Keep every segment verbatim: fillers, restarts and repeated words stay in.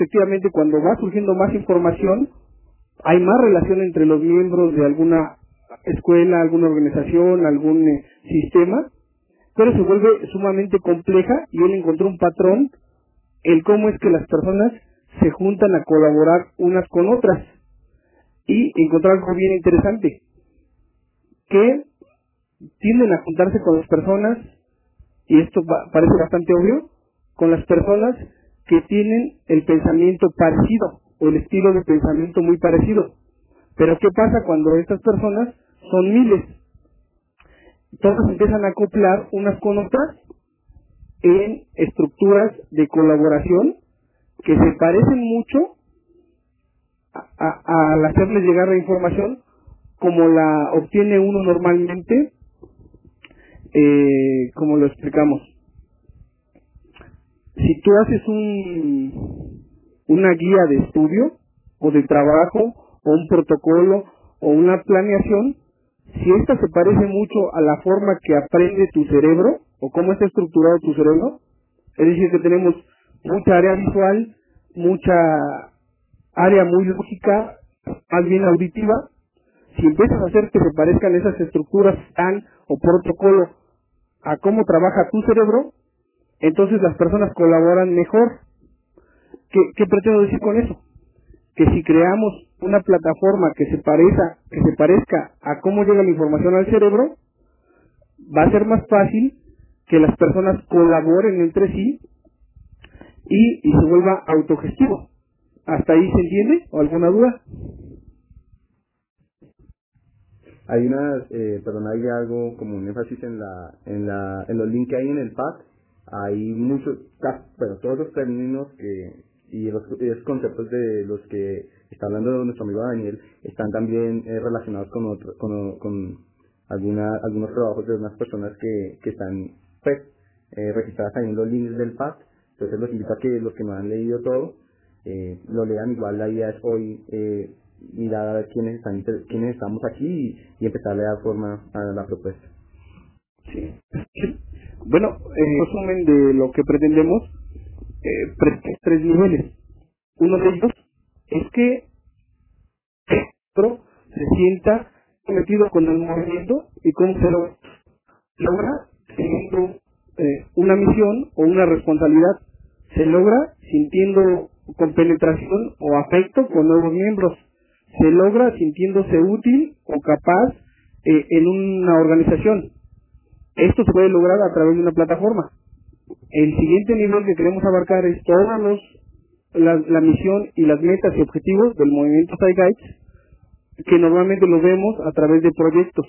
efectivamente cuando va surgiendo más información, hay más relación entre los miembros de alguna escuela, alguna organización, algún eh, sistema, pero se vuelve sumamente compleja y él encontró un patrón, el cómo es que las personas se juntan a colaborar unas con otras, y encontró algo bien interesante, que tienden a juntarse con las personas, y esto va, parece bastante obvio, con las personas que tienen el pensamiento parecido, o el estilo de pensamiento muy parecido. Pero ¿qué pasa cuando estas personas son miles? Todas empiezan a acoplar unas con otras en estructuras de colaboración que se parecen mucho a, a, al hacerles llegar la información como la obtiene uno normalmente, eh, como lo explicamos. Si tú haces un una guía de estudio o de trabajo o un protocolo o una planeación, si esta se parece mucho a la forma que aprende tu cerebro o cómo está estructurado tu cerebro, es decir, que tenemos mucha área visual, mucha área muy lógica, más bien auditiva, si empiezas a hacer que se parezcan esas estructuras tan o protocolo a cómo trabaja tu cerebro, entonces las personas colaboran mejor. ¿Qué, qué pretendo decir con eso? Que si creamos una plataforma que se parezca, que se parezca a cómo llega la información al cerebro, va a ser más fácil que las personas colaboren entre sí y, y se vuelva autogestivo. ¿Hasta ahí se entiende? ¿O alguna duda? Hay unas, eh, perdón, hay algo como un énfasis en la, en la, en los links que hay en el pad. Hay muchos, bueno, todos los términos que y los, y los conceptos de los que está hablando nuestro amigo Daniel están también eh, relacionados con otro, con, con alguna, algunos trabajos de unas personas que, que están pues eh, registradas ahí en los links del pad. Entonces los invito a que los que no han leído todo eh, lo lean. Igual la idea es hoy eh, mirar a ver quiénes están quiénes estamos aquí y, y empezar a dar forma a la propuesta. Sí. Bueno, en resumen de lo que pretendemos, eh, pre tres niveles. Uno de ellos es que el otro se sienta metido con el movimiento y cómo se lo logra teniendo eh, una misión o una responsabilidad. Se logra sintiendo con penetración o afecto con nuevos miembros. Se logra sintiéndose útil o capaz eh, en una organización. Esto se puede lograr a través de una plataforma. El siguiente nivel que queremos abarcar es toda los, la, la misión y las metas y objetivos del movimiento Zeitgeist, que normalmente lo vemos a través de proyectos.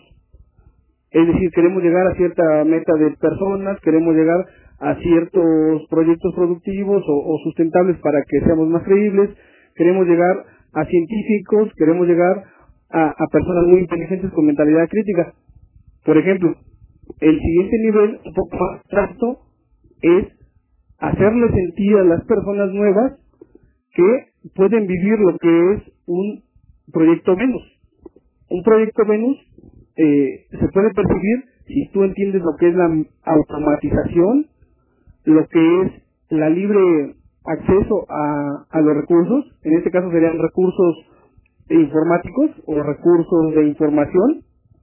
Es decir, queremos llegar a cierta meta de personas, queremos llegar a ciertos proyectos productivos o, o sustentables para que seamos más creíbles, queremos llegar a científicos, queremos llegar a, a personas muy inteligentes con mentalidad crítica. Por ejemplo, el siguiente nivel, un poco más abstracto, es hacerle sentir a las personas nuevas que pueden vivir lo que es un proyecto Venus. Un proyecto Venus eh, se puede percibir si tú entiendes lo que es la automatización, lo que es la libre acceso a, a los recursos, en este caso serían recursos informáticos o recursos de información,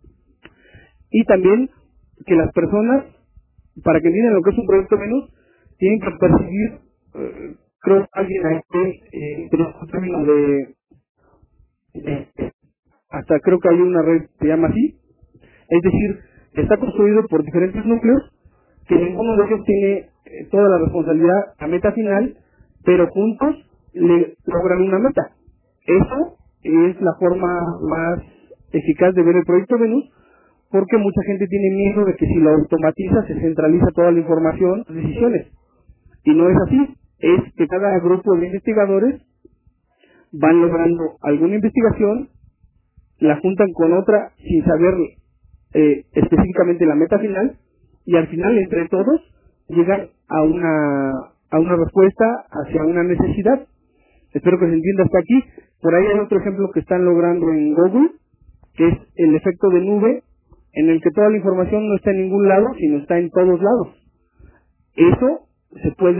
y también que las personas, para que entiendan lo que es un proyecto Venus, tienen que percibir, eh, creo que alguien aquí, eh, un término de, de, hasta creo que hay una red que se llama así, es decir, está construido por diferentes núcleos, que ninguno de ellos tiene eh, toda la responsabilidad a meta final, pero juntos le logran una meta. Eso es la forma más eficaz de ver el proyecto Venus, porque mucha gente tiene miedo de que si lo automatiza se centraliza toda la información, las decisiones. Y no es así, es que cada grupo de investigadores van logrando alguna investigación, la juntan con otra sin saber eh, específicamente la meta final, y al final entre todos llegan a una, a una respuesta hacia una necesidad. Espero que se entienda hasta aquí. Por ahí hay otro ejemplo que están logrando en Google, que es el efecto de nube, en el que toda la información no está en ningún lado, sino está en todos lados. Eso se puede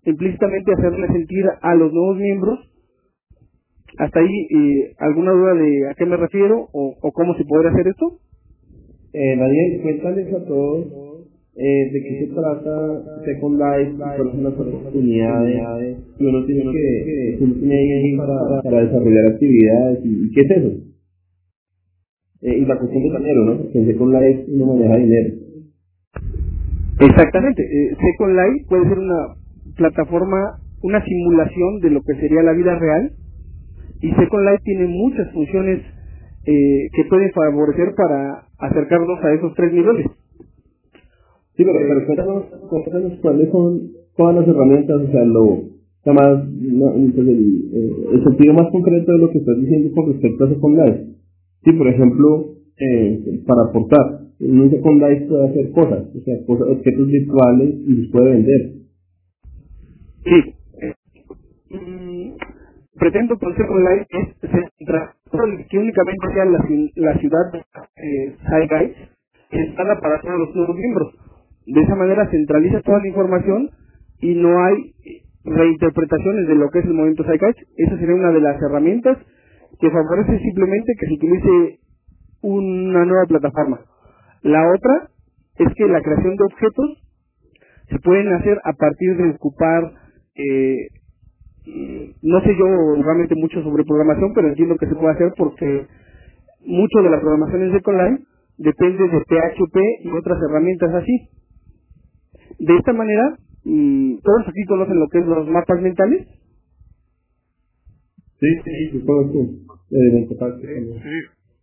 implícitamente hacerle sentir a los nuevos miembros. Hasta ahí, eh, ¿alguna duda de a qué me refiero o, o cómo se podría hacer esto? Eh, Daniel, cuéntales a todos eh, de qué se trata Second Life, cuáles son las oportunidades que uno tiene que, que uno tiene ahí para, para desarrollar actividades y, y qué es eso. Eh, y la cuestión de dinero, ¿no? Porque en Second Life uno maneja dinero. Exactamente. Eh, Second Life puede ser una plataforma, una simulación de lo que sería la vida real, y Second Life tiene muchas funciones eh, que pueden favorecer para acercarnos a esos tres niveles. Sí, pero, pero cuéntanos, cuéntanos cuáles son todas las herramientas, o sea, lo más, no, pues el, eh, el sentido más concreto de lo que estás diciendo con respecto a Second Life. Sí, por ejemplo, eh, para aportar, en un Second Life puede hacer cosas, o sea, cosas, objetos virtuales y los puede vender. Sí. Mm, pretendo con Second Life es centrar que únicamente sea la, la ciudad de eh, Zeitgeist centrada para todos los nuevos miembros. De esa manera centraliza toda la información y no hay reinterpretaciones de lo que es el movimiento Zeitgeist. Esa sería una de las herramientas que favorece simplemente que se utilice una nueva plataforma. La otra es que la creación de objetos se pueden hacer a partir de ocupar, eh, no sé yo realmente mucho sobre programación, pero entiendo que se puede hacer porque mucho de la programación en Second Life depende de P H P y otras herramientas así. De esta manera, mmm, todos aquí conocen lo que es los mapas mentales. Sí, sí, sí, todo eso. Eh, sí, sí.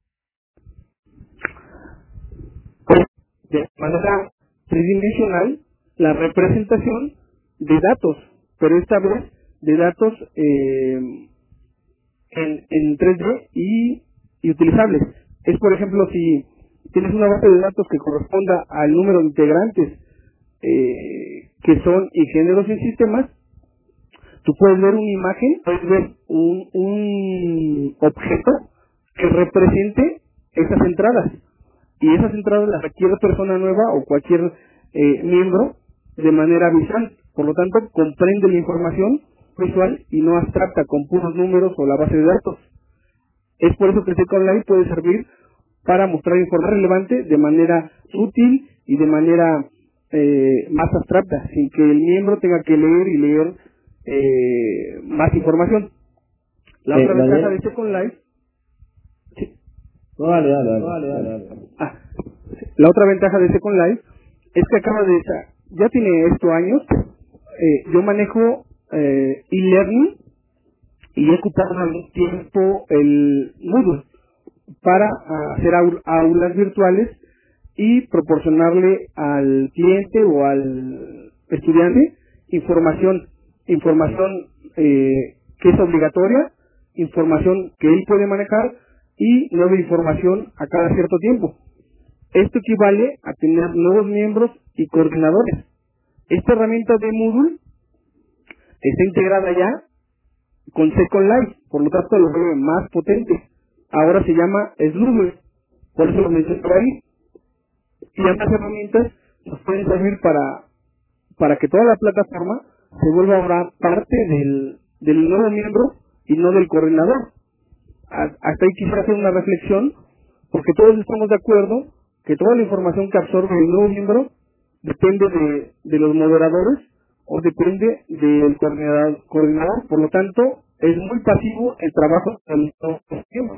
Pues, de manera tridimensional, la representación de datos, pero esta vez de datos eh, en, en tres D y, y utilizables. Es, por ejemplo, si tienes una base de datos que corresponda al número de integrantes eh, que son ingenieros en sistemas, tú puedes ver una imagen, puedes ver un, un objeto que represente esas entradas. Y esas entradas las requiere persona nueva o cualquier eh, miembro de manera visual. Por lo tanto, comprende la información visual y no abstracta con puros números o la base de datos. Es por eso que Second Life puede servir para mostrar información relevante de manera útil y de manera eh, más abstracta, sin que el miembro tenga que leer y leer eh, más información. La eh, otra Daniel, ventaja de Second Life... Sí. No, dale, dale, dale, dale, dale, dale. Ah, la otra ventaja de Second Life es que acaba de... Ya tiene estos años, eh, yo manejo eh, e-learning y he ocupado algún tiempo el Moodle para hacer aulas virtuales y proporcionarle al cliente o al estudiante información, información eh, que es obligatoria, información que él puede manejar y nueva información a cada cierto tiempo. Esto equivale a tener nuevos miembros y coordinadores. Esta herramienta de Moodle está integrada ya con Second Life, por lo tanto lo vuelve más potente. Ahora se llama Slumber, por eso lo mencioné por ahí. Y ambas herramientas nos pueden servir para, para que toda la plataforma se vuelva ahora parte del, del nuevo miembro y no del coordinador. Hasta ahí quisiera hacer una reflexión, porque todos estamos de acuerdo que toda la información que absorbe el nuevo miembro depende de, de los moderadores o depende del coordinador, coordinador. Por lo tanto, es muy pasivo el trabajo del nuevo miembro.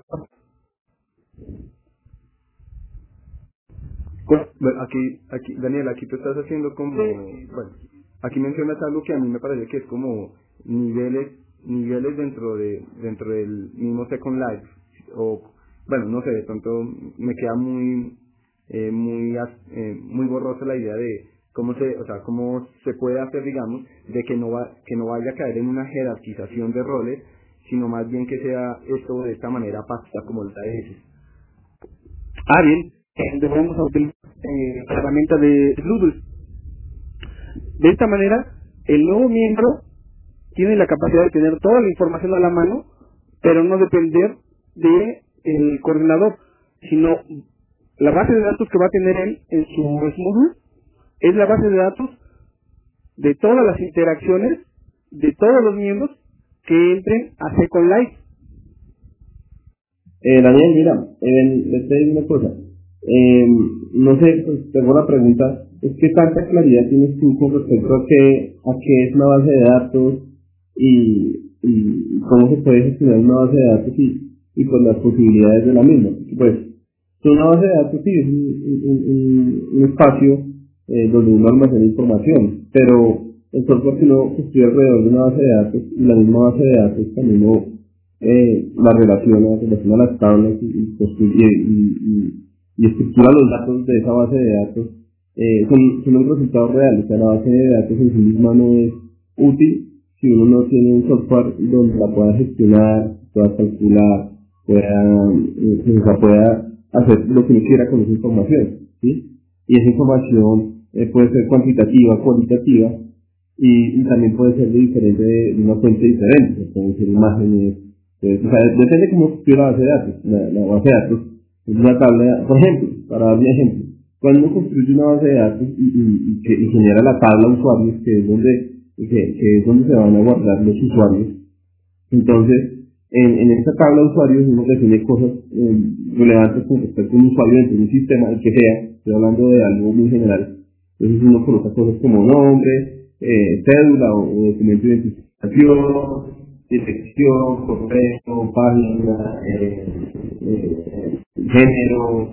Bueno, aquí, aquí, Daniel, aquí tú estás haciendo como, bueno, aquí mencionas algo que a mí me parece que es como niveles, niveles dentro de, dentro del mismo Second Life, o, bueno, no sé, de pronto me queda muy, eh, muy, eh, muy borrosa la idea de cómo se, o sea, cómo se puede hacer, digamos, de que no va, que no vaya a caer en una jerarquización de roles, sino más bien que sea esto de esta manera pasta como lo dices. Ah, bien. Debemos utilizar eh, la herramienta de Sludel. De esta manera, el nuevo miembro tiene la capacidad de tener toda la información a la mano, pero no depender de el coordinador, sino la base de datos que va a tener él en su Moodle es la base de datos de todas las interacciones de todos los miembros que entren a Second Life. Eh, Daniel, mira, eh, le te digo una cosa. Eh, no sé, pues tengo la pregunta, es que tanta claridad tienes tú con respecto a qué, a qué es una base de datos y, y cómo se puede gestionar una base de datos y, y pues las posibilidades de la misma. Pues, una base de datos sí es un, un, un, un espacio eh, donde uno almacena información, pero el software que uno construye alrededor de una base de datos y la misma base de datos también uno eh, la relaciona, relaciona las tablas y, y, construye, y, y, y estructura los datos de esa base de datos, eh, son, son un resultado real. O sea, la base de datos en sí misma no es útil si uno no tiene un software donde la pueda gestionar, pueda calcular, pueda, eh, o pueda hacer lo que uno quiera con esa información, ¿sí? Y esa información eh, puede ser cuantitativa, cualitativa, y, y también puede ser de diferente, de una fuente diferente, pueden ser imágenes, pues, o sea, depende de cómo construye la base de datos. La, la base de datos es una tabla, por ejemplo, para dar un ejemplo, cuando uno construye una base de datos y, y, y, que, y genera la tabla usuarios, que es donde, que, que es donde se van a guardar los usuarios, entonces, en, en esta tabla de usuarios uno define cosas eh, relevantes con respecto a un usuario dentro de un sistema, el que sea, estoy hablando de algo muy general. Entonces uno coloca cosas como nombre, eh, cédula o, o documento de identificación, dirección, correo, página, eh, eh, género,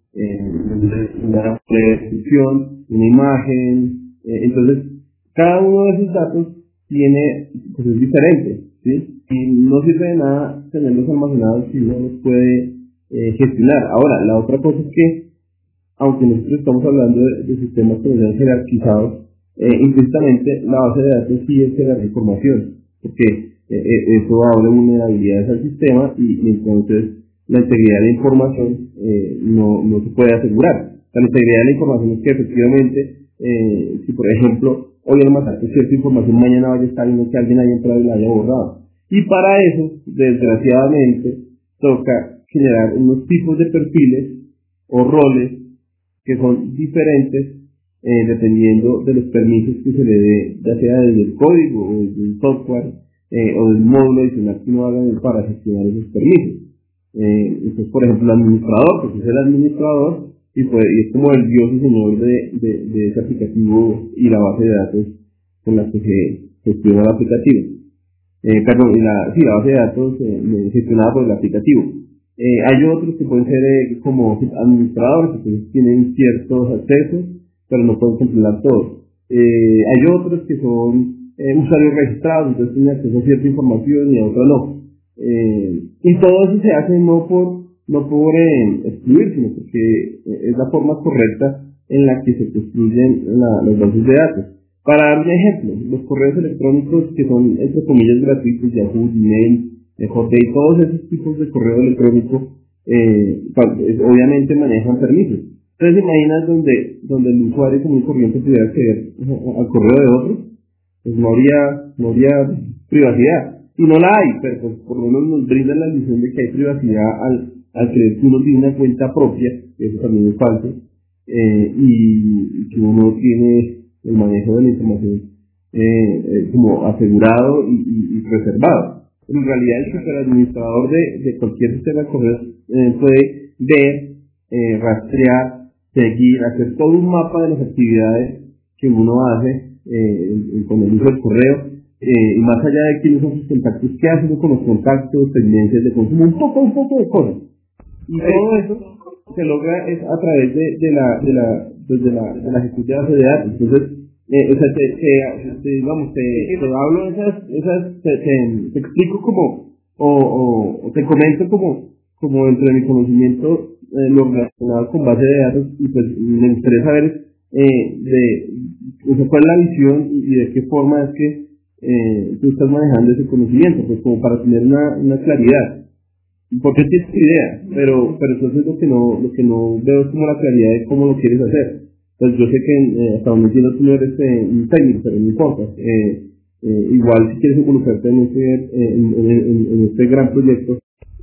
eh, una descripción, una imagen. Eh, entonces, cada uno de esos datos tiene, pues es diferente, ¿sí? Y no sirve de nada tenerlos almacenados si uno los puede eh, gestionar. Ahora, la otra cosa es que, aunque nosotros estamos hablando de, de sistemas que están jerarquizados, eh, implícitamente la base de datos sí es generar información, porque eh, eh, eso abre vulnerabilidades al sistema y, y entonces la integridad de la información eh, no, no se puede asegurar. La integridad de la información es que efectivamente, eh, si por ejemplo hoy almacenaste cierta información, mañana vaya a estar viendo que alguien haya entrado y la haya borrado. Y para eso, desgraciadamente, toca generar unos tipos de perfiles o roles que son diferentes eh, dependiendo de los permisos que se le dé, ya sea desde el código o desde el software eh, o del módulo adicional que uno haga para gestionar esos permisos. Eh, entonces, por ejemplo, el administrador, pues es el administrador y, pues, y es como el dios y señor de, de, de ese aplicativo y la base de datos con la que se gestiona el aplicativo. Eh, perdón, y la, sí, la base de datos eh, gestionada por el aplicativo. Eh, hay otros que pueden ser eh, como administradores, que pues, tienen ciertos accesos, pero no pueden controlar todo. Eh, hay otros que son eh, usuarios registrados, entonces tienen acceso a cierta información y a otra no. Eh, y todo eso se hace no por, no por eh, excluir, sino porque eh, es la forma correcta en la que se construyen la, las bases de datos. Para dar un ejemplo, los correos electrónicos que son, entre comillas, gratuitos, Yahoo, Gmail, Hotmail, todos esos tipos de correo electrónico, eh, obviamente manejan permisos. Entonces, imaginas donde, donde el usuario común y corriente pudiera acceder al correo de otro, pues no habría, no habría privacidad. Y no la hay, pero pues por lo menos nos brindan la ilusión de que hay privacidad al, al creer que uno tiene una cuenta propia, que eso también es falso, eh, y, y que uno tiene el manejo de la información eh, eh, como asegurado y, y, y preservado. En realidad el superadministrador de, de cualquier sistema de correos eh, puede ver, eh, rastrear, seguir, hacer todo un mapa de las actividades que uno hace eh, con el uso del correo, eh, y más allá de quiénes son sus contactos, qué hacen con los contactos, tendencias de consumo, un poco, un poco de cosas. Y todo eso se logra es a través de, de la de la pues de la de la gestión de base de datos. Entonces, eh, o sea, te, te, te digamos, te, te hablo de esas, esas te, te, te explico como, o, o, o te comento como, como dentro de mi conocimiento eh, lo relacionado con base de datos, y pues me gustaría saber eh, de, o sea, cuál es la visión y, y de qué forma es que eh, tú estás manejando ese conocimiento, pues como para tener una, una claridad. Porque tienes tu idea, pero, pero entonces lo que no, lo que no veo es como la claridad de cómo lo quieres hacer. Entonces yo sé que eh, hasta donde entiendo tú no eres eh, un técnico, pero no importa. Eh, eh, igual si quieres involucrarte en este, eh, en, en, en, en este gran proyecto,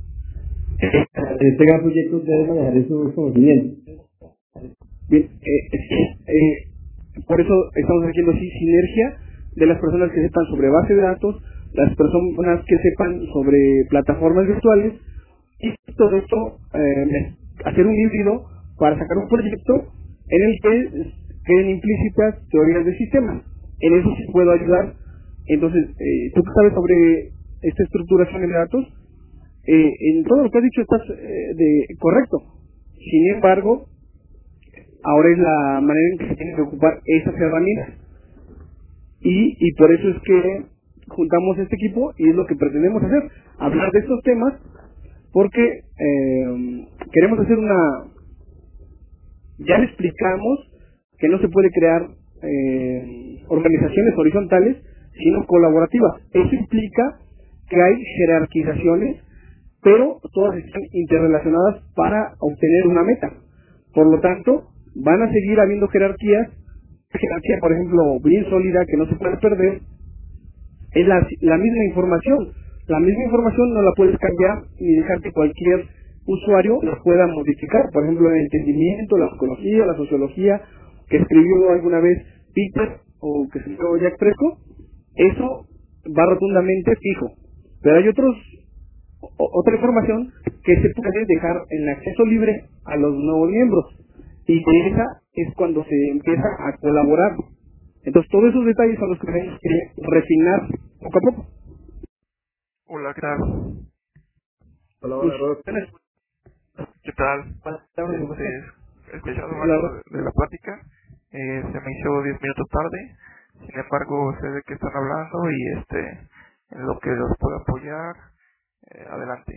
en este gran proyecto debes manejar esos conocimientos. Bien, eh, eh, por eso estamos haciendo así sinergia de las personas que sepan sobre base de datos, las personas que sepan sobre plataformas virtuales, y todo esto eh, hacer un híbrido para sacar un proyecto en el que queden implícitas teorías de sistemas. En eso sí puedo ayudar. Entonces, eh, tú que sabes sobre esta estructuración de datos, eh, en todo lo que has dicho estás eh, de correcto. Sin embargo, ahora es la manera en que se tienen que ocupar esas herramientas. Y, y por eso es que juntamos este equipo y es lo que pretendemos hacer, hablar de estos temas, porque eh, queremos hacer una... Ya le explicamos que no se puede crear eh, organizaciones horizontales, sino colaborativas. Eso implica que hay jerarquizaciones, pero todas están interrelacionadas para obtener una meta. Por lo tanto, van a seguir habiendo jerarquías. Jerarquía, por ejemplo, bien sólida, que no se puede perder, es la, la misma información. La misma información no la puedes cambiar ni dejar que cualquier usuario la pueda modificar. Por ejemplo, el entendimiento, la psicología, la sociología, que escribió alguna vez Peter o que escribió Jack Fresco, eso va rotundamente fijo. Pero hay otros o, otra información que se puede dejar en acceso libre a los nuevos miembros, y esa es cuando se empieza a colaborar. Entonces todos esos detalles son los que tenemos que refinar poco a poco. Hola, ¿qué tal? Hola, hola, Rod. ¿Qué tal? Este, he escuchado algo de, de la plática, eh, se me hizo diez minutos tarde, sin embargo sé de qué están hablando y este en lo que los puedo apoyar, eh, adelante.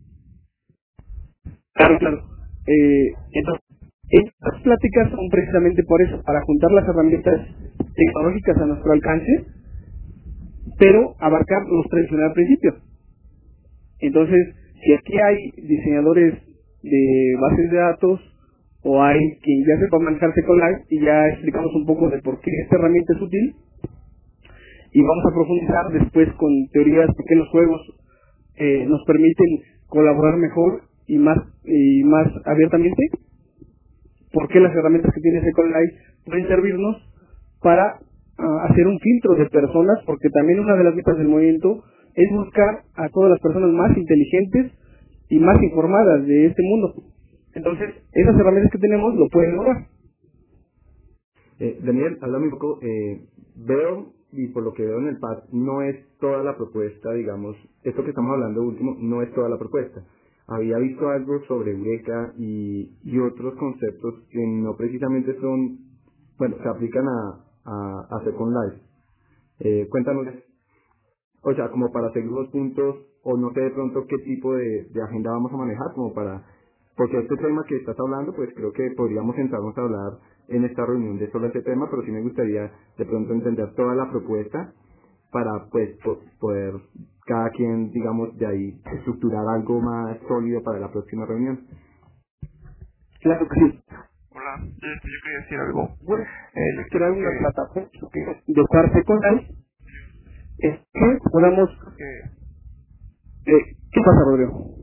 Claro, claro. Eh, entonces, estas pláticas son precisamente por eso, para juntar las herramientas tecnológicas a nuestro alcance, pero abarcar los tradicionales principios. Entonces, si aquí hay diseñadores de bases de datos, o hay quien ya sepa manejarse con Live, y ya explicamos un poco de por qué esta herramienta es útil, y vamos a profundizar después con teorías de que los juegos eh, nos permiten colaborar mejor y más y más abiertamente, por qué las herramientas que tiene Second Life pueden servirnos para uh, hacer un filtro de personas, porque también una de las metas del movimiento es buscar a todas las personas más inteligentes y más informadas de este mundo. Entonces, esas herramientas que tenemos lo pueden lograr. Eh, Daniel, háblame un poco. Eh, veo, y por lo que veo en el P A D, no es toda la propuesta, digamos, esto que estamos hablando último, no es toda la propuesta. Había visto algo sobre Eureka y, y otros conceptos que no precisamente son, bueno, se aplican a, a, a Second Life. Eh, cuéntanos, o sea, como para seguir los puntos, o no sé de pronto qué tipo de, de agenda vamos a manejar, como para, porque este tema que estás hablando, pues creo que podríamos sentarnos a hablar en esta reunión de solo este tema, pero sí me gustaría de pronto entender toda la propuesta para, pues, po poder cada quien, digamos, de ahí estructurar algo más sólido para la próxima reunión. Claro que sí. Hola, yo, yo quería decir algo. Bueno, Eh, crear una que, plataforma de estar Second Life es que podamos... que, Eh, ¿Qué pasa, Rodrigo?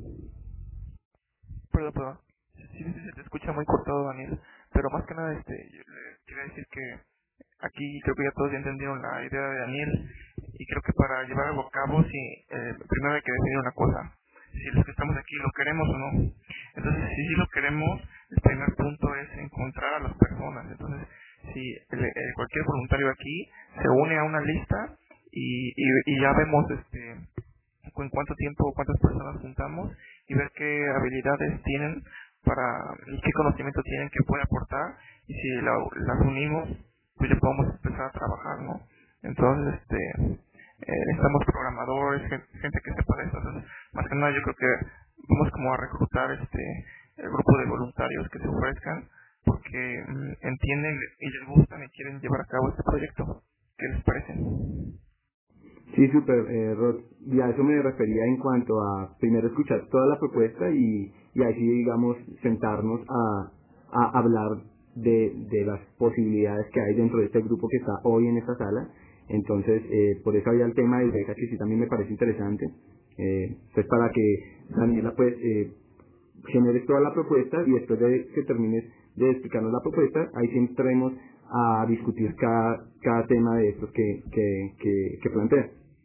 perdón, perdón. Sí, sí, se te escucha muy cortado, Daniel. Pero más que nada, este, yo le quería decir que aquí creo que ya todos ya entendieron la idea de Daniel, y creo que para llevarlo a cabo, sí, eh, primero hay que definir una cosa: si los que estamos aquí lo queremos o no. Entonces, si sí lo queremos, el primer punto es encontrar a las personas. Entonces, si el, el, cualquier voluntario aquí se une a una lista y, y, y ya vemos este en cuánto tiempo, cuántas personas juntamos, y ver qué habilidades tienen para y qué conocimiento tienen que puede aportar, y si la, las unimos, pues ya podemos empezar a trabajar, ¿no? Entonces, este eh, necesitamos programadores, gente, gente que sepa de eso. Entonces, más que nada yo creo que vamos como a reclutar este el grupo de voluntarios que se ofrezcan, porque mm, entienden y les gustan y quieren llevar a cabo este proyecto. ¿Qué les parece? Sí, súper, eh, Rod. Y a eso me refería en cuanto a primero escuchar toda la propuesta y, y así, digamos, sentarnos a, a hablar de, de las posibilidades que hay dentro de este grupo que está hoy en esta sala. Entonces, eh, por eso había el tema de Eureka, que sí también me parece interesante. Eh, pues para que Daniela, pues, eh, generes toda la propuesta y después de que termines de explicarnos la propuesta, ahí sí entremos a discutir cada, cada tema de estos que, que, que, que plantea.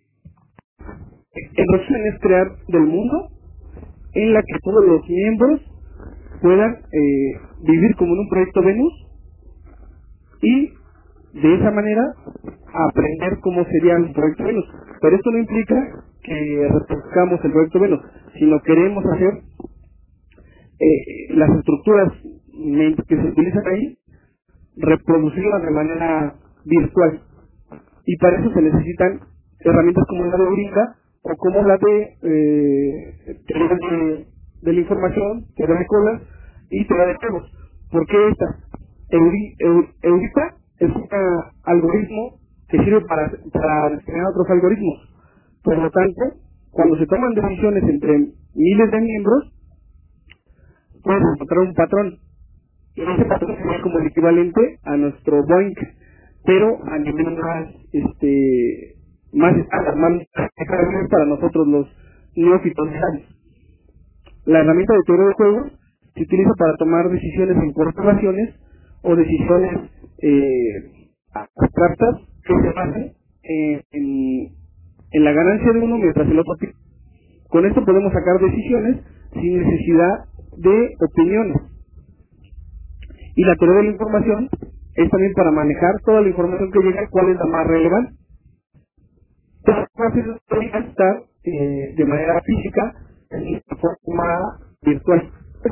El resumen es crear del mundo en la que todos los miembros puedan eh, vivir como en un proyecto Venus y de esa manera aprender cómo sería el proyecto Venus. Pero esto no implica que reproduzcamos el proyecto Venus, sino queremos hacer eh, las estructuras que se utilizan ahí, reproducirlas de manera virtual. Y para eso se necesitan herramientas como la de Eurinca o como la de eh, teoría de, de la información, teoría de colas y teoría de juegos. ¿Por qué esta? Euri, Eur, Eureka es un algoritmo que sirve para, para determinar otros algoritmos. Por lo tanto, cuando se toman decisiones entre miles de miembros, puedes encontrar un patrón. Y ese patrón sería como el equivalente a nuestro BOINC, pero a nivel más, este, más estándar, más estándar para nosotros los neófitos. La herramienta de teoría de juegos se utiliza para tomar decisiones en corporaciones o decisiones eh, abstractas que se basan en, en, en la ganancia de uno mientras el otro pierde. Con esto podemos sacar decisiones sin necesidad de opiniones. Y la teoría de la información es también para manejar toda la información que llega, cuál es la más relevante. Entonces, podría estar eh, de manera física en forma virtual.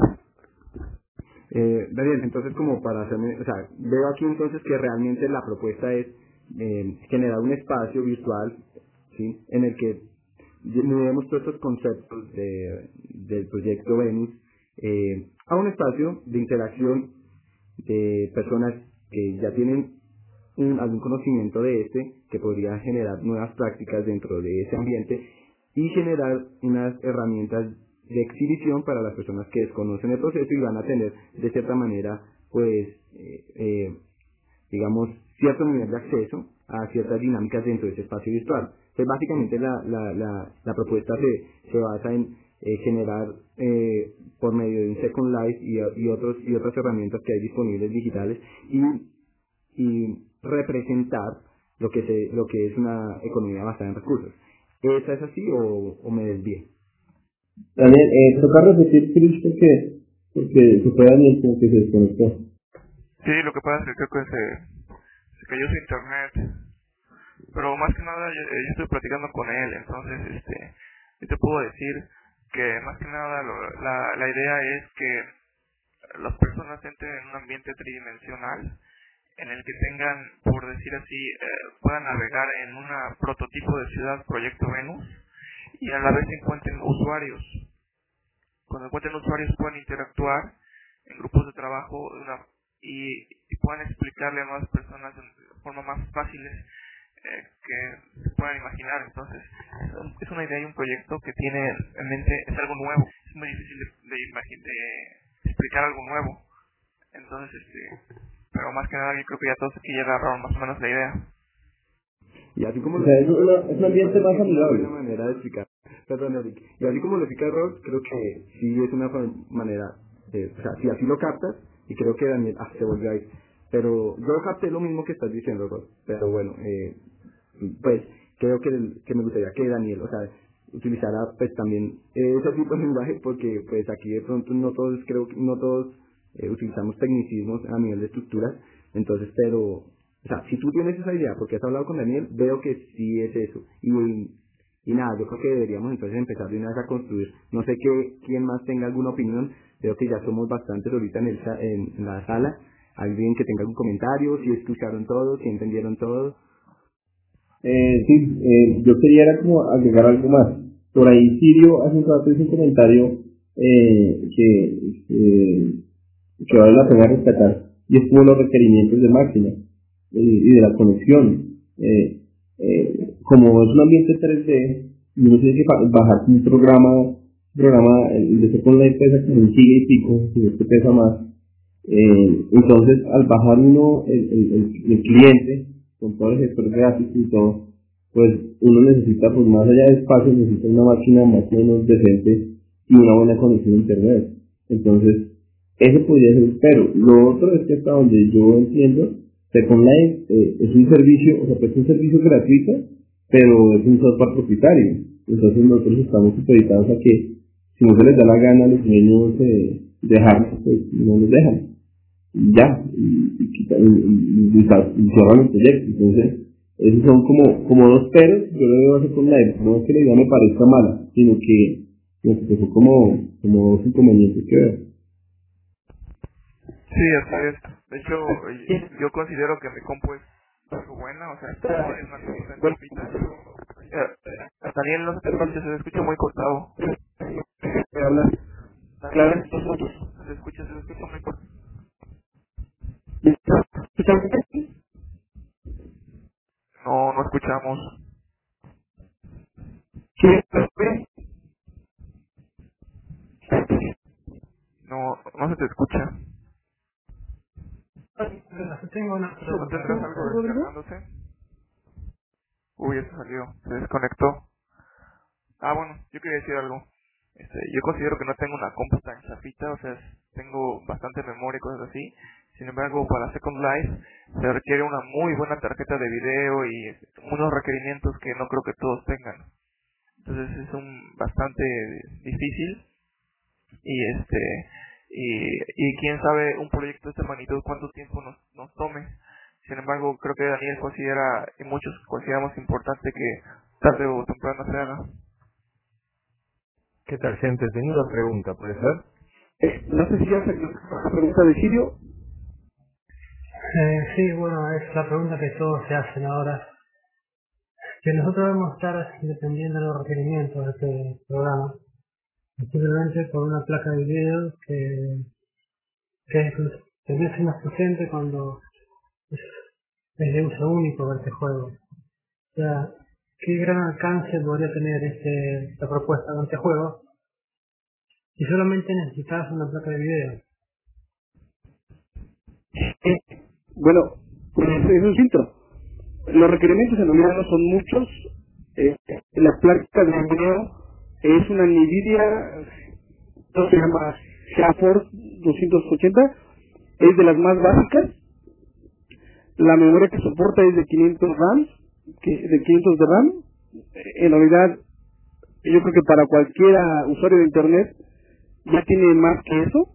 Eh, Daniel, entonces como para hacerme, o sea, veo aquí entonces que realmente la propuesta es eh, generar un espacio virtual, ¿sí?, en el que movemos todos estos conceptos de, del proyecto Venus eh, a un espacio de interacción de personas que ya tienen un, algún conocimiento de este, que podría generar nuevas prácticas dentro de ese ambiente y generar unas herramientas de exhibición para las personas que desconocen el proceso y van a tener de cierta manera pues eh, eh, digamos cierto nivel de acceso a ciertas dinámicas dentro de ese espacio virtual. Pues básicamente la, la, la, la propuesta se, se basa en eh, generar eh, por medio de un Second Life y, y otros y otras herramientas que hay disponibles digitales y, y representar lo que se, lo que es una economía basada en recursos. ¿Esa es así o, o me desvío? Daniel, eh, toca repetir, Chris, porque, porque se fue Daniel como que se desconectó. Sí, lo que pasa es que creo que se, se cayó su internet, pero más que nada yo, yo estoy platicando con él, entonces este, yo te puedo decir que más que nada lo, la, la idea es que las personas entren en un ambiente tridimensional en el que tengan, por decir así, eh, puedan navegar en un prototipo de ciudad Proyecto Venus y a la vez encuentren usuarios. Cuando encuentren usuarios pueden interactuar en grupos de trabajo una, y, y puedan explicarle a nuevas personas de forma más fáciles eh, que se puedan imaginar. Entonces es una idea y un proyecto que tiene en mente, es algo nuevo, es muy difícil de, de, de explicar algo nuevo. Entonces este pero más que nada yo creo que ya todos aquí ya agarraron más o menos la idea. Y así como o sea, es, una, es un ambiente más amigable. Es una manera de explicar. Perdón, Eric. Y así como lo explica Ross, creo que sí es una manera, de, o sea, si así lo captas, y creo que Daniel, ah, se volvió ahí. Pero yo capté lo mismo que estás diciendo, Ross. Pero bueno, eh, pues creo que, que me gustaría que Daniel, o sea, utilizara pues también eh, ese tipo de lenguaje, porque pues aquí de pronto no todos, creo que no todos eh, utilizamos tecnicismos a nivel de estructuras. Entonces, pero, o sea, si tú tienes esa idea, porque has hablado con Daniel, veo que sí es eso. Y, y nada, yo creo que deberíamos entonces empezar de una vez a construir. No sé que, quién más tenga alguna opinión, veo que ya somos bastantes ahorita en, el, en, en la sala. Alguien que tenga algún comentario, si escucharon todo, si entendieron todo. Eh, sí, eh, yo quería era como agregar algo más. Por ahí Sirio hace un rato hizo un comentario eh, que, que, que vale la pena rescatar, y es como los requerimientos de máquina eh, y de la conexión. Eh, eh, como es un ambiente tres D, y uno tiene que bajar un programa, programa el de Second Life pesa como un giga y pico, si es que pesa más. Eh, entonces, al bajar uno el, el, el, el cliente, con todo el gestor gráfico y todo, pues uno necesita, pues más allá de espacio, necesita una máquina más o menos decente y una buena conexión a internet. Entonces, eso podría ser, pero lo otro es que hasta donde yo entiendo, Second Life eh, es un servicio, o sea, pues es un servicio gratuito, pero es un software propietario. Entonces nosotros estamos supeditados a que si no se les da la gana a los dueños eh, dejarnos, pues no nos dejan. Y ya, y, y, quitan- y, y, y, y cierran el proyecto. Entonces, esos son como, como dos peros. Yo lo veo hacer con la E P. No es que la idea me parezca mala, sino que, sino que son como, como dos inconvenientes que veo. Sí, así es. De hecho, y- yo considero que mi compu es algo buena, o sea, es una cosa chapita. Eh, Daniel, no se te escucha, se te escucha muy cortado. hablar. Claro, estos puntos. Se escucha, se escucha muy cortado. ¿Escuchamos? No, no escuchamos. No, no se te escucha. Tengo una ¿No pregunta. tendrás algo descargándose? Uy, ya se salió, se desconectó. Ah, bueno, yo quería decir algo. Este, yo considero que no tengo una compu tan chafita, o sea, tengo bastante memoria y cosas así. Sin embargo, para Second Life se requiere una muy buena tarjeta de video y este, unos requerimientos que no creo que todos tengan. Entonces es un bastante difícil y este y, y quién sabe un proyecto de esta magnitud cuánto tiempo nos, nos tome. Sin embargo, creo que Daniel considera y muchos consideramos importante que tarde o temprano se haga. ¿Qué tal, gente? Tenía una pregunta, ¿puede ser? Eh, no sé si ya se la pregunta de Sirio. Eh, sí, bueno, es la pregunta que todos se hacen ahora. Que nosotros debemos estar dependiendo de los requerimientos de este programa, simplemente por una placa de video que, que, es, que no es más potente cuando es, es de uso único de este juego. O sea, ¿qué gran alcance podría tener este, esta propuesta de este juego si solamente necesitas una placa de video? Bueno, pues es un filtro. Los requerimientos en realidad no son muchos. Eh, la placa de video es una NVIDIA, no se llama GeForce doscientos ochenta, es de las más básicas. La memoria que soporta es de quinientos RAM, que, de quinientos de RAM. En realidad, yo creo que para cualquiera usuario de internet ya tiene más que eso.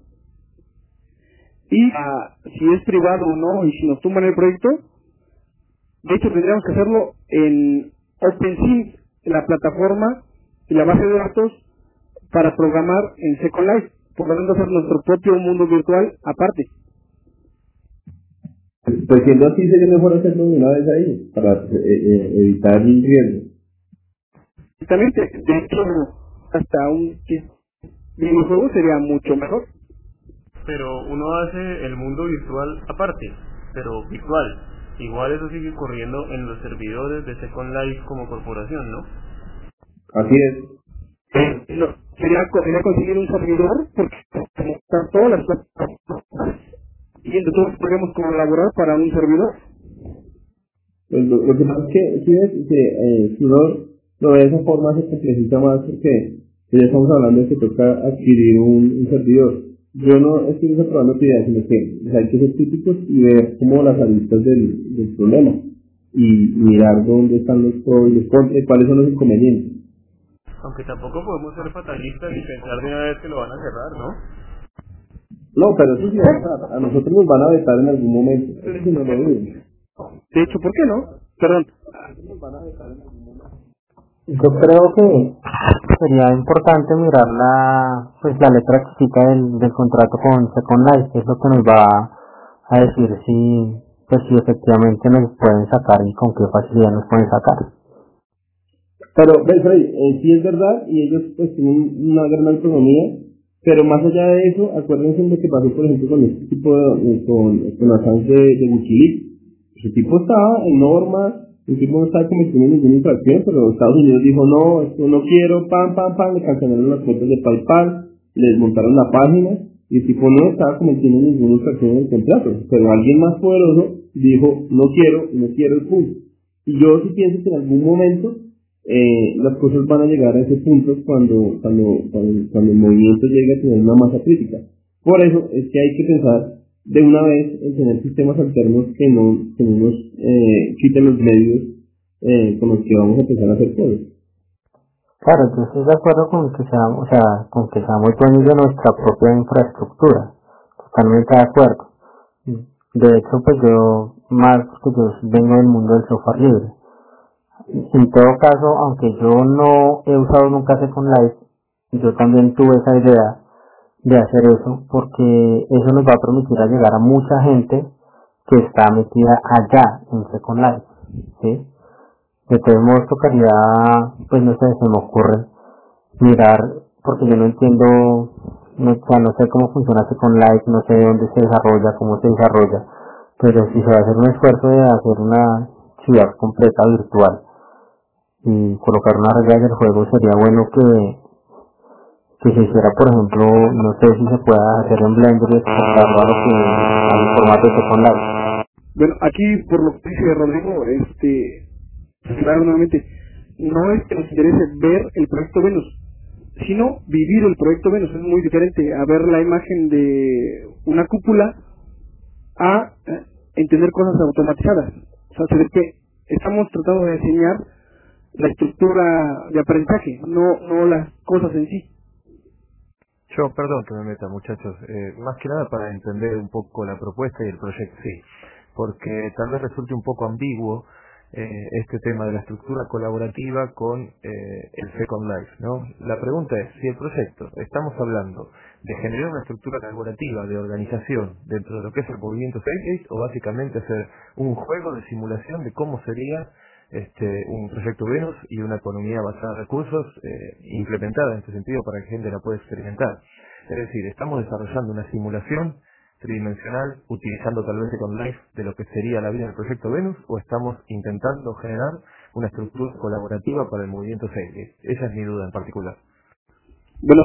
Y ah, si es privado o no, y si nos tumban el proyecto, de hecho tendríamos que hacerlo en OpenSync, la plataforma y la base de datos para programar en Second Life, por lo tanto hacer nuestro propio mundo virtual aparte. Pues siendo así, sería mejor hacerlo de una vez ahí, para eh, eh, evitar el riesgo. Exactamente, de hecho, hasta un videojuego sería mucho mejor. Pero uno hace el mundo virtual aparte, pero virtual. Igual eso sigue corriendo en los servidores de Second Life como corporación, ¿no? Así es. Eh, no, sería, co- sería conseguir un servidor, porque están todas las plataformas y entre todos podríamos colaborar para un servidor. Pues lo, lo que pasa es que, si ves, que, eh, si uno lo ve de esa forma se complejiza más porque ya estamos hablando de que toca adquirir un, un servidor. Yo no estoy desaprobando tu idea, sino que o sea, hay que ser críticos y ver como las aristas del, del problema y mirar dónde están los pros y los contras y cuáles son los inconvenientes. Aunque tampoco podemos ser fatalistas y pensar de una vez que lo van a cerrar, ¿no? No, pero eso sí va a pasar. A nosotros nos van a vetar en algún momento. Eso sí no lo dudo. De hecho, ¿por qué no? Perdón. Yo creo que sería importante mirar la, pues la letra chiquita del, del contrato con Second Life, que es lo que nos va a decir si, pues si efectivamente nos pueden sacar y con qué facilidad nos pueden sacar. Pero, ves, Freddy, eh, sí es verdad, y ellos pues tienen una gran autonomía, pero más allá de eso, acuérdense de lo que pasó, por ejemplo, con este tipo de, eh, con, con Assange de, de Wikileaks. Ese tipo estaba en normas, el tipo no estaba cometiendo ninguna infracción, pero Estados Unidos dijo, no, esto no quiero, pam, pam, pam, le cancelaron las cuentas de PayPal, le desmontaron la página, y el tipo no estaba cometiendo ninguna infracción en el contrato, pero alguien más poderoso dijo, no quiero, no quiero el punto. Y yo sí pienso que en algún momento eh, las cosas van a llegar a ese punto cuando, cuando, cuando, cuando el movimiento llegue a tener una masa crítica. Por eso es que hay que pensar de una vez en tener sistemas alternos que no, que no nos eh, quiten los medios eh, con los que vamos a empezar a hacer cosas. Claro, yo estoy de acuerdo con que seamos, o sea, con que seamos dueños de nuestra propia infraestructura, totalmente de acuerdo. De hecho, pues yo, más que yo vengo del mundo del software libre. En todo caso, aunque yo no he usado nunca Second Life, yo también tuve esa idea de hacer eso, porque eso nos va a permitir a llegar a mucha gente que está metida allá en Second Life, ¿sí? De todos modos tocaría, pues no sé, se me ocurre mirar, porque yo no entiendo, no, o sea, no sé cómo funciona Second Life, no sé dónde se desarrolla, cómo se desarrolla, pero si se va a hacer un esfuerzo de hacer una ciudad completa virtual y colocar unas reglas del juego, sería bueno que, que se hiciera, por ejemplo, no sé si se pueda hacer en Blender y exportarlo a lo que, al formato de Second Life. Bueno, aquí por lo que dice Rodrigo, este, claro, nuevamente, no es que nos interese ver el proyecto Venus, sino vivir el proyecto Venus. Es muy diferente a ver la imagen de una cúpula a eh, entender cosas automatizadas. O sea, se ve que estamos tratando de diseñar la estructura de aprendizaje, no, no las cosas en sí. Yo, perdón que me meta, muchachos, eh, más que nada para entender un poco la propuesta y el proyecto, sí, porque tal vez resulte un poco ambiguo eh, este tema de la estructura colaborativa con eh, el Second Life, ¿no? La pregunta es, si el proyecto, estamos hablando de generar una estructura colaborativa de organización dentro de lo que es el movimiento Stargate, o básicamente hacer un juego de simulación de cómo sería este un proyecto Venus y una economía basada en recursos eh, implementada en este sentido para que gente la pueda experimentar. Es decir, estamos desarrollando una simulación tridimensional utilizando tal vez Second Life de lo que sería la vida del proyecto Venus, o estamos intentando generar una estructura colaborativa para el movimiento Stargate. Esa es mi duda en particular. Bueno,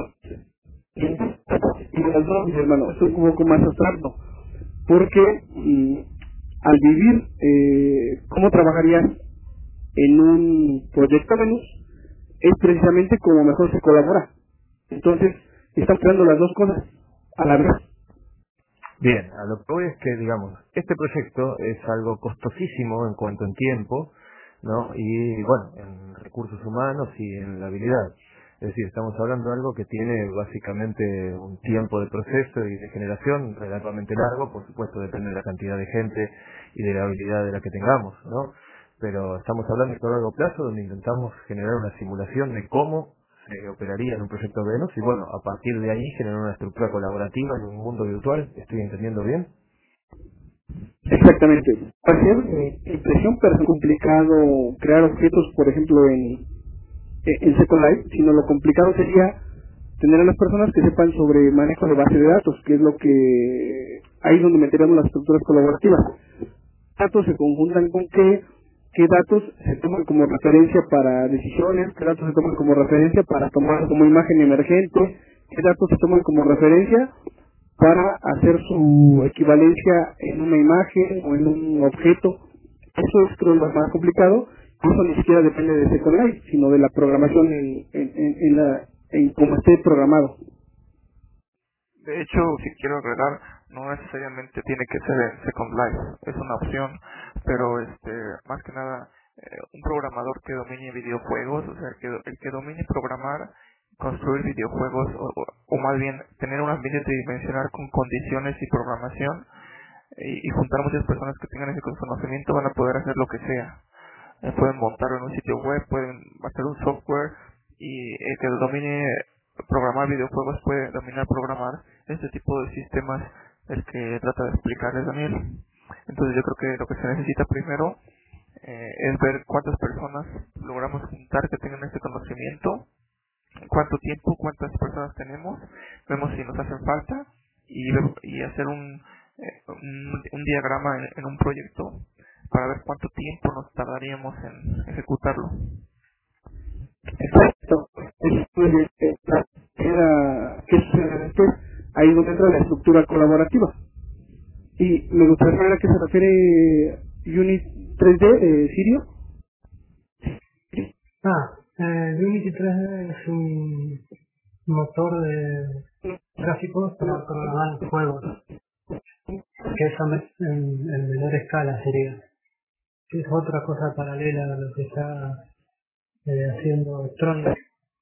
y las dos, hermano, es un poco más abstracto, porque mm, al vivir, eh, ¿cómo trabajarías en un proyecto Venus? Es precisamente como mejor se colabora. Entonces, están creando las dos cosas a la vez. Bien, a lo que voy es que, digamos, este proyecto es algo costosísimo en cuanto en tiempo, ¿no? Y, bueno, en recursos humanos y en la habilidad. Es decir, estamos hablando de algo que tiene básicamente un tiempo de proceso y de generación relativamente largo, por supuesto depende de la cantidad de gente y de la habilidad de la que tengamos, ¿no? Pero estamos hablando de a largo plazo, donde intentamos generar una simulación de cómo se operaría en un proyecto Venus y, bueno, a partir de ahí generar una estructura colaborativa en un mundo virtual. ¿Estoy entendiendo bien? Exactamente. Para hacer eh, impresión, pero es complicado crear objetos, por ejemplo, en, en Second Life, sino lo complicado sería tener a las personas que sepan sobre manejo de base de datos, que es lo que ahí es donde meteríamos las estructuras colaborativas. Datos se conjuntan con qué, qué datos se toman como referencia para decisiones, qué datos se toman como referencia para tomar como imagen emergente, qué datos se toman como referencia para hacer su equivalencia en una imagen o en un objeto. Eso es, creo, lo más complicado. Eso ni siquiera depende de Second Life, sino de la programación en, en, en, en, la, en cómo esté programado. De hecho, si quiero agregar, no necesariamente tiene que ser en Second Life, es una opción, pero este, más que nada, eh, un programador que domine videojuegos, o sea, el que, el que domine programar, construir videojuegos, o, o, o más bien tener un ambiente tridimensional con condiciones y programación, y, y juntar muchas personas que tengan ese conocimiento, van a poder hacer lo que sea. Eh, pueden montarlo en un sitio web, pueden hacer un software, y el que domine programar videojuegos puede dominar programar este tipo de sistemas, el que trata de explicarles Daniel. Entonces yo creo que lo que se necesita primero eh, es ver cuántas personas logramos juntar que tengan este conocimiento, cuánto tiempo, cuántas personas tenemos, vemos si nos hacen falta y, y hacer un, eh, un, un diagrama en, en un proyecto para ver cuánto tiempo nos tardaríamos en ejecutarlo. Exacto. Era, ¿qué sucede después? Ahí es donde entra la estructura colaborativa. Y me gustaría saber a qué se refiere Unity tres D de Sirio. Ah, eh, Unity tres D es un motor de gráficos para programar juegos. que es en, en menor escala sería, que es otra cosa paralela a lo que está eh, haciendo Tronic.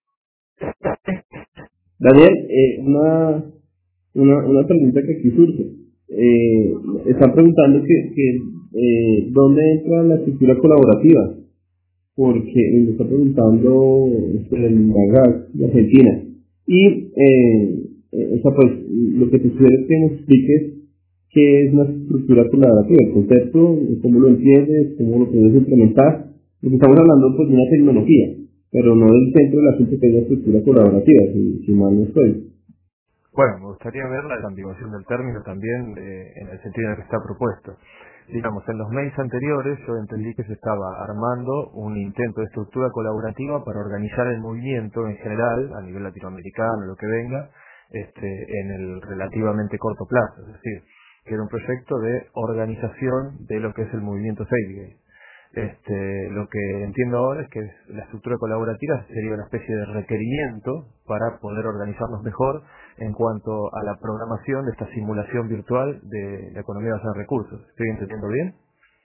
Daniel, eh, una, una, una pregunta que aquí surge. Eh, están preguntando que, que eh, ¿dónde entra la estructura colaborativa? Porque me está preguntando el Magas de Argentina. Y, eh, eh, o sea, pues, lo que te sugiero es que nos expliques qué es una estructura colaborativa, el concepto, cómo lo entiendes, cómo lo puedes implementar, porque estamos hablando pues de una tecnología, pero no del centro del asunto que es la estructura colaborativa, si, si mal no estoy. Bueno, me gustaría ver la desambiguación del término también eh, en el sentido en el que está propuesto. Digamos, en los mails anteriores yo entendí que se estaba armando un intento de estructura colaborativa para organizar el movimiento en general, a nivel latinoamericano, lo que venga, este, en el relativamente corto plazo. Es decir, que era un proyecto de organización de lo que es el movimiento Sailgate. Este, lo que entiendo ahora es que la estructura colaborativa sería una especie de requerimiento para poder organizarnos mejor en cuanto a la programación de esta simulación virtual de la economía basada en recursos. ¿Estoy entendiendo bien?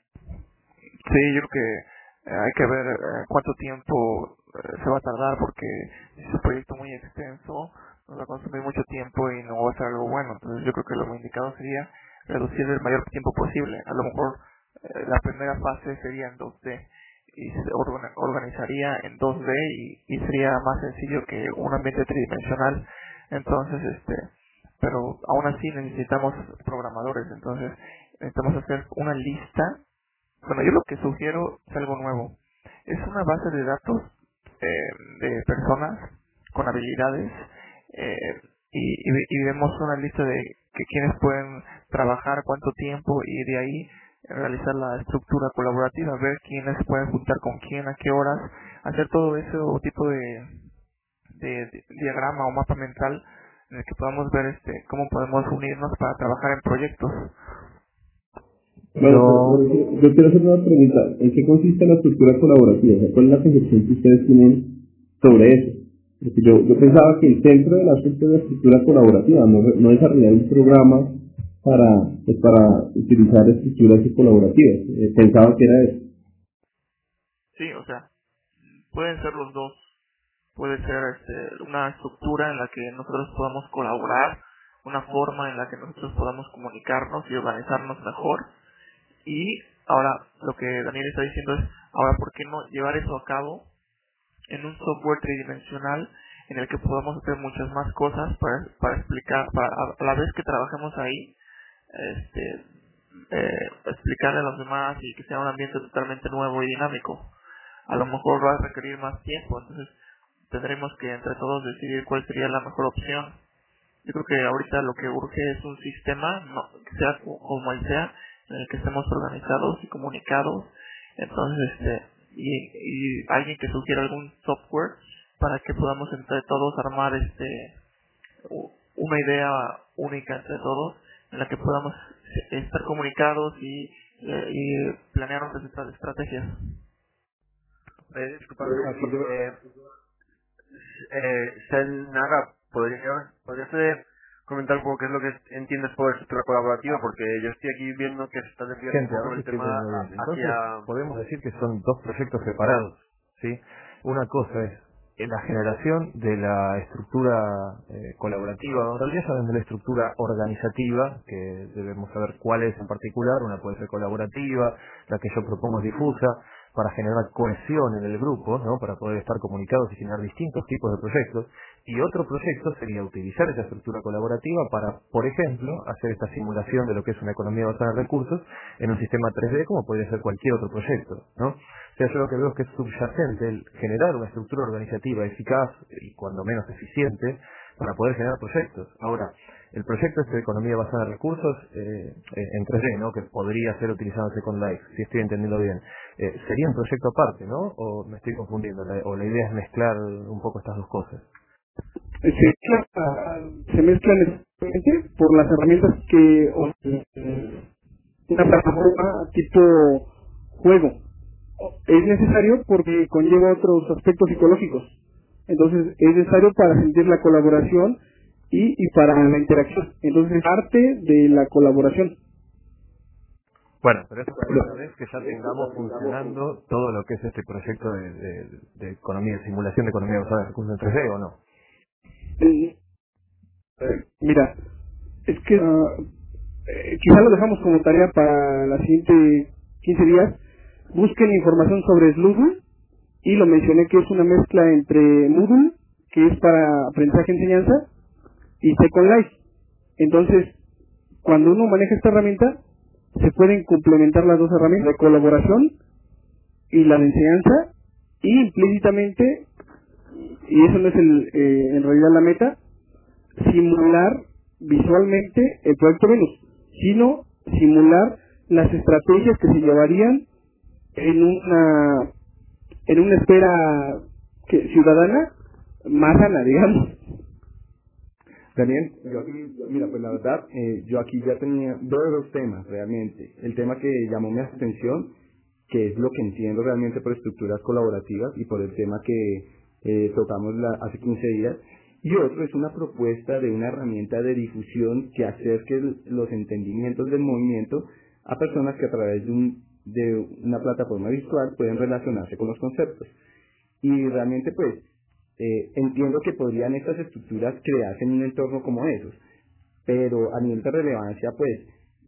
Sí, yo creo que eh, hay que ver eh, cuánto tiempo eh, se va a tardar, porque es un proyecto muy extenso, nos va a consumir mucho tiempo y no va a ser algo bueno. Entonces yo creo que lo indicado sería reducir el mayor tiempo posible. A lo mejor eh, la primera fase sería en dos D y se organ- organizaría en dos D y, y sería más sencillo que un ambiente tridimensional. Entonces, este, pero aún así necesitamos programadores. Entonces necesitamos hacer una lista. Bueno, yo lo que sugiero es algo nuevo. Es una base de datos eh, de personas con habilidades eh, y, y, y vemos una lista de que quienes pueden trabajar, cuánto tiempo, y de ahí realizar la estructura colaborativa, ver quiénes pueden juntar con quién, a qué horas, hacer todo ese tipo de, de, de diagrama o mapa mental en el que podamos ver este cómo podemos unirnos para trabajar en proyectos. Bueno, no. pero, pero, yo quiero hacer una pregunta. ¿En qué consiste la estructura colaborativa? O sea, ¿cuál es la concepción que ustedes tienen sobre eso? Porque yo, yo pensaba que el centro del asunto es la estructura colaborativa, no, no desarrollar un programa para, pues, para utilizar estructuras colaborativas. Eh, pensaba que era eso. Sí, o sea, pueden ser los dos. Puede ser este, una estructura en la que nosotros podamos colaborar, una forma en la que nosotros podamos comunicarnos y organizarnos mejor. Y ahora lo que Daniel está diciendo es, ahora ¿por qué no llevar eso a cabo en un software tridimensional en el que podamos hacer muchas más cosas para, para explicar, para a la vez que trabajemos ahí, este, eh, explicarle a los demás y que sea un ambiente totalmente nuevo y dinámico? A lo mejor va a requerir más tiempo, entonces tendremos que entre todos decidir cuál sería la mejor opción. Yo creo que ahorita lo que urge es un sistema, no, que sea como el sea, en el que estemos organizados y comunicados. Entonces, este, y, y alguien que sugiera algún software para que podamos entre todos armar este una idea única entre todos, en la que podamos estar comunicados y, y planear nuestras estrategias. Eh, disculpa, eh, eh, Senaga, ¿podría, ¿podrías eh, comentar un poco qué es lo que entiendes por estructura colaborativa? Porque yo estoy aquí viendo que se está desviando un poco el tema Entonces, hacia... podemos decir que son dos proyectos separados, ¿sí? Una cosa es en la generación de la estructura eh, colaborativa, en realidad saben de la estructura organizativa, que debemos saber cuál es en particular. Una puede ser colaborativa, la que yo propongo es difusa, para generar cohesión en el grupo, ¿no? Para poder estar comunicados y generar distintos tipos de proyectos. Y otro proyecto sería utilizar esa estructura colaborativa para, por ejemplo, hacer esta simulación de lo que es una economía basada en recursos en un sistema tres D, como podría ser cualquier otro proyecto, ¿no? O sea, yo lo que veo es que es subyacente el generar una estructura organizativa eficaz y cuando menos eficiente para poder generar proyectos. Ahora, el proyecto este de economía basada en recursos eh, en tres D, ¿no? Que podría ser utilizado en Second Life, si estoy entendiendo bien, eh, sería un proyecto aparte, ¿no? ¿O me estoy confundiendo? La, o la idea es mezclar un poco estas dos cosas. Se, se mezclan exactamente por las herramientas que una plataforma tipo juego es necesario porque conlleva otros aspectos psicológicos. Entonces es necesario para sentir la colaboración y, y para la interacción. Entonces es parte de la colaboración. Bueno, pero es la primera vez que ya tengamos funcionando todo lo que es este proyecto de, de, de economía, de simulación de economía basada en recursos en tres D, ¿o no? Eh, mira, es que uh, eh, quizá lo dejamos como tarea para la siguiente quince días. Busquen información sobre Moodle, y lo mencioné que es una mezcla entre Moodle, que es para aprendizaje y enseñanza, y Second Life. Entonces, cuando uno maneja esta herramienta, se pueden complementar las dos herramientas de colaboración y la de enseñanza, y implícitamente, y eso no es el, eh, en realidad la meta, simular visualmente el proyecto Venus, sino simular las estrategias que se llevarían en una en una esfera que, ciudadana más sana, digamos. Daniel, yo aquí, mira, pues la verdad, eh, yo aquí ya tenía dos, dos temas realmente. El tema que llamó mi atención, que es lo que entiendo realmente por estructuras colaborativas y por el tema que eh, tocamos la, hace quince días, y otro es una propuesta de una herramienta de difusión que acerque el, los entendimientos del movimiento a personas que a través de, un, de una plataforma virtual pueden relacionarse con los conceptos. Y realmente pues eh, entiendo que podrían estas estructuras crearse en un entorno como esos, pero a nivel de relevancia pues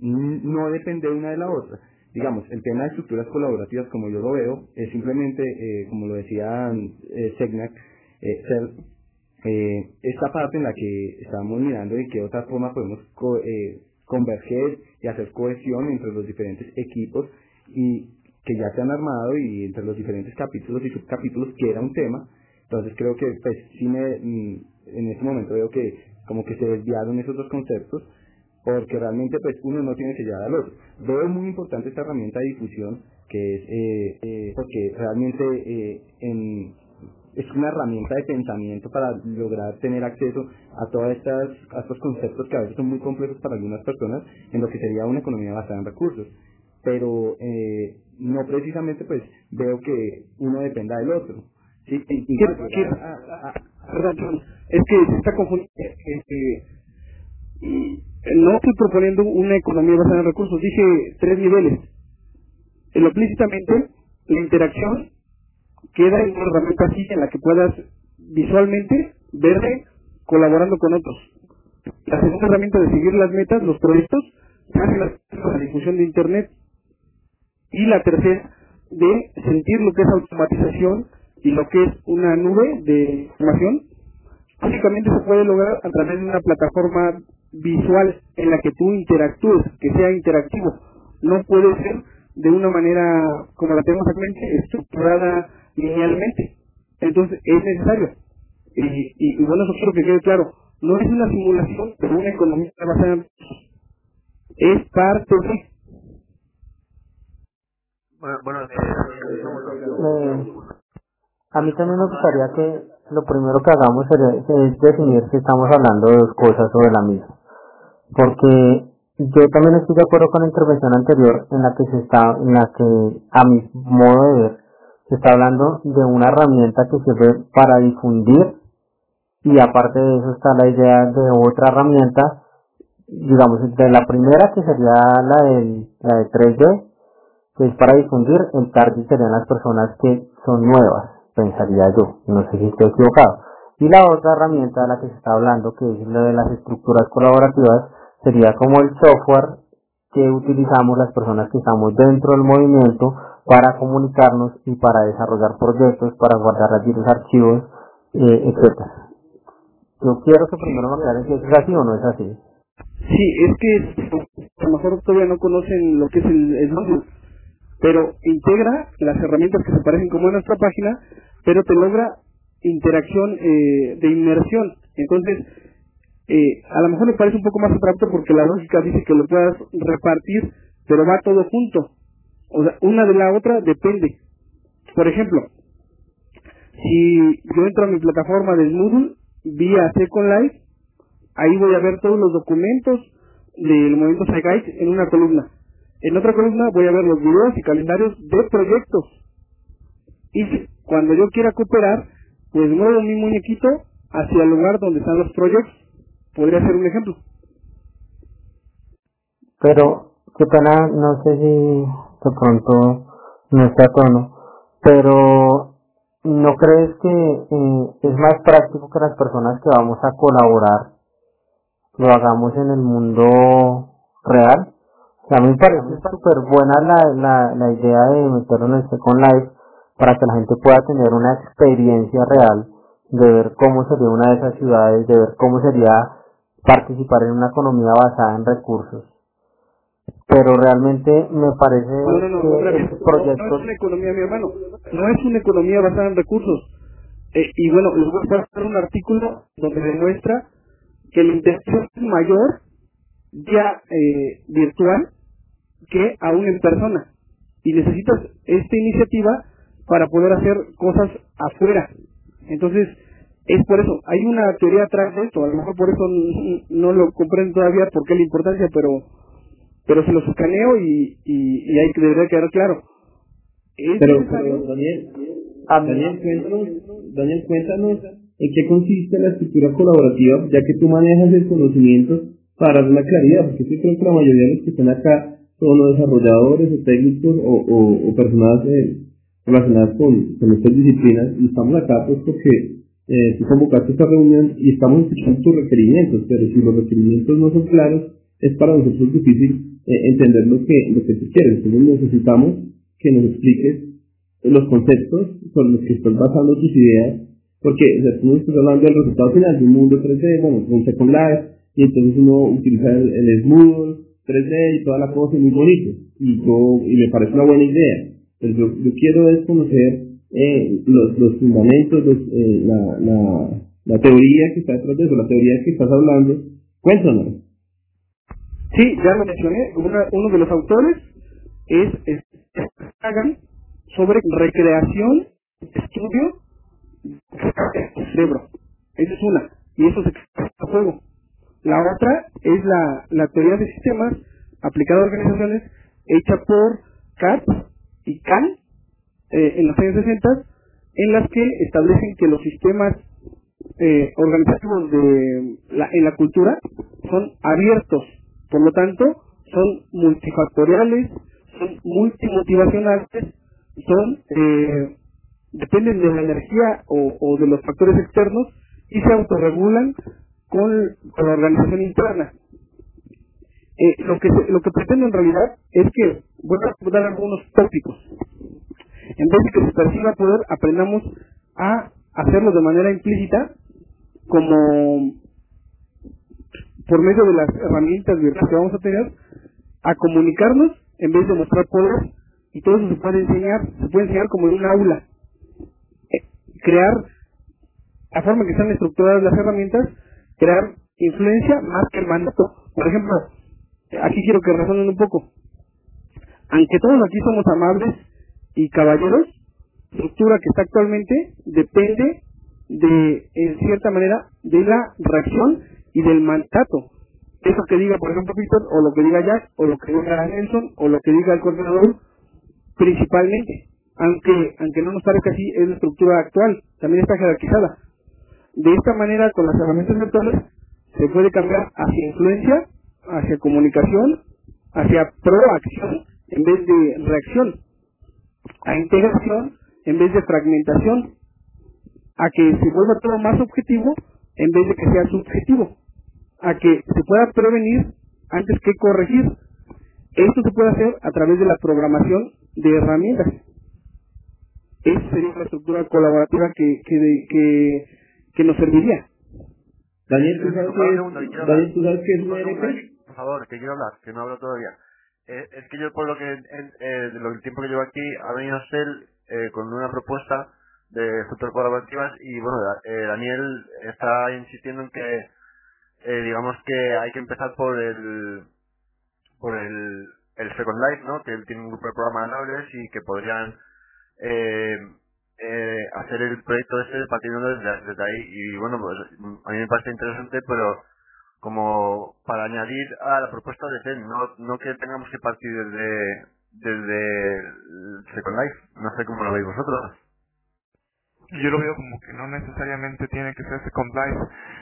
no depende una de la otra. Digamos, el tema de estructuras colaborativas, como yo lo veo, es simplemente, eh, como lo decía eh, Segnac, eh, ser eh, esta parte en la que estamos mirando de qué otra forma podemos co eh, converger y hacer cohesión entre los diferentes equipos y que ya se han armado y entre los diferentes capítulos y subcapítulos, que era un tema. Entonces creo que pues sí me, en este momento veo que como que se desviaron esos dos conceptos, porque realmente pues uno no tiene que llevar al otro. Veo muy importante esta herramienta de difusión, que es eh, eh, porque realmente eh, en, es una herramienta de pensamiento para lograr tener acceso a todas estas a estos conceptos que a veces son muy complejos para algunas personas en lo que sería una economía basada en recursos, pero eh, no precisamente pues veo que uno dependa del otro. Sí, y, y ¿Qué, qué, ah, ah, perdón, es que se está confundiendo. Eh, eh, no estoy proponiendo una economía basada en recursos, dije tres niveles. En lo explícitamente, la interacción queda en una herramienta así en la que puedas visualmente verte colaborando con otros. La segunda herramienta de seguir las metas, los proyectos, se hace la, la difusión de Internet. Y la tercera, de sentir lo que es automatización y lo que es una nube de información. Básicamente se puede lograr a través de una plataforma visual en la que tú interactúes, que sea interactivo. No puede ser de una manera como la tenemos actualmente, estructurada linealmente. Entonces es necesario. Y, y, y bueno, eso quiero que quede claro. No es una simulación de una economía basada en... Es parte de... Bueno, bueno eh, Eh, a mí también me gustaría que lo primero que hagamos sería, es definir si estamos hablando de dos cosas sobre la misma. Porque yo también estoy de acuerdo con la intervención anterior en la que se está, en la que a mi modo de ver se está hablando de una herramienta que sirve para difundir, y aparte de eso está la idea de otra herramienta, digamos, de la primera que sería la, del, la de tres D, que es para difundir. El target serían las personas que son nuevas, pensaría yo, no sé si estoy equivocado. Y la otra herramienta de la que se está hablando, que es lo de las estructuras colaborativas, sería como el software que utilizamos las personas que estamos dentro del movimiento para comunicarnos y para desarrollar proyectos, para guardar allí los archivos, eh, etcétera. Yo quiero que primero me aclaren si es así o no es así. Sí, es que a lo mejor todavía no conocen lo que es el, el módulo, pero integra las herramientas que se parecen como en nuestra página, pero te logra interacción eh, de inmersión. Entonces, eh, a lo mejor me parece un poco más abstracto porque la lógica dice que lo puedas repartir, pero va todo junto. O sea, una de la otra depende. Por ejemplo, si yo entro a mi plataforma del Moodle vía Second Life, ahí voy a ver todos los documentos del movimiento SciGuide en una columna. En otra columna voy a ver los videos y calendarios de proyectos. Y cuando yo quiera cooperar, pues muevo mi muñequito hacia el lugar donde están los proyectos. Podría ser un ejemplo. Pero, qué pena, no sé si de pronto no está a tono, pero ¿no crees que eh, es más práctico que las personas que vamos a colaborar lo hagamos en el mundo real? O sea, a mí me parece súper buena la, la, la idea de meterlo en el Second Life para que la gente pueda tener una experiencia real de ver cómo sería una de esas ciudades, de ver cómo sería participar en una economía basada en recursos. Pero realmente me parece No, no, no, que otra vez, este no, proyecto... no es una economía, mi hermano, no es una economía basada en recursos. Eh, y bueno, les voy a pasar un artículo donde demuestra que la inversión es mayor ya eh, virtual que aún en persona. Y necesitas esta iniciativa para poder hacer cosas afuera. Entonces, es por eso, hay una teoría atrás de esto, a lo mejor por eso n- no lo comprendo todavía por qué la importancia, pero pero se los escaneo y, y, y ahí debería quedar claro. Es Pero, necesario. pero Daniel, Daniel, cuéntanos, Daniel, cuéntanos en qué consiste la estructura colaborativa, ya que tú manejas el conocimiento para dar la claridad, porque yo creo que la mayoría de los que están acá son los desarrolladores o técnicos o, o, o personas eh, relacionadas con, con estas disciplinas, y estamos acá pues porque eh, tú convocaste esta reunión y estamos escuchando tus requerimientos, pero si los requerimientos no son claros, es para nosotros difícil eh, entender lo que, lo que tú quieres. Entonces necesitamos que nos expliques los conceptos sobre los que estás basando tus ideas, porque o sea, tú nos estás hablando del resultado final de un mundo tres D, bueno, con Second Life, y entonces uno utiliza el, el Smooth tres D y toda la cosa, muy bonito, y yo, y me parece una buena idea. Pero yo, yo quiero es conocer eh, los, los fundamentos, los, eh, la, la, la teoría que está detrás de eso, la teoría que estás hablando. Cuéntanos. Sí, ya lo mencioné, una- uno de los autores es, es Hagan sobre recreación, estudio del cerebro. Esa es una, y eso se queda a fuego. La otra es la, la teoría de sistemas aplicada a organizaciones hecha por Katz y Kahn eh, en los años sesenta, en las que establecen que los sistemas eh, organizativos de la, en la cultura son abiertos, por lo tanto son multifactoriales, son multimotivacionales, son eh, dependen de la energía o, o de los factores externos y se autorregulan con, con la organización interna. Eh, lo que se, lo que pretendo en realidad es que voy a dar algunos tópicos. En vez de que se perciba poder, aprendamos a hacerlo de manera implícita, como por medio de las herramientas virtuales que vamos a tener, a comunicarnos en vez de mostrar poder, y todo eso se puede enseñar, se puede enseñar como en un aula. Eh, crear, la forma en que están estructuradas las herramientas, crear influencia más que el mandato. Por ejemplo, aquí quiero que razonen un poco. Aunque todos aquí somos amables y caballeros, la estructura que está actualmente depende de, en cierta manera, de la reacción y del mandato. Eso que diga, por ejemplo, Víctor, o lo que diga Jack, o lo que diga Nelson, o lo que diga el coordinador, principalmente. Aunque, aunque no nos parezca así, es la estructura actual, también está jerarquizada. De esta manera, con las herramientas virtuales, se puede cambiar hacia influencia, hacia comunicación, hacia proacción, en vez de reacción, a integración, en vez de fragmentación, a que se vuelva todo más objetivo, en vez de que sea subjetivo, a que se pueda prevenir antes que corregir. Esto se puede hacer a través de la programación de herramientas. Esa sería la estructura colaborativa que, que, de- que, que nos serviría. Daniel, ¿tú sabes Un qué segundo, que es, quiero hablar. Daniel, ¿tú sabes qué es un Un segundo, E R P? por favor, que quiero hablar, que no hablo todavía. Eh, es que yo, por lo que, en, eh, de lo el tiempo que llevo aquí, ha venido a ser eh, con una propuesta de super colaborativas y, bueno, da- eh, Daniel está insistiendo en que, eh, digamos que hay que empezar por el, por el, el Second Life, ¿no? Que él tiene un grupo de programadores y que podrían eh, eh, hacer el proyecto este partiendo desde, desde ahí. Y bueno, pues a mí me parece interesante, pero como para añadir a la propuesta de Zen, no, no que tengamos que partir desde, desde el Second Life. No sé cómo lo veis vosotros. Yo lo veo como que no necesariamente tiene que ser Second Life.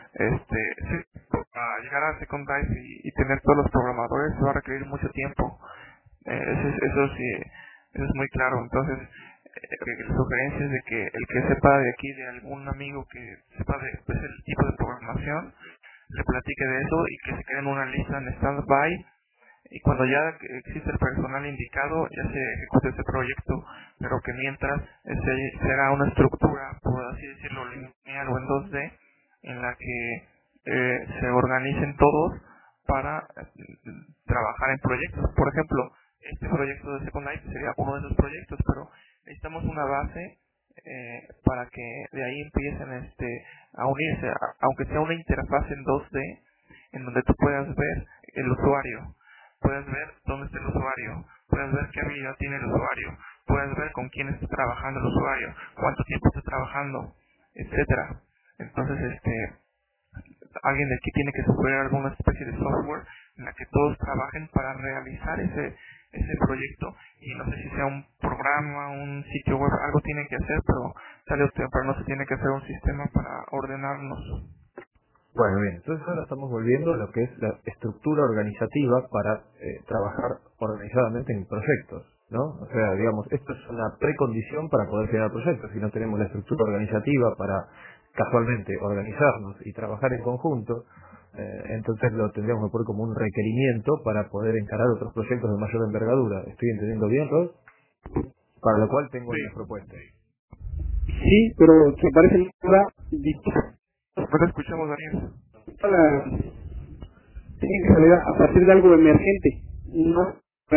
este, sí, para llegar a Second Life y, y tener todos los programadores se va a requerir mucho tiempo. Eh, eso, es- eso sí, eso es muy claro. Entonces, eh, sugerencias de que el que sepa de aquí, de algún amigo que sepa de pues, el tipo de programación, le platique de eso y que se quede en una lista en stand-by, y cuando ya existe el personal indicado ya se ejecute ese proyecto, pero que mientras se, se haga una estructura, por así decirlo, lineal o en dos D, en la que eh, se organicen todos para eh, trabajar en proyectos. Por ejemplo, este proyecto de Second Life sería uno de esos proyectos, pero necesitamos una base eh, para que de ahí empiecen este a unirse, a- aunque sea una interfaz en dos D, en donde tú puedas ver el usuario, puedes ver dónde está el usuario, puedes ver qué habilidad tiene el usuario, puedes ver con quién está trabajando el usuario, cuánto tiempo está trabajando, etcétera. Entonces, este, alguien de aquí tiene que desarrollar alguna especie de software en la que todos trabajen para realizar ese ese proyecto, y no sé si sea un programa, un sitio web, algo tiene que hacer, pero sale usted, pero no se tiene que hacer un sistema para ordenarnos. Bueno, bien, entonces ahora estamos volviendo a lo que es la estructura organizativa para eh, trabajar organizadamente en proyectos, ¿no? O sea, digamos, esto es una precondición para poder generar proyectos. Si no tenemos la estructura organizativa para casualmente organizarnos y trabajar en conjunto, eh, entonces lo tendríamos que poner como un requerimiento para poder encarar otros proyectos de mayor envergadura. ¿Estoy entendiendo bien, Rod? Para lo cual tengo Sí. unas propuestas. Sí, pero se parece una distinta. No te escuchamos, Daniel. La- Tiene que salir a partir de algo emergente, no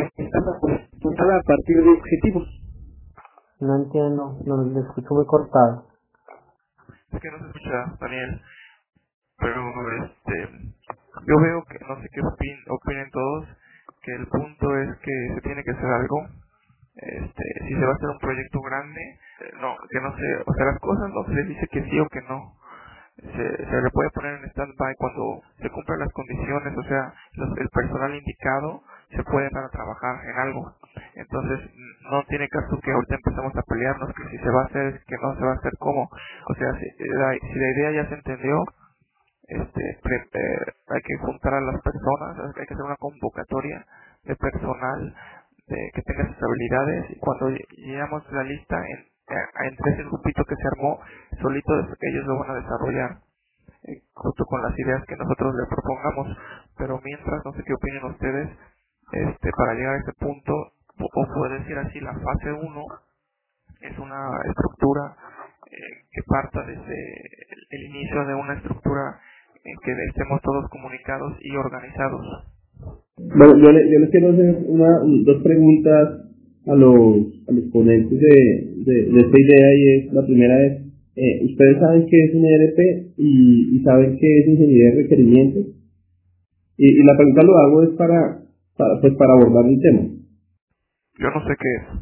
está a partir de objetivos. No entiendo, no lo escucho muy cortado. Es que no se escucha, Daniel, pero este, yo veo que, no sé qué opin, opinen todos, que el punto es que se tiene que hacer algo. Este, si se va a hacer un proyecto grande, eh, no, que no se, o sea, las cosas no se les dice que sí o que no. Se, se le puede poner en stand-by cuando se cumplan las condiciones, o sea, los- el personal indicado se puede dar a trabajar en algo. Entonces, n- no tiene caso que ahorita empezamos a pelearnos que si se va a hacer, que no se va a hacer, cómo. O sea, si la, si la idea ya se entendió, este, pre- eh, hay que juntar a las personas, hay que hacer una convocatoria de personal de, que tenga sus habilidades, y cuando lle- llegamos la lista, en, eh, entre ese grupito que se armó, solitos ellos lo van a desarrollar eh, junto con las ideas que nosotros les propongamos. Pero mientras, no sé qué opinan ustedes, este, para llegar a ese punto, o, o poder decir así, la fase uno es una estructura eh, que parta desde el, el inicio de una estructura en que estemos todos comunicados y organizados. Bueno, yo le, yo le quiero hacer una, dos preguntas a los, a los ponentes de, de, de esta idea, y es, la primera es, eh, ¿ustedes saben qué es un E R P y, y saben qué es ingeniería de requerimientos? Y, y la pregunta lo hago es para, para, pues para abordar el tema. Yo no sé qué es.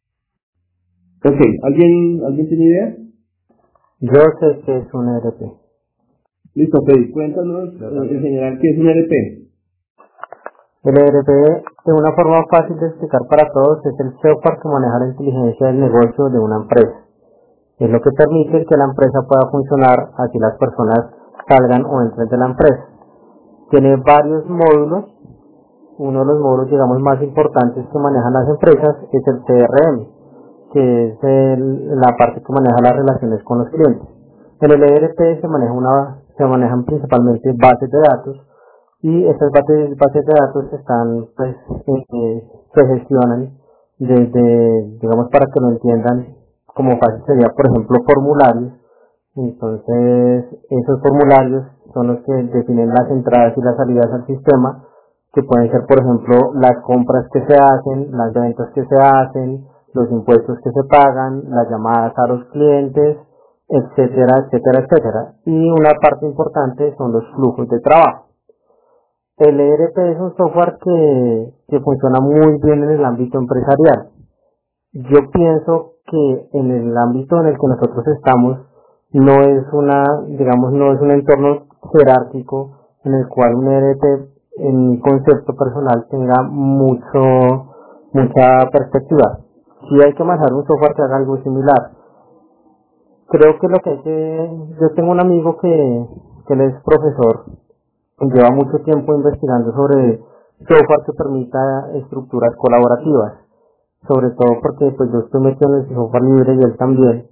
Ok, ¿alguien, ¿alguien tiene idea? Yo sé que es un E R P. Listo, ok, cuéntanos eh, en general qué es un E R P. El E R P, de una forma fácil de explicar para todos, es el software que maneja la inteligencia del negocio de una empresa. Es lo que permite que la empresa pueda funcionar, así las personas salgan o entren de la empresa. Tiene varios módulos. Uno de los módulos, digamos, más importantes que manejan las empresas es el C R M, que es el- la parte que maneja las relaciones con los clientes. En el E R P se maneja una, se manejan principalmente bases de datos, y estas bases, bases de datos están, pues, eh, eh, se gestionan desde, digamos, para que lo entiendan, como fácil sería, por ejemplo, formularios. Entonces, esos formularios son los que definen las entradas y las salidas al sistema, que pueden ser, por ejemplo, las compras que se hacen, las ventas que se hacen, los impuestos que se pagan, las llamadas a los clientes, etcétera, etcétera, etcétera. Y una parte importante son los flujos de trabajo. El E R P es un software que, que funciona muy bien en el ámbito empresarial. Yo pienso que en el ámbito en el que nosotros estamos no es una, digamos, no es un entorno jerárquico en el cual un E R P en mi concepto personal tenga mucho, mucha perspectiva. Sí hay que manejar un software que haga algo similar. Creo que lo que hay que, yo tengo un amigo que, que él es profesor y lleva mucho tiempo investigando sobre software que permita estructuras colaborativas, sobre todo porque pues yo estoy metido en el software libre y él también.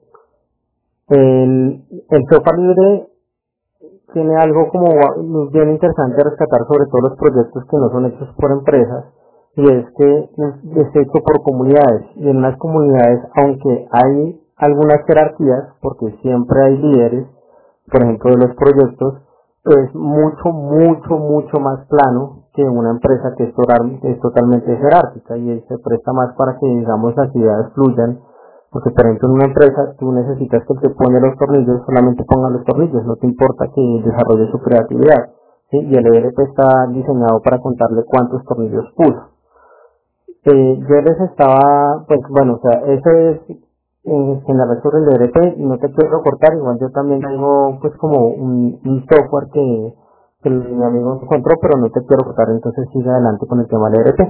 El, el software libre tiene algo como bien interesante de rescatar, sobre todo los proyectos que no son hechos por empresas, y es que es hecho por comunidades, y en las comunidades, aunque hay algunas jerarquías, porque siempre hay líderes, por ejemplo de los proyectos, es mucho, mucho, mucho más plano que una empresa que es, total, es totalmente jerárquica, y se presta más para que, digamos, las ideas fluyan. Porque, por ejemplo, en una empresa tú necesitas que el que pone los tornillos solamente ponga los tornillos, no te importa que desarrolle su creatividad, ¿sí? Y el E R P está diseñado para contarle cuántos tornillos puso. Eh, yo les estaba, pues bueno, o sea, eso es en general sobre el E R P, y no te quiero cortar, igual yo también tengo pues como un, un software que, que mi amigo encontró, pero no te quiero cortar, entonces sigue adelante con el tema del E R P.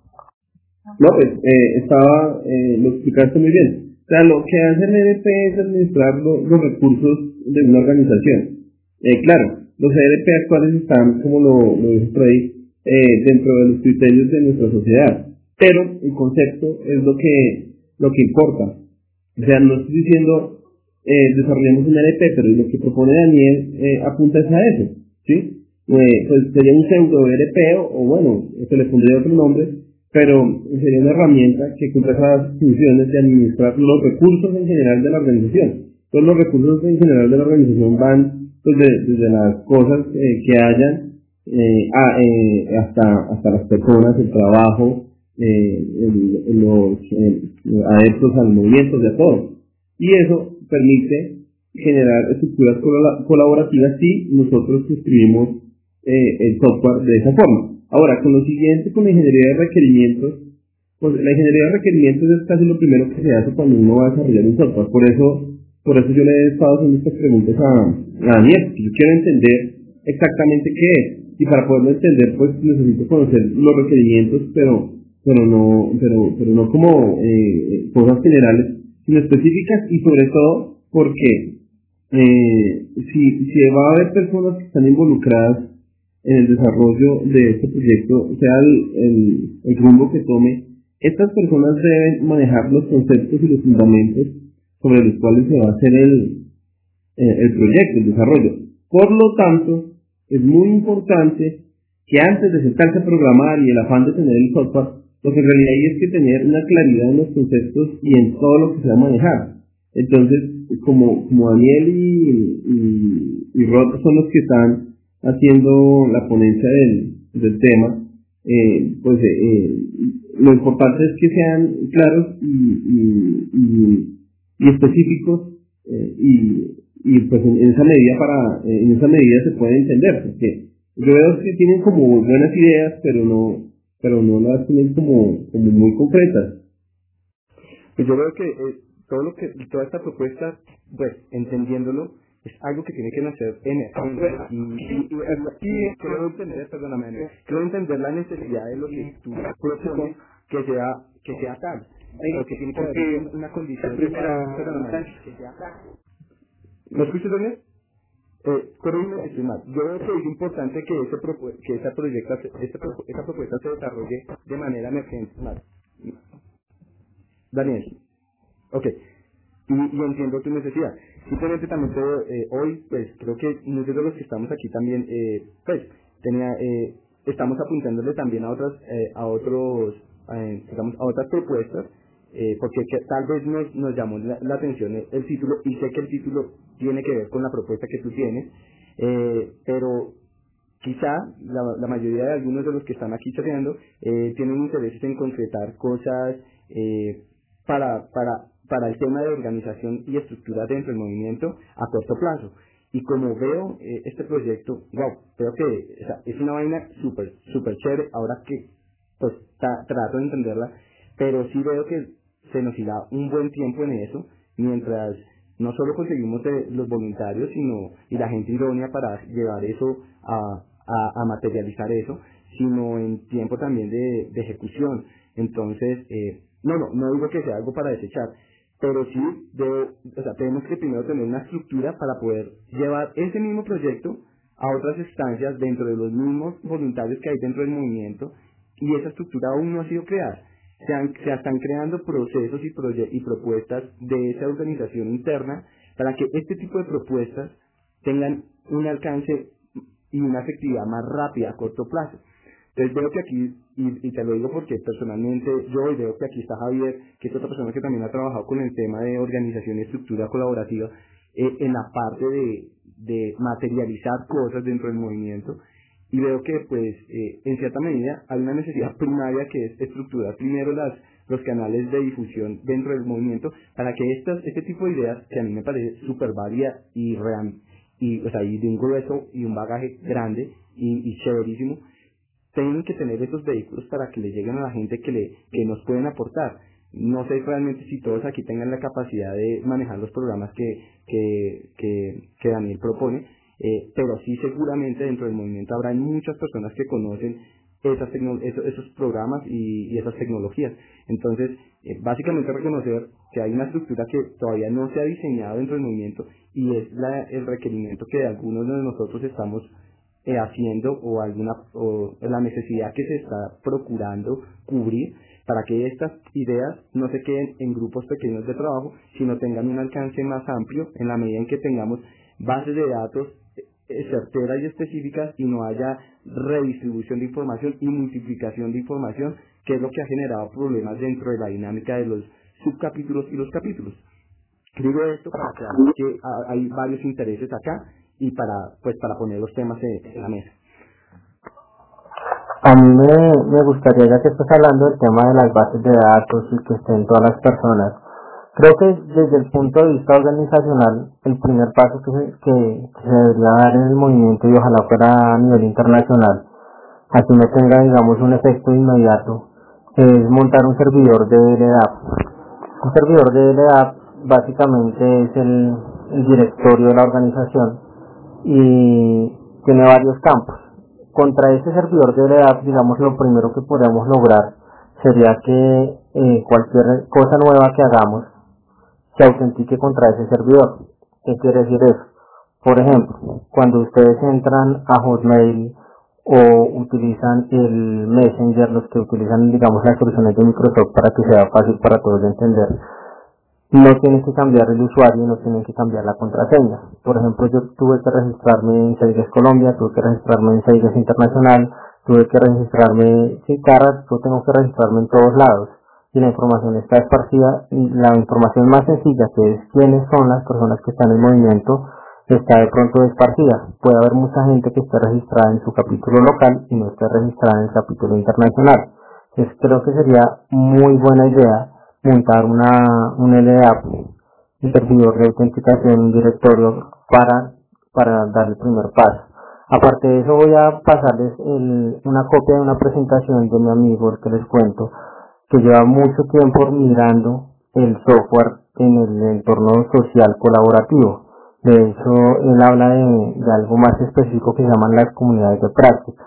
No, pues eh, estaba, eh, lo explicaste muy bien. O sea, lo que hace el E R P es administrar lo, los recursos de una organización. Eh, claro, los E R P actuales están, como lo, lo dijo Freddy, eh, dentro de los criterios de nuestra sociedad, pero el concepto es lo que, lo que importa. O sea, no estoy diciendo eh, desarrollemos un E R P, pero lo que propone Daniel eh, apunta es a eso, ¿sí? Eh, pues sería un pseudo E R P, o, o bueno, se le pondría otro nombre, pero sería una herramienta que cumple esas funciones de administrar los recursos en general de la organización. Todos los recursos en general de la organización van pues, de, desde las cosas eh, que hayan eh, a, eh, hasta, hasta las personas, el trabajo, eh, el, el, los eh, adeptos al movimiento, de todo. Y eso permite generar estructuras colaborativas si nosotros escribimos eh, el software de esa forma. Ahora, con lo siguiente, con la ingeniería de requerimientos, pues la ingeniería de requerimientos es casi lo primero que se hace cuando uno va a desarrollar un software. Por eso, por eso yo le he estado haciendo estas preguntas a, a Daniel. Yo quiero entender exactamente qué es. Y para poderlo entender, pues necesito conocer los requerimientos, pero, pero no, pero, pero no como eh, cosas generales, sino específicas, y sobre todo porque eh, si, si va a haber personas que están involucradas en el desarrollo de este proyecto, sea el, el, el rumbo que tome, estas personas deben manejar los conceptos y los fundamentos sobre los cuales se va a hacer el, eh, el proyecto, el desarrollo. Por lo tanto, es muy importante que antes de sentarse a programar y el afán de tener el software, lo que en realidad hay es que tener una claridad en los conceptos y en todo lo que se va a manejar. Entonces, como, como Daniel y, y, y Rod son los que están haciendo la ponencia del, del tema, eh, pues eh, eh, lo importante es que sean claros y, y, y, y específicos, eh, y, y pues en, en esa medida para eh, en esa medida se puede entender, porque yo veo que tienen como buenas ideas, pero no pero no las tienen como, como muy concretas. Pues yo veo que eh, todo lo que toda esta propuesta, pues entendiéndolo, es algo que tiene que nacer en esencia. Y, y, y, y quiero entender, perdóname, quiero entender la necesidad de lo que tú propones que sea, que sea tal. Pero que tiene que haber una condición de perdóname, que sea tal. ¿Me escuchas, Daniel? Eh, corrígeme si estoy mal. Yo veo que es importante que ese propu- que esa proyecta, esa, esa propuesta se desarrolle de manera emergente. Mal. Daniel. Ok. Y, y entiendo tu necesidad. Simplemente también puedo, eh, hoy, pues creo que muchos de los que estamos aquí también, eh, pues, tenía, eh, estamos apuntándole también a otras, eh, a otros, eh, digamos, a otras propuestas, eh, porque que, tal vez nos, nos llamó la, la atención el, el título, y sé que el título tiene que ver con la propuesta que tú tienes, eh, pero quizá la, la mayoría de algunos de los que están aquí chateando eh, tienen intereses en concretar cosas eh, para, para, para el tema de organización y estructura dentro del movimiento a corto plazo. Y como veo eh, este proyecto, wow, creo que o sea, es una vaina súper, súper chévere, ahora que pues ta, trato de entenderla, pero sí veo que se nos irá un buen tiempo en eso, mientras no solo conseguimos eh, los voluntarios, sino y la gente idónea para llevar eso a, a, a materializar eso, sino en tiempo también de, de ejecución. Entonces, eh, no, no, no digo que sea algo para desechar, pero sí debo, o sea, tenemos que primero tener una estructura para poder llevar ese mismo proyecto a otras instancias dentro de los mismos voluntarios que hay dentro del movimiento, y esa estructura aún no ha sido creada. Se, han, se están creando procesos y, proye y propuestas de esa organización interna para que este tipo de propuestas tengan un alcance y una efectividad más rápida a corto plazo. Entonces veo que aquí, y, y te lo digo porque personalmente yo, y veo que aquí está Javier, que es otra persona que también ha trabajado con el tema de organización y estructura colaborativa, eh, en la parte de, de materializar cosas dentro del movimiento, y veo que pues eh, en cierta medida hay una necesidad primaria que es estructurar primero las, los canales de difusión dentro del movimiento para que estas, este tipo de ideas, que a mí me parece súper válida y real, y, o sea, y de un grueso y un bagaje grande y, y chéverísimo, tienen que tener esos vehículos para que le lleguen a la gente que, le, que nos pueden aportar. No sé realmente si todos aquí tengan la capacidad de manejar los programas que, que, que, que Daniel propone, eh, pero sí seguramente dentro del movimiento habrá muchas personas que conocen esas esos, esos programas y, y esas tecnologías. Entonces, eh, básicamente reconocer que hay una estructura que todavía no se ha diseñado dentro del movimiento, y es la, el requerimiento que algunos de nosotros estamos eh, haciendo, o alguna o la necesidad que se está procurando cubrir para que estas ideas no se queden en grupos pequeños de trabajo, sino tengan un alcance más amplio en la medida en que tengamos bases de datos certeras y específicas y no haya redistribución de información y multiplicación de información, que es lo que ha generado problemas dentro de la dinámica de los subcapítulos y los capítulos. Digo esto para aclarar que hay varios intereses acá y para pues para poner los temas en la mesa. A mí me, me gustaría, ya que estás hablando del tema de las bases de datos y que estén todas las personas, creo que desde el punto de vista organizacional, el primer paso que se, que, que se debería dar en el movimiento, y ojalá fuera a nivel internacional, así no tenga, digamos, un efecto inmediato, es montar un servidor de L D A P. Un servidor de L D A P básicamente es el, el directorio de la organización y tiene varios campos. Contra ese servidor de L D A P, digamos, lo primero que podemos lograr sería que eh, cualquier cosa nueva que hagamos se autentique contra ese servidor. ¿Qué quiere decir eso? Por ejemplo, cuando ustedes entran a Hotmail o utilizan el Messenger, los que utilizan, digamos, las soluciones de Microsoft para que sea fácil para todos de entender, no tienen que cambiar el usuario y no tienen que cambiar la contraseña. Por ejemplo, yo tuve que registrarme en Seiges Colombia, tuve que registrarme en Seiges Internacional, tuve que registrarme, sí, caras, yo tengo que registrarme en todos lados. Y la información está esparcida, y la información más sencilla, que es quiénes son las personas que están en movimiento, está de pronto esparcida. Puede haber mucha gente que esté registrada en su capítulo local y no esté registrada en el capítulo internacional. Entonces creo que sería muy buena idea montar una, un L D A P, un servidor de autenticación, un directorio para, para dar el primer paso. Aparte de eso, voy a pasarles el, una copia de una presentación de mi amigo, el que les cuento, que lleva mucho tiempo mirando el software en el entorno social colaborativo. De hecho, él habla de, de algo más específico que se llaman las comunidades de práctica.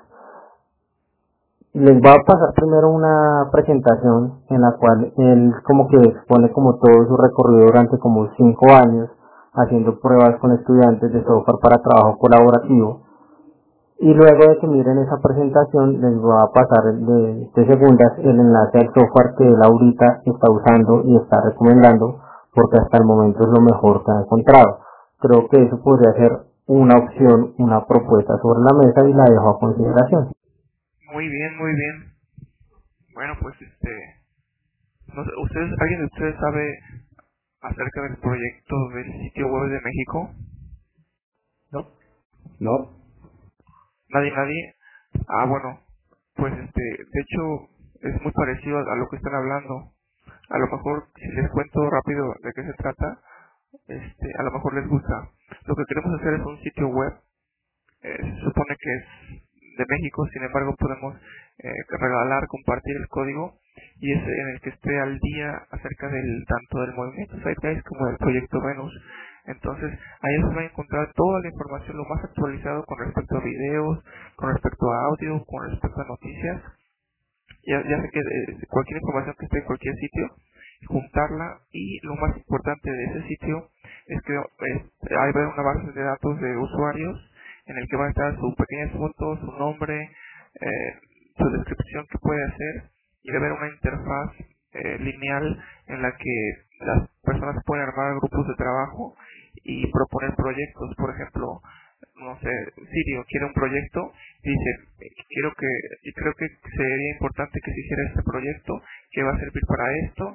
Les voy a pasar primero una presentación en la cual él como que expone como todo su recorrido durante como cinco años haciendo pruebas con estudiantes de software para trabajo colaborativo. Y luego de que miren esa presentación, les voy a pasar de, de segundas el enlace al software que él ahorita está usando y está recomendando, porque hasta el momento es lo mejor que ha encontrado. Creo que eso podría ser una opción, una propuesta sobre la mesa, y la dejo a consideración. Muy bien, muy bien. Bueno, pues este, no sé, ustedes, ¿alguien de ustedes sabe acerca del proyecto del sitio web de México? No. No. Nadie, nadie. Ah, bueno, pues este, de hecho es muy parecido a lo que están hablando. A lo mejor si les cuento rápido de qué se trata, este, a lo mejor les gusta. Lo que queremos hacer es un sitio web. Eh, se supone que es de México, sin embargo podemos eh, regalar, compartir el código, y es en el que esté al día acerca del tanto del movimiento Zeitgeist como del proyecto Venus. Entonces ahí se va a encontrar toda la información, lo más actualizado con respecto a videos, con respecto a audio, con respecto a noticias. Ya, ya sé que eh, cualquier información que esté en cualquier sitio, juntarla, y lo más importante de ese sitio es que eh, hay una base de datos de usuarios en el que va a estar su pequeña foto, su nombre, eh, su descripción que puede hacer, y debe haber una interfaz eh, lineal en la que las personas pueden armar grupos de trabajo y proponer proyectos. Por ejemplo, no sé, Sirio quiere un proyecto y dice, quiero que, y creo que sería importante que se hiciera este proyecto que va a servir para esto,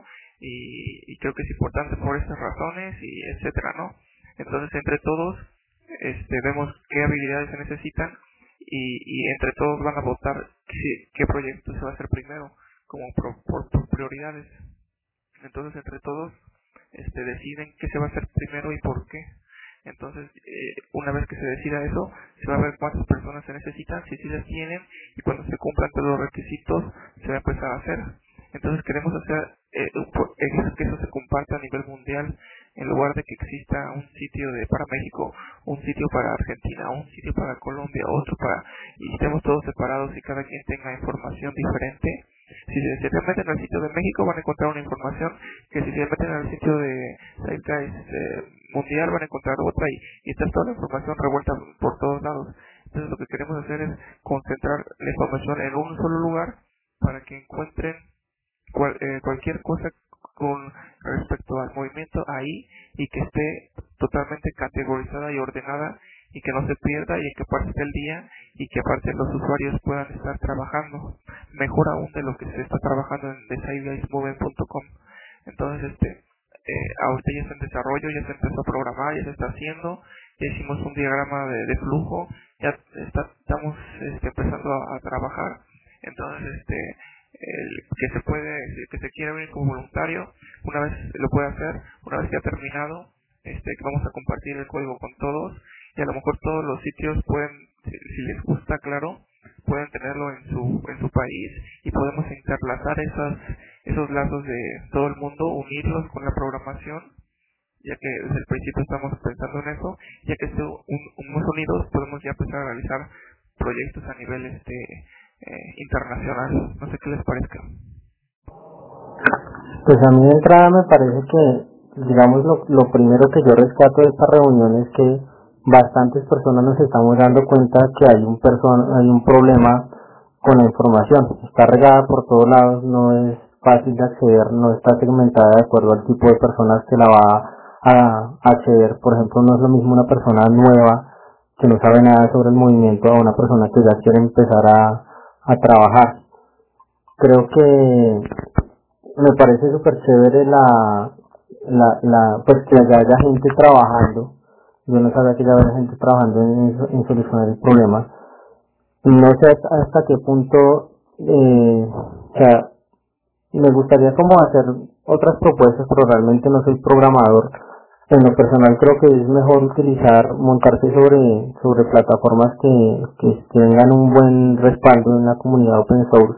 y, y creo que es importante por estas razones, y etcétera, ¿no? Entonces, entre todos este, vemos qué habilidades se necesitan, y, y entre todos van a votar qué, qué proyecto se va a hacer primero, como por, por, por prioridades. Entonces, entre todos este, deciden qué se va a hacer primero y por qué. Entonces, eh, una vez que se decida eso, se va a ver cuántas personas se necesitan, si sí las tienen, y cuando se cumplan todos los requisitos, se va a empezar a hacer. Entonces, queremos hacer eh, un, que eso se comparta a nivel mundial, en lugar de que exista un sitio de para México, un sitio para Argentina, un sitio para Colombia, otro para... y estemos todos separados y cada quien tenga información diferente. Si se, se meten al sitio de México, van a encontrar una información que si se meten al sitio de Zeitgeist eh, mundial, van a encontrar otra, y, y está toda la información revuelta por todos lados. Entonces, lo que queremos hacer es concentrar la información en un solo lugar para que encuentren cual, eh, cualquier cosa con respecto al movimiento ahí, y que esté totalmente categorizada y ordenada, y que no se pierda, y que aparte del día, y que aparte los usuarios puedan estar trabajando mejor aún de lo que se está trabajando en the zeitgeist movement punto com. Entonces, este eh, ahorita ya está en desarrollo, ya se empezó a programar, ya se está haciendo, ya hicimos un diagrama de, de flujo, ya está, estamos este, empezando a, a trabajar. Entonces, este el que se puede, que se quiere venir como voluntario, una vez lo puede hacer, una vez que ha terminado, este vamos a compartir el código con todos, y a lo mejor todos los sitios pueden, si, si les gusta, claro, pueden tenerlo en su en su país, y podemos interlazar esas esos lazos de todo el mundo, unirlos con la programación, ya que desde el principio estamos pensando en eso. Ya que estemos un, un, unidos, podemos ya empezar a realizar proyectos a nivel este eh, internacional. No sé qué les parezca. Pues a mí de entrada me parece que, digamos, lo, lo primero que yo rescato de esta reunión es que bastantes personas nos estamos dando cuenta que hay un person hay un problema con la información. Está regada por todos lados, no es fácil de acceder, no está segmentada de acuerdo al tipo de personas que la va a acceder. Por ejemplo, no es lo mismo una persona nueva que no sabe nada sobre el movimiento a una persona que ya quiere empezar a, a trabajar. Creo que me parece súper chévere la, la, la, pues que haya, haya gente trabajando. Yo no sabía que ya había gente trabajando en, en solucionar el problema. No sé hasta, hasta qué punto, eh, o sea, me gustaría como hacer otras propuestas, pero realmente no soy programador. En lo personal creo que es mejor utilizar, montarse sobre, sobre plataformas que, que tengan un buen respaldo en la comunidad open source.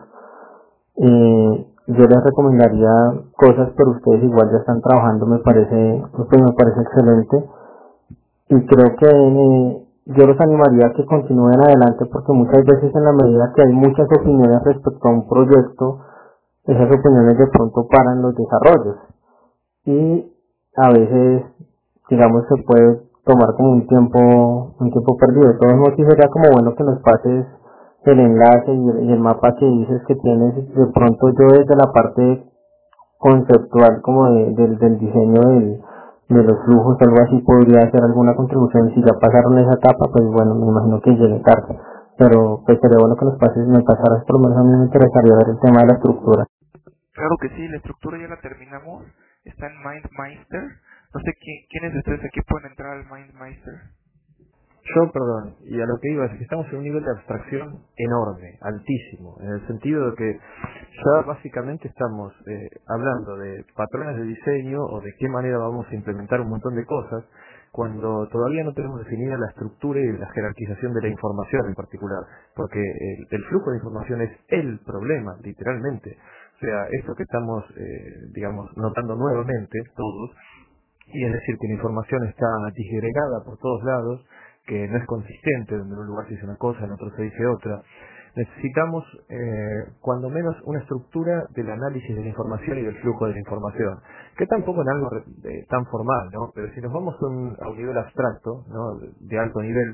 Eh, yo les recomendaría cosas, pero ustedes igual ya están trabajando, me parece, pues me parece excelente, y creo que eh, yo los animaría a que continúen adelante, porque muchas veces en la medida que hay muchas opiniones respecto a un proyecto, esas opiniones de pronto paran los desarrollos, y a veces, digamos, se puede tomar como un tiempo un tiempo perdido. De todos modos, sí sería como bueno que nos pases el enlace y el, y el mapa que dices que tienes. De pronto yo desde la parte conceptual como de, del, del diseño del, de los flujos, algo así, podría hacer alguna contribución. Si ya pasaron esa etapa, pues bueno, me imagino que llegue tarde, pero pues sería bueno que nos pases, me pasaras, por lo menos a mí me interesaría ver el tema de la estructura. Claro que sí, la estructura ya la terminamos, está en MindMeister. No sé quién, quiénes de ustedes aquí pueden entrar al MindMeister. Yo, perdón, y a lo que iba es que estamos en un nivel de abstracción enorme, altísimo, en el sentido de que ya básicamente estamos eh, hablando de patrones de diseño o de qué manera vamos a implementar un montón de cosas, cuando todavía no tenemos definida la estructura y la jerarquización de la información en particular, porque el, el flujo de información es el problema, literalmente. O sea, esto que estamos, eh, digamos, notando nuevamente todos, y es decir, que la información está disgregada por todos lados, que no es consistente, donde en un lugar se dice una cosa, en otro se dice otra. Necesitamos, eh, cuando menos, una estructura del análisis de la información y del flujo de la información, que tampoco es algo de, tan formal, ¿no? Pero si nos vamos a un, a un nivel abstracto, ¿no? de, de alto nivel,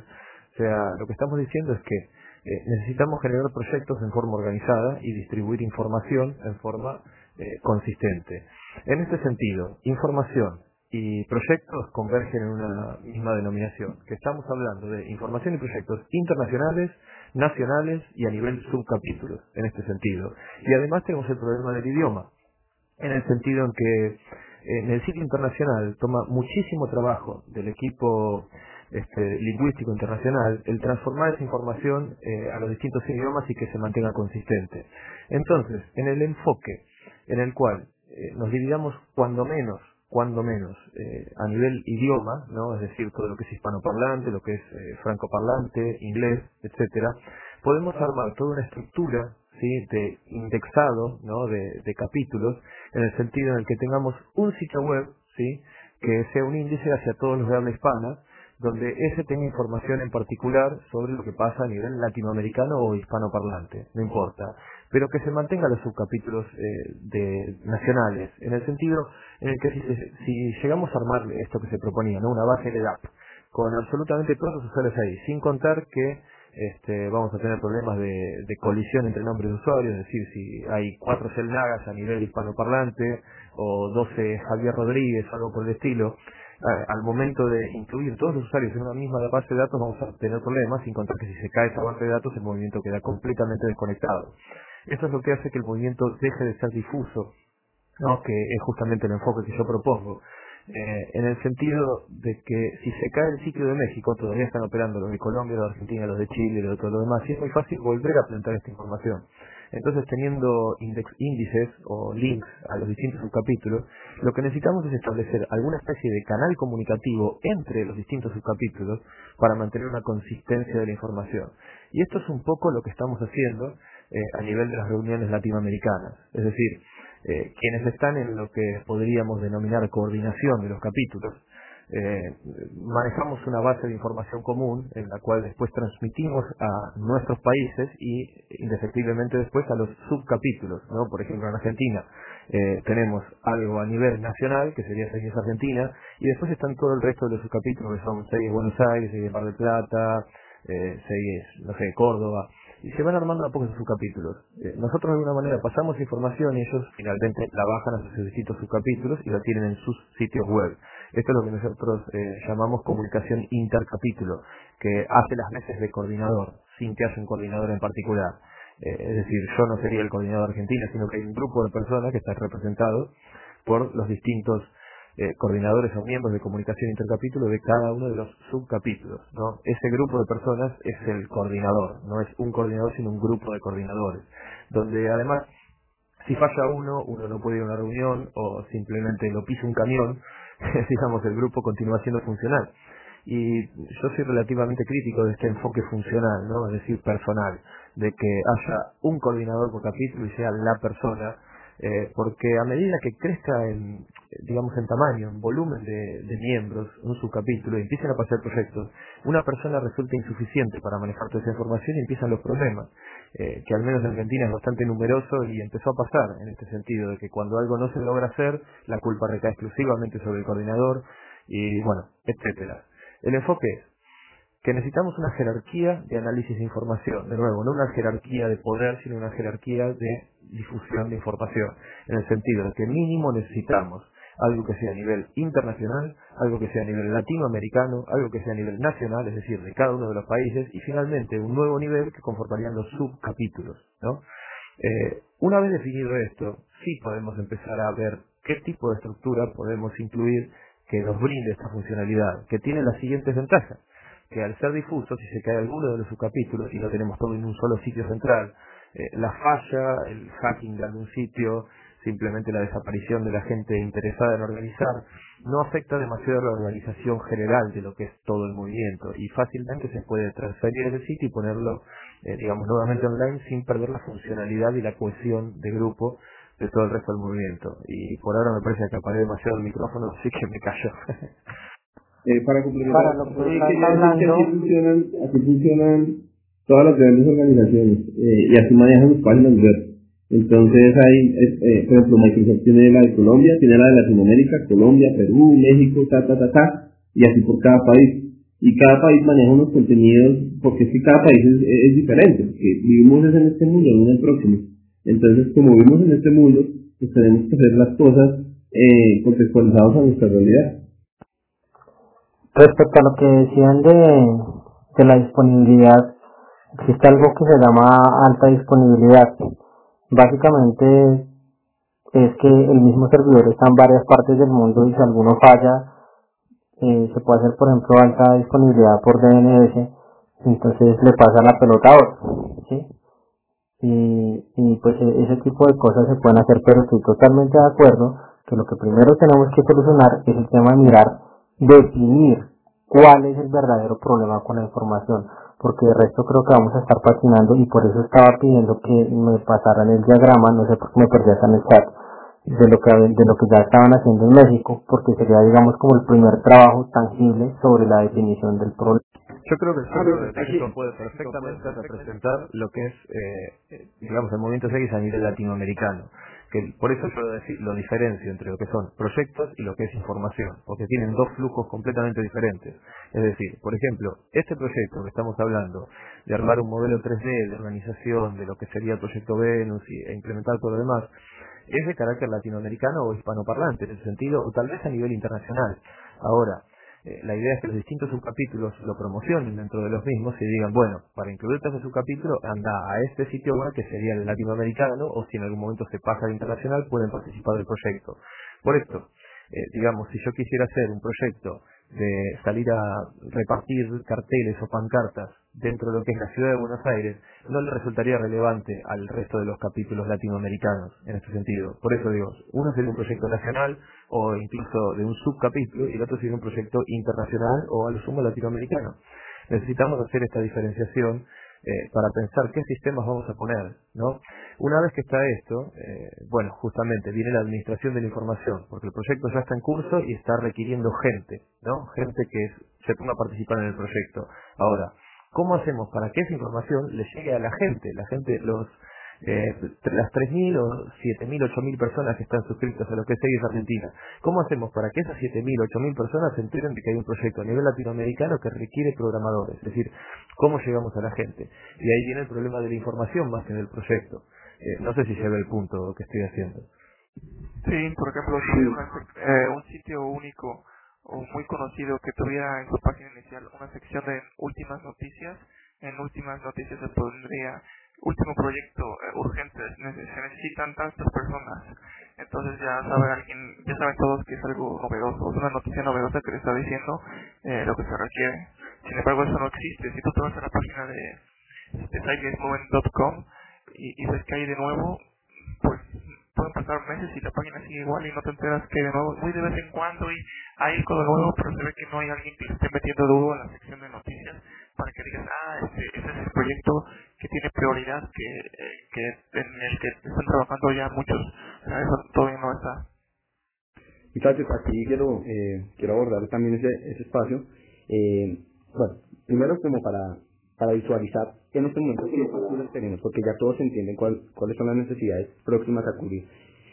O sea, lo que estamos diciendo es que eh, necesitamos generar proyectos en forma organizada y distribuir información en forma eh, consistente. En este sentido, información y proyectos convergen en una misma denominación, que estamos hablando de información y proyectos internacionales, nacionales y a nivel subcapítulos, en este sentido. Y además tenemos el problema del idioma, en el sentido en que en el sitio internacional toma muchísimo trabajo del equipo este, lingüístico internacional el transformar esa información eh, a los distintos idiomas y que se mantenga consistente. Entonces, en el enfoque en el cual eh, nos dividamos cuando menos cuando menos eh, a nivel idioma, ¿no? Es decir, todo lo que es hispanoparlante, lo que es eh, francoparlante, inglés, etcétera, podemos armar toda una estructura, ¿sí?, de indexado, ¿no?, de, de capítulos, en el sentido en el que tengamos un sitio web, ¿sí?, que sea un índice hacia todos los de habla hispana, donde ese tenga información en particular sobre lo que pasa a nivel latinoamericano o hispanoparlante, no importa, pero que se mantengan los subcapítulos eh, de nacionales, en el sentido en el que si, se, si llegamos a armar esto que se proponía, ¿no?, una base de D A P, con absolutamente todos los usuarios ahí, sin contar que este, vamos a tener problemas de, de colisión entre nombres de usuarios, es decir, si hay cuatro Celnagas a nivel hispanoparlante o doce Javier Rodríguez, algo por el estilo, al momento de incluir todos los usuarios en una misma base de datos vamos a tener problemas, sin contar que si se cae esa base de datos el movimiento queda completamente desconectado. Esto es lo que hace que el movimiento deje de ser difuso, ¿no?, que es justamente el enfoque que yo propongo, eh, en el sentido de que si se cae el sitio de México todavía están operando los de Colombia, los de Argentina, los de Chile, los de todo lo demás, y es muy fácil volver a plantear esta información. Entonces, teniendo index, índices o links a los distintos subcapítulos, lo que necesitamos es establecer alguna especie de canal comunicativo entre los distintos subcapítulos para mantener una consistencia de la información. Y esto es un poco lo que estamos haciendo eh, a nivel de las reuniones latinoamericanas. Es decir, eh, quienes están en lo que podríamos denominar coordinación de los capítulos, Eh, manejamos una base de información común en la cual después transmitimos a nuestros países y indefectiblemente después a los subcapítulos, ¿no? Por ejemplo, en Argentina eh, tenemos algo a nivel nacional, que sería seis Argentina, y después están todo el resto de los subcapítulos, que son seis Buenos Aires, seis Mar del Plata, eh, seis, no sé, Córdoba, y se van armando a pocos subcapítulos. Eh, nosotros de alguna manera pasamos información y ellos finalmente la bajan a sus distintos subcapítulos y la tienen en sus sitios web. Esto es lo que nosotros eh, llamamos comunicación intercapítulo, que hace las veces de coordinador, sin que haya un coordinador en particular. Eh, es decir, yo no sería el coordinador de Argentina, sino que hay un grupo de personas que están representados por los distintos eh, coordinadores o miembros de comunicación intercapítulo de cada uno de los subcapítulos, ¿no? Ese grupo de personas es el coordinador, no es un coordinador, sino un grupo de coordinadores, donde además, si falla uno, uno no puede ir a una reunión o simplemente lo pisa un camión, digamos, el grupo continúa siendo funcional. Y yo soy relativamente crítico de este enfoque funcional, ¿no?, es decir, personal, de que haya un coordinador por capítulo y sea la persona, eh, porque a medida que crezca en, digamos, en tamaño, en volumen de, de miembros, un subcapítulo, y empiecen a pasar proyectos, una persona resulta insuficiente para manejar toda esa información y empiezan los problemas, eh, que al menos en Argentina es bastante numeroso y empezó a pasar en este sentido, de que cuando algo no se logra hacer, la culpa recae exclusivamente sobre el coordinador, y bueno, etcétera. El enfoque es que necesitamos una jerarquía de análisis de información, de nuevo, no una jerarquía de poder, sino una jerarquía de difusión de información, en el sentido de que mínimo necesitamos algo que sea a nivel internacional, algo que sea a nivel latinoamericano, algo que sea a nivel nacional, es decir, de cada uno de los países, y finalmente un nuevo nivel que conformarían los subcapítulos, ¿no? Eh, una vez definido esto, sí podemos empezar a ver qué tipo de estructura podemos incluir que nos brinde esta funcionalidad, que tiene las siguientes ventajas, que al ser difuso, si se cae alguno de los subcapítulos y lo tenemos todo en un solo sitio central, eh, la falla, el hacking de algún sitio, simplemente la desaparición de la gente interesada en organizar, no afecta demasiado la organización general de lo que es todo el movimiento y fácilmente se puede transferir ese sitio y ponerlo, eh, digamos, nuevamente online sin perder la funcionalidad y la cohesión de grupo de todo el resto del movimiento. Y por ahora me parece que apagué demasiado el micrófono, así que me callo. Eh, para complementar, Para lo que eh, estás quería decir que hablando, así funcionan, así funcionan todas las grandes organizaciones eh, y así manejan sus páginas web. Entonces hay, eh, eh, por ejemplo, Microsoft tiene la de Colombia, tiene la de Latinoamérica, Colombia, Perú, México, ta, ta, ta, ta, y así por cada país. y cada país maneja unos contenidos, porque es que cada país es, es diferente, porque vivimos en este mundo, no en el próximo. Entonces, como vivimos en este mundo, pues tenemos que hacer las cosas eh, contextualizadas a nuestra realidad. Respecto a lo que decían de, de la disponibilidad, existe algo que se llama alta disponibilidad. Básicamente es que el mismo servidor está en varias partes del mundo y si alguno falla, eh, se puede hacer, por ejemplo, alta disponibilidad por D N S, entonces le pasa la pelota a otro, ¿sí? Y, y pues ese tipo de cosas se pueden hacer, pero estoy totalmente de acuerdo que lo que primero tenemos que solucionar es el tema de mirar, definir cuál es el verdadero problema con la información, porque de resto creo que vamos a estar patinando y por eso estaba pidiendo que me pasaran el diagrama, no sé por qué me perdí hasta en el chat, de lo que de lo que ya estaban haciendo en México, porque sería digamos como el primer trabajo tangible sobre la definición del problema. Yo creo que el centro de México puede perfectamente representar lo que es, eh, digamos, el movimiento X a nivel latinoamericano. Que por eso yo decir, lo diferencio entre lo que son proyectos y lo que es información, porque tienen dos flujos completamente diferentes. Es decir, por ejemplo, este proyecto que estamos hablando, de armar un modelo tres D de organización, de lo que sería el proyecto Venus y, e implementar todo lo demás, es de carácter latinoamericano o hispanoparlante en ese sentido, o tal vez a nivel internacional. Ahora, Eh, la idea es que los distintos subcapítulos lo promocionen dentro de los mismos y digan, bueno, para incluirte ese subcapítulo, anda a este sitio web que sería el latinoamericano, o si en algún momento se pasa al internacional, pueden participar del proyecto. Por esto, eh, digamos, si yo quisiera hacer un proyecto de salir a repartir carteles o pancartas dentro de lo que es la ciudad de Buenos Aires, no le resultaría relevante al resto de los capítulos latinoamericanos en este sentido. Por eso digo, uno sería un proyecto nacional o incluso de un subcapítulo y el otro sería un proyecto internacional o a lo sumo latinoamericano. Necesitamos hacer esta diferenciación eh, para pensar qué sistemas vamos a poner, ¿no? Una vez que está esto, eh, bueno, justamente viene la administración de la información, porque el proyecto ya está en curso y está requiriendo gente, ¿no? Gente que es, se ponga a participar en el proyecto. Ahora, ¿cómo hacemos para que esa información le llegue a la gente? La gente, los eh, las tres mil o siete mil, ocho mil personas que están suscritas a lo que es Seguis Argentina. ¿Cómo hacemos para que esas siete mil, ocho mil personas se enteren de que hay un proyecto a nivel latinoamericano que requiere programadores? Es decir, ¿cómo llegamos a la gente? Y ahí viene el problema de la información más que del proyecto. Eh, no sé si se ve el punto que estoy haciendo. Sí, por ejemplo, si una, eh, un sitio único o muy conocido que tuviera en su página inicial una sección de últimas noticias, en últimas noticias se pondría último proyecto eh, urgente, se necesitan tantas personas, entonces ya sabe alguien, ya saben todos que es algo novedoso, es una noticia novedosa que le está diciendo eh, lo que se requiere. Sin embargo, eso no existe. Si tú te vas a la página de, de site guys movement punto com y, y ves que hay de nuevo, pues pueden pasar meses y la página sigue igual y no te enteras que de nuevo, muy de vez en cuando y hay algo de nuevo, pero se ve que no hay alguien que le esté metiendo duro a la sección de noticias para que digas, ah, este, este es el proyecto que tiene prioridad, que, eh, que en el que están trabajando ya muchos. O sea, eso todavía no está. Muchachos, aquí quiero eh, quiero abordar también ese, ese espacio. Eh, bueno, primero como para para visualizar en este momento qué facturas tenemos, porque ya todos entienden cuál, cuáles son las necesidades próximas a cubrir.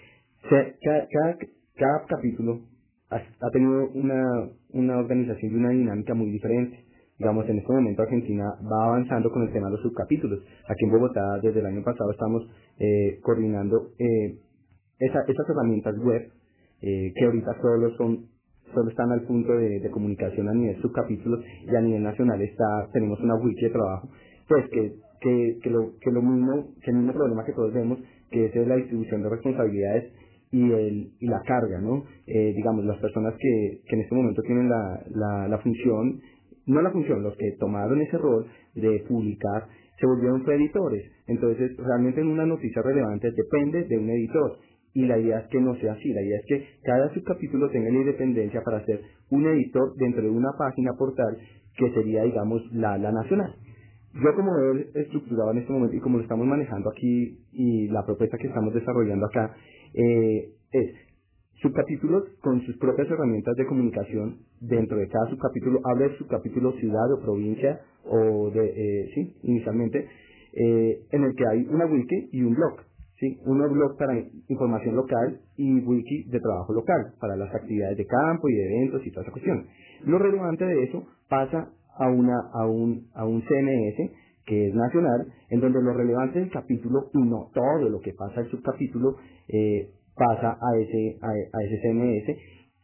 O sea, cada, cada, cada capítulo ha, ha tenido una, una organización y una dinámica muy diferente. Digamos, en este momento Argentina va avanzando con el tema de los subcapítulos. Aquí en Bogotá, desde el año pasado, estamos eh, coordinando eh, esa, esas herramientas web eh, que ahorita solo son solo están al punto de, de comunicación a nivel subcapítulos, y a nivel nacional está tenemos una wiki de trabajo, pues que que, que lo que lo mismo que el mismo problema que todos vemos, que es la distribución de responsabilidades y el y la carga, ¿no? Eh, digamos, las personas que, que en este momento tienen la, la, la función, no la función, los que tomaron ese rol de publicar, se volvieron editores. Entonces, realmente en una noticia relevante depende de un editor. Y la idea es que no sea así, la idea es que cada subcapítulo tenga la independencia para ser un editor dentro de una página portal que sería, digamos, la, la nacional. Yo como veo estructurado en este momento y como lo estamos manejando aquí y la propuesta que estamos desarrollando acá, eh, es subcapítulos con sus propias herramientas de comunicación. Dentro de cada subcapítulo habla de subcapítulo ciudad o provincia o de, eh, sí, inicialmente, eh, en el que hay una wiki y un blog. Sí, uno blog para información local y wiki de trabajo local, para las actividades de campo y de eventos y toda esa cuestión. Lo relevante de eso pasa a una a un a un C M S que es nacional, en donde lo relevante del capítulo y no todo lo que pasa al subcapítulo eh, pasa a ese a, a ese C M S.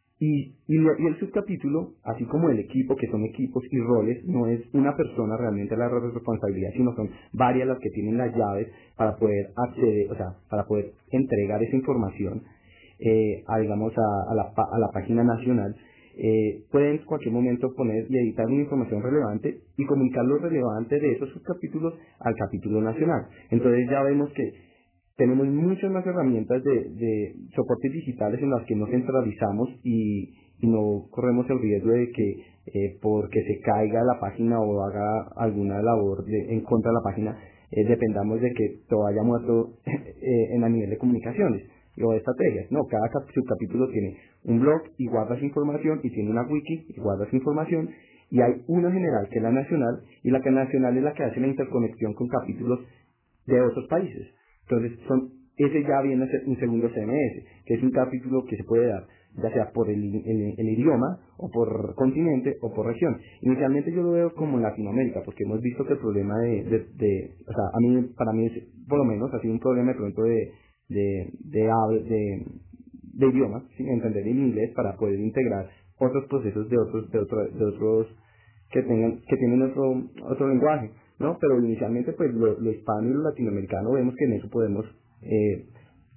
Y, y, lo, y el subcapítulo, así como el equipo, que son equipos y roles, no es una persona realmente la responsabilidad, sino son varias las que tienen las llaves para poder acceder, o sea, para poder entregar esa información eh, a, digamos, a, a, la, a la página nacional. Eh, pueden en cualquier momento poner y editar una información relevante y comunicar lo relevante de esos subcapítulos al capítulo nacional. Entonces ya vemos que tenemos muchas más herramientas de, de soportes digitales en las que nos centralizamos y, y no corremos el riesgo de que eh, porque se caiga la página o haga alguna labor de, en contra de la página, eh, dependamos de que todo haya muerto eh, en a nivel de comunicaciones o de estrategias. No, cada cap- subcapítulo tiene un blog y guarda su información, y tiene una wiki y guarda su información, y hay una general que es la nacional, y la que nacional es la que hace la interconexión con capítulos de otros países. Entonces, son, ese ya viene a ser un segundo C M S, que es un capítulo que se puede dar, ya sea por el, el, el idioma, o por continente, o por región. Inicialmente yo lo veo como Latinoamérica, porque hemos visto que el problema de, de, de o sea, a mí, para mí, es, por lo menos, ha sido un problema de pronto de, de, de, de, de, de idiomas, sin entender el inglés, para poder integrar otros procesos de otros, de otros, de otros que tengan, que tienen otro, otro lenguaje, ¿no? Pero inicialmente pues lo, lo hispano y lo latinoamericano vemos que en eso podemos eh,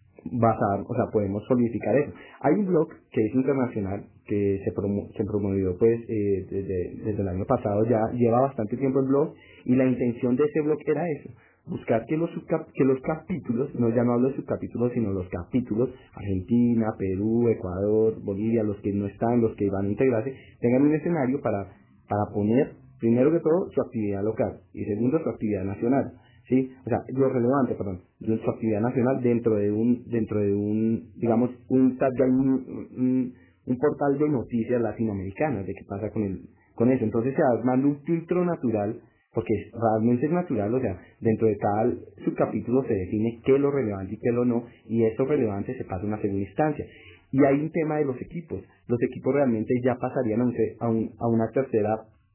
basar, o sea, podemos solidificar eso. Hay un blog que es internacional, que se, promo, se promovió pues eh, desde, desde el año pasado, ya lleva bastante tiempo el blog, y la intención de ese blog era eso, buscar que los, subcap, que los capítulos, no ya no hablo de subcapítulos, sino los capítulos, Argentina, Perú, Ecuador, Bolivia, los que no están, los que van a integrarse, tengan un escenario para, para poner, primero que todo, su actividad local, y segundo, su actividad nacional, ¿sí? O sea, lo relevante, perdón, de su actividad nacional dentro de un, dentro de un, digamos, un, un, un, un portal de noticias latinoamericanas, de qué pasa con el, con eso. Entonces se va armando un filtro natural, porque realmente es natural, o sea, dentro de cada subcapítulo se define qué es lo relevante y qué es lo no, y eso relevante se pasa a una segunda instancia. Y hay un tema de los equipos. Los equipos realmente ya pasarían a, un, a, un, a una tercera,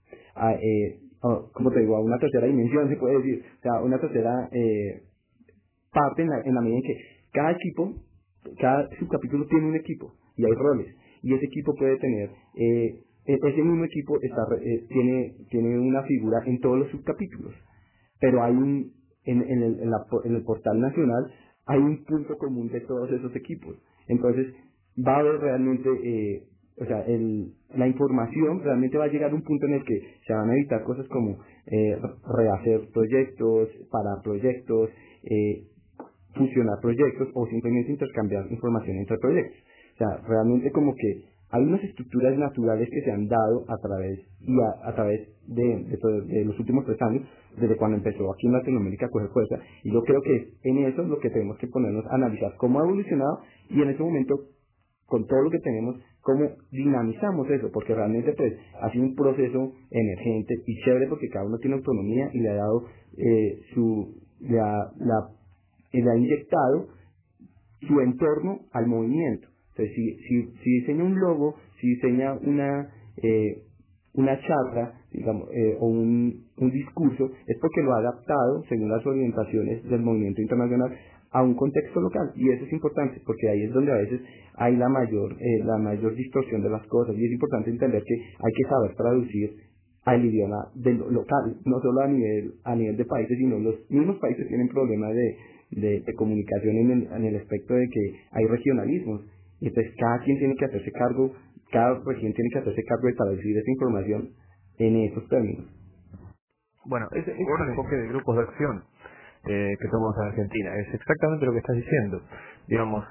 a, eh, a, como te digo, a una tercera dimensión, se puede decir, o sea, una tercera eh, parte en la, en la medida en que cada equipo, cada subcapítulo tiene un equipo, y hay roles, y ese equipo puede tener... Eh, ese mismo equipo está, eh, tiene, tiene una figura en todos los subcapítulos, pero hay un, en, en, el, en, la, en el portal nacional hay un punto común de todos esos equipos. Entonces va a haber realmente, eh, o sea, el, la información realmente va a llegar a un punto en el que se van a evitar cosas como eh, rehacer proyectos, parar proyectos, eh, fusionar proyectos, o simplemente intercambiar información entre proyectos. O sea, realmente como que hay unas estructuras naturales que se han dado a través y a, a través de, de, de los últimos tres años, desde cuando empezó aquí en Latinoamérica a coger fuerza, y yo creo que en eso es lo que tenemos que ponernos a analizar cómo ha evolucionado, y en ese momento, con todo lo que tenemos, cómo dinamizamos eso, porque realmente pues ha sido un proceso emergente y chévere, porque cada uno tiene autonomía y le ha dado eh, su, le ha, la, le ha inyectado su entorno al movimiento. Entonces, si, si, si diseña un logo, si diseña una eh, una charla, digamos, eh, o un, un discurso, es porque lo ha adaptado según las orientaciones del movimiento internacional a un contexto local, y eso es importante, porque ahí es donde a veces hay la mayor eh, la mayor distorsión de las cosas, y es importante entender que hay que saber traducir al idioma del local, no solo a nivel a nivel de países, sino los mismos países tienen problemas de, de, de comunicación en el, en el aspecto de que hay regionalismos. Y entonces cada quien tiene que hacerse cargo, cada región tiene que hacerse cargo de traducir esa información en esos términos. Bueno, ese es el enfoque de grupos de acción eh, que tomamos en Argentina. Es exactamente lo que estás diciendo. Digamos,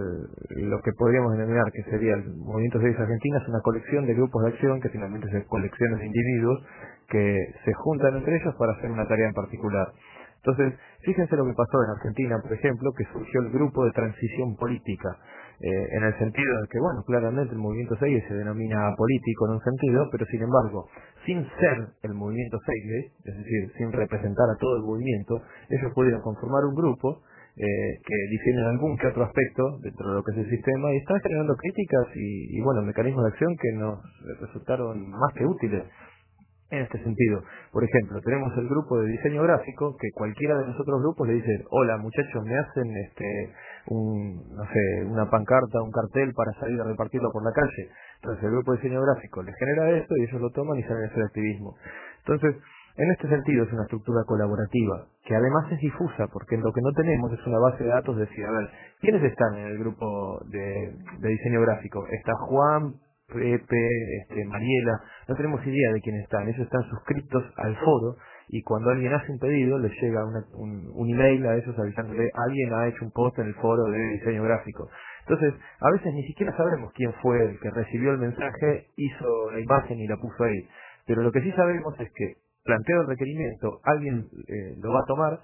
el, lo que podríamos denominar que sería el Movimiento seis Argentina es una colección de grupos de acción que finalmente son colecciones de individuos que se juntan entre ellos para hacer una tarea en particular. Entonces, fíjense lo que pasó en Argentina, por ejemplo, que surgió el grupo de transición política, eh, en el sentido de que, bueno, claramente el movimiento seis se denomina político en un sentido, pero sin embargo, sin ser el movimiento seis, es decir, sin representar a todo el movimiento, ellos pudieron conformar un grupo eh, que difiere en algún que otro aspecto dentro de lo que es el sistema, y están generando críticas y, y bueno, mecanismos de acción que nos resultaron más que útiles. En este sentido, por ejemplo, tenemos el grupo de diseño gráfico que cualquiera de los otros grupos le dice, hola muchachos, me hacen este un, no sé, una pancarta, un cartel para salir a repartirlo por la calle. Entonces el grupo de diseño gráfico les genera esto y ellos lo toman y salen a hacer activismo. Entonces, en este sentido es una estructura colaborativa, que además es difusa, porque lo que no tenemos es una base de datos de decir, a ver, ¿quiénes están en el grupo de, de diseño gráfico? Está Juan, Pepe, este, Mariela, no tenemos idea de quiénes están, ellos están suscritos al foro y cuando alguien hace un pedido les llega una, un, un email a ellos avisándole alguien ha hecho un post en el foro de diseño gráfico. Entonces, a veces ni siquiera sabemos quién fue el que recibió el mensaje, hizo la imagen y la puso ahí, pero lo que sí sabemos es que planteo el requerimiento, alguien eh, lo va a tomar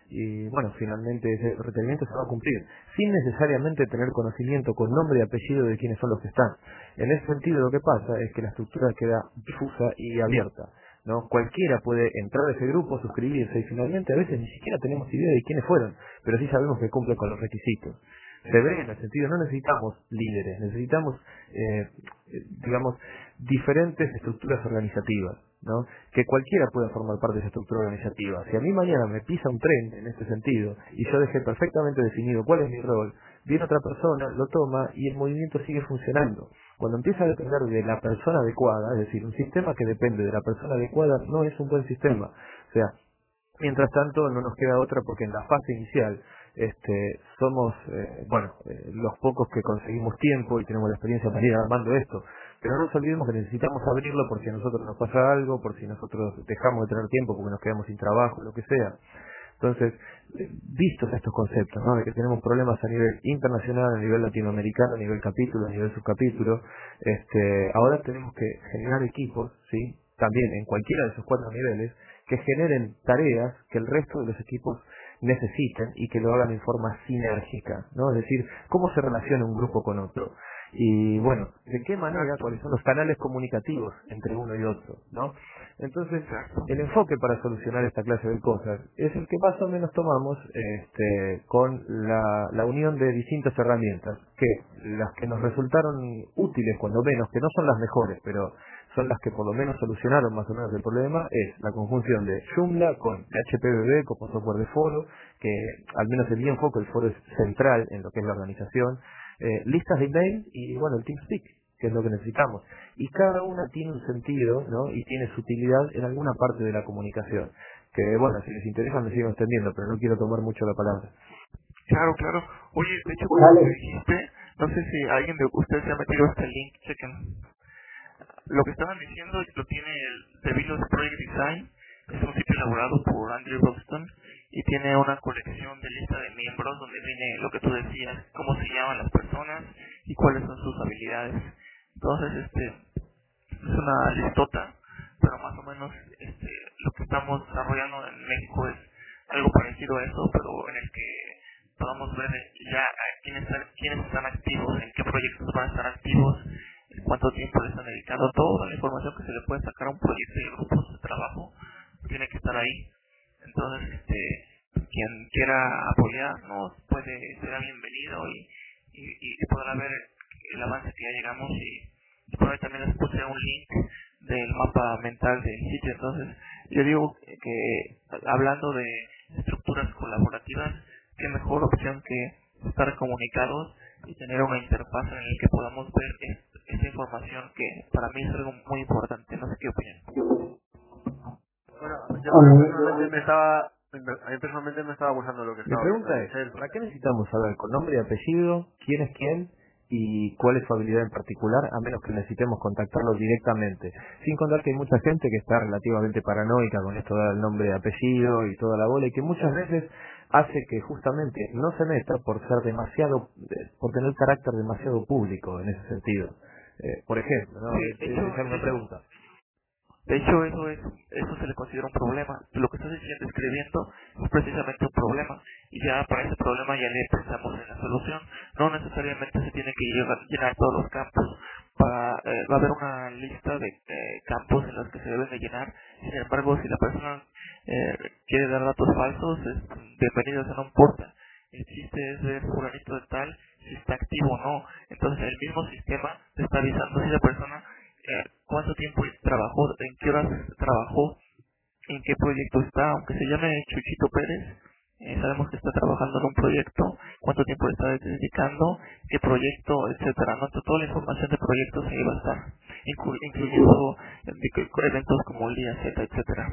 y bueno, finalmente ese requerimiento se va a cumplir, sin necesariamente tener conocimiento con nombre y apellido de quiénes son los que están. En ese sentido lo que pasa es que la estructura queda difusa y abierta, ¿no? Cualquiera puede entrar a ese grupo, suscribirse y finalmente a veces ni siquiera tenemos idea de quiénes fueron, pero sí sabemos que cumplen con los requisitos. Se ve en el sentido, no necesitamos líderes, necesitamos, eh, digamos, diferentes estructuras organizativas, ¿no? Que cualquiera pueda formar parte de esa estructura organizativa. Si a mí mañana me pisa un tren en este sentido y yo dejé perfectamente definido cuál es mi rol, viene otra persona, lo toma y el movimiento sigue funcionando. Cuando empieza a depender de la persona adecuada, es decir, un sistema que depende de la persona adecuada no es un buen sistema. O sea, mientras tanto no nos queda otra porque en la fase inicial este somos eh, bueno eh, los pocos que conseguimos tiempo y tenemos la experiencia para ir armando esto, pero no nos olvidemos que necesitamos abrirlo por si a nosotros nos pasa algo, por si nosotros dejamos de tener tiempo porque nos quedamos sin trabajo, lo que sea. Entonces, eh, vistos estos conceptos, ¿no? De que tenemos problemas a nivel internacional, a nivel latinoamericano, a nivel capítulo, a nivel subcapítulo, este, ahora tenemos que generar equipos, ¿sí? También en cualquiera de esos cuatro niveles, que generen tareas que el resto de los equipos necesiten y que lo hagan en forma sinérgica, ¿no? Es decir, cómo se relaciona un grupo con otro. Y bueno, de qué manera, cuáles son los canales comunicativos entre uno y otro, ¿no? Entonces, el enfoque para solucionar esta clase de cosas es el que más o menos tomamos este, con la, la unión de distintas herramientas, que las que nos resultaron útiles, cuando menos, que no son las mejores, pero son las que por lo menos solucionaron más o menos el problema, es la conjunción de Joomla con H P B B como software de foro, que al menos en mi enfoque el foro es central en lo que es la organización, eh, listas de email y bueno, el TeamSpeak, que es lo que necesitamos. Y cada una tiene un sentido, ¿no? Y tiene su utilidad en alguna parte de la comunicación. Que bueno, si les interesa me sigo extendiendo, pero no quiero tomar mucho la palabra. Claro, claro. Oye, de hecho, como te dijiste, no sé si alguien de ustedes se ha metido a este link, chequen. Lo que estaban diciendo lo tiene el The Village Project Design, es un sitio elaborado por Andrew Buxton y tiene una colección de lista de miembros donde viene lo que tú decías, cómo se llaman las personas y cuáles son sus habilidades. Entonces, este es una listota, pero más o menos este lo que estamos desarrollando en México es algo parecido a eso, pero en el que podamos ver ya quiénes están, quiénes están activos, en qué proyectos van a estar activos, cuánto tiempo le están dedicando, toda la información que se le puede sacar a un proyecto y grupos de trabajo tiene que estar ahí. Entonces, este, quien quiera apoyarnos puede ser bienvenido y, y, y podrá ver el avance que ya llegamos y, y por ahí también les puse un link del mapa mental del sitio. Entonces, yo digo que hablando de estructuras colaborativas, qué mejor opción que estar comunicados y tener una interfaz en la que podamos ver es, esa información que para mí es algo muy importante. No sé qué opinan. Bueno, yo personalmente me estaba, a mí personalmente me estaba gustando lo que Mi estaba pregunta es, ¿para qué necesitamos saber con nombre y apellido quién es quién y cuál es su habilidad en particular, a menos que necesitemos contactarlo directamente? Sin contar que hay mucha gente que está relativamente paranoica con esto del nombre y apellido y toda la bola, y que muchas veces hace que justamente no se meta por ser demasiado, por tener carácter demasiado público en ese sentido. Eh, por ejemplo, ¿no? Sí, de hecho, Esa es una pregunta. De hecho, eso es eso se le considera un problema. Lo que estás diciendo, escribiendo, es precisamente un problema. Y ya para ese problema ya le pensamos en la solución. No necesariamente se tiene que llevar, llenar todos los campos. Para, eh, va a haber una lista de eh, campos en los que se deben de llenar. Sin embargo, si la persona eh, quiere dar datos falsos, es bienvenido, eso no importa. El chiste es ver fulanito de tal si está activo o no. Entonces el mismo sistema te está avisando si la persona eh, cuánto tiempo trabajó, en qué horas trabajó, en qué proyecto está, aunque se llame Chuchito Pérez, eh, sabemos que está trabajando en un proyecto, cuánto tiempo le está dedicando, qué proyecto, etcétera, ¿no? Toda la información de proyectos ahí va a estar, inclu- incluyendo eh, eventos como el día Z, etcétera.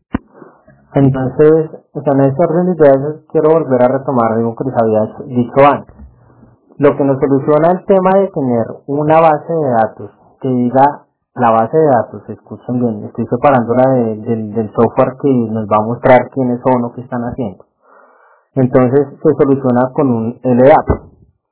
Entonces, o sea, en ese orden de ideas quiero volver a retomar algo que les había dicho antes. Lo que nos soluciona el tema de tener una base de datos que diga la base de datos, escuchen bien, estoy separándola de, de, del software que nos va a mostrar quiénes son o qué están haciendo. Entonces se soluciona con un L D A P.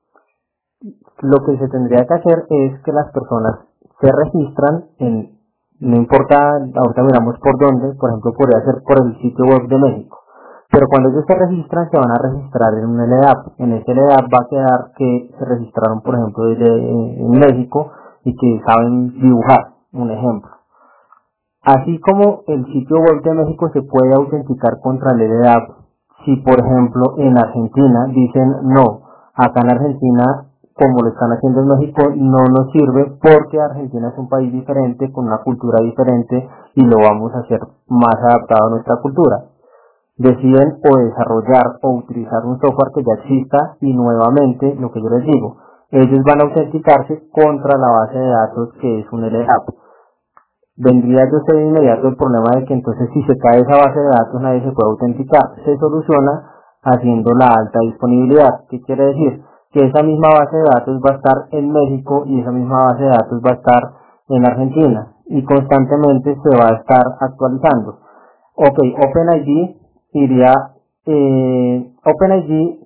Lo que se tendría que hacer es que las personas se registran en, no importa, ahorita miramos por dónde, por ejemplo podría ser por el sitio web de México. Pero cuando ellos se registran, se van a registrar en un L D A P. En ese L D A P va a quedar que se registraron, por ejemplo, desde en México y que saben dibujar, un ejemplo. Así como el sitio web de México se puede autenticar contra el L D A P, si por ejemplo en Argentina dicen no, acá en Argentina, como lo están haciendo en México, no nos sirve porque Argentina es un país diferente, con una cultura diferente y lo vamos a hacer más adaptado a nuestra cultura. Deciden o desarrollar o utilizar un software que ya exista y nuevamente, lo que yo les digo, ellos van a autenticarse contra la base de datos que es un L D A P. Vendría yo sé de inmediato el problema de que entonces si se cae esa base de datos nadie se puede autenticar. Se soluciona haciendo la alta disponibilidad. ¿Qué quiere decir? Que esa misma base de datos va a estar en México y esa misma base de datos va a estar en Argentina y constantemente se va a estar actualizando. Ok, OpenID iría, eh, OpenID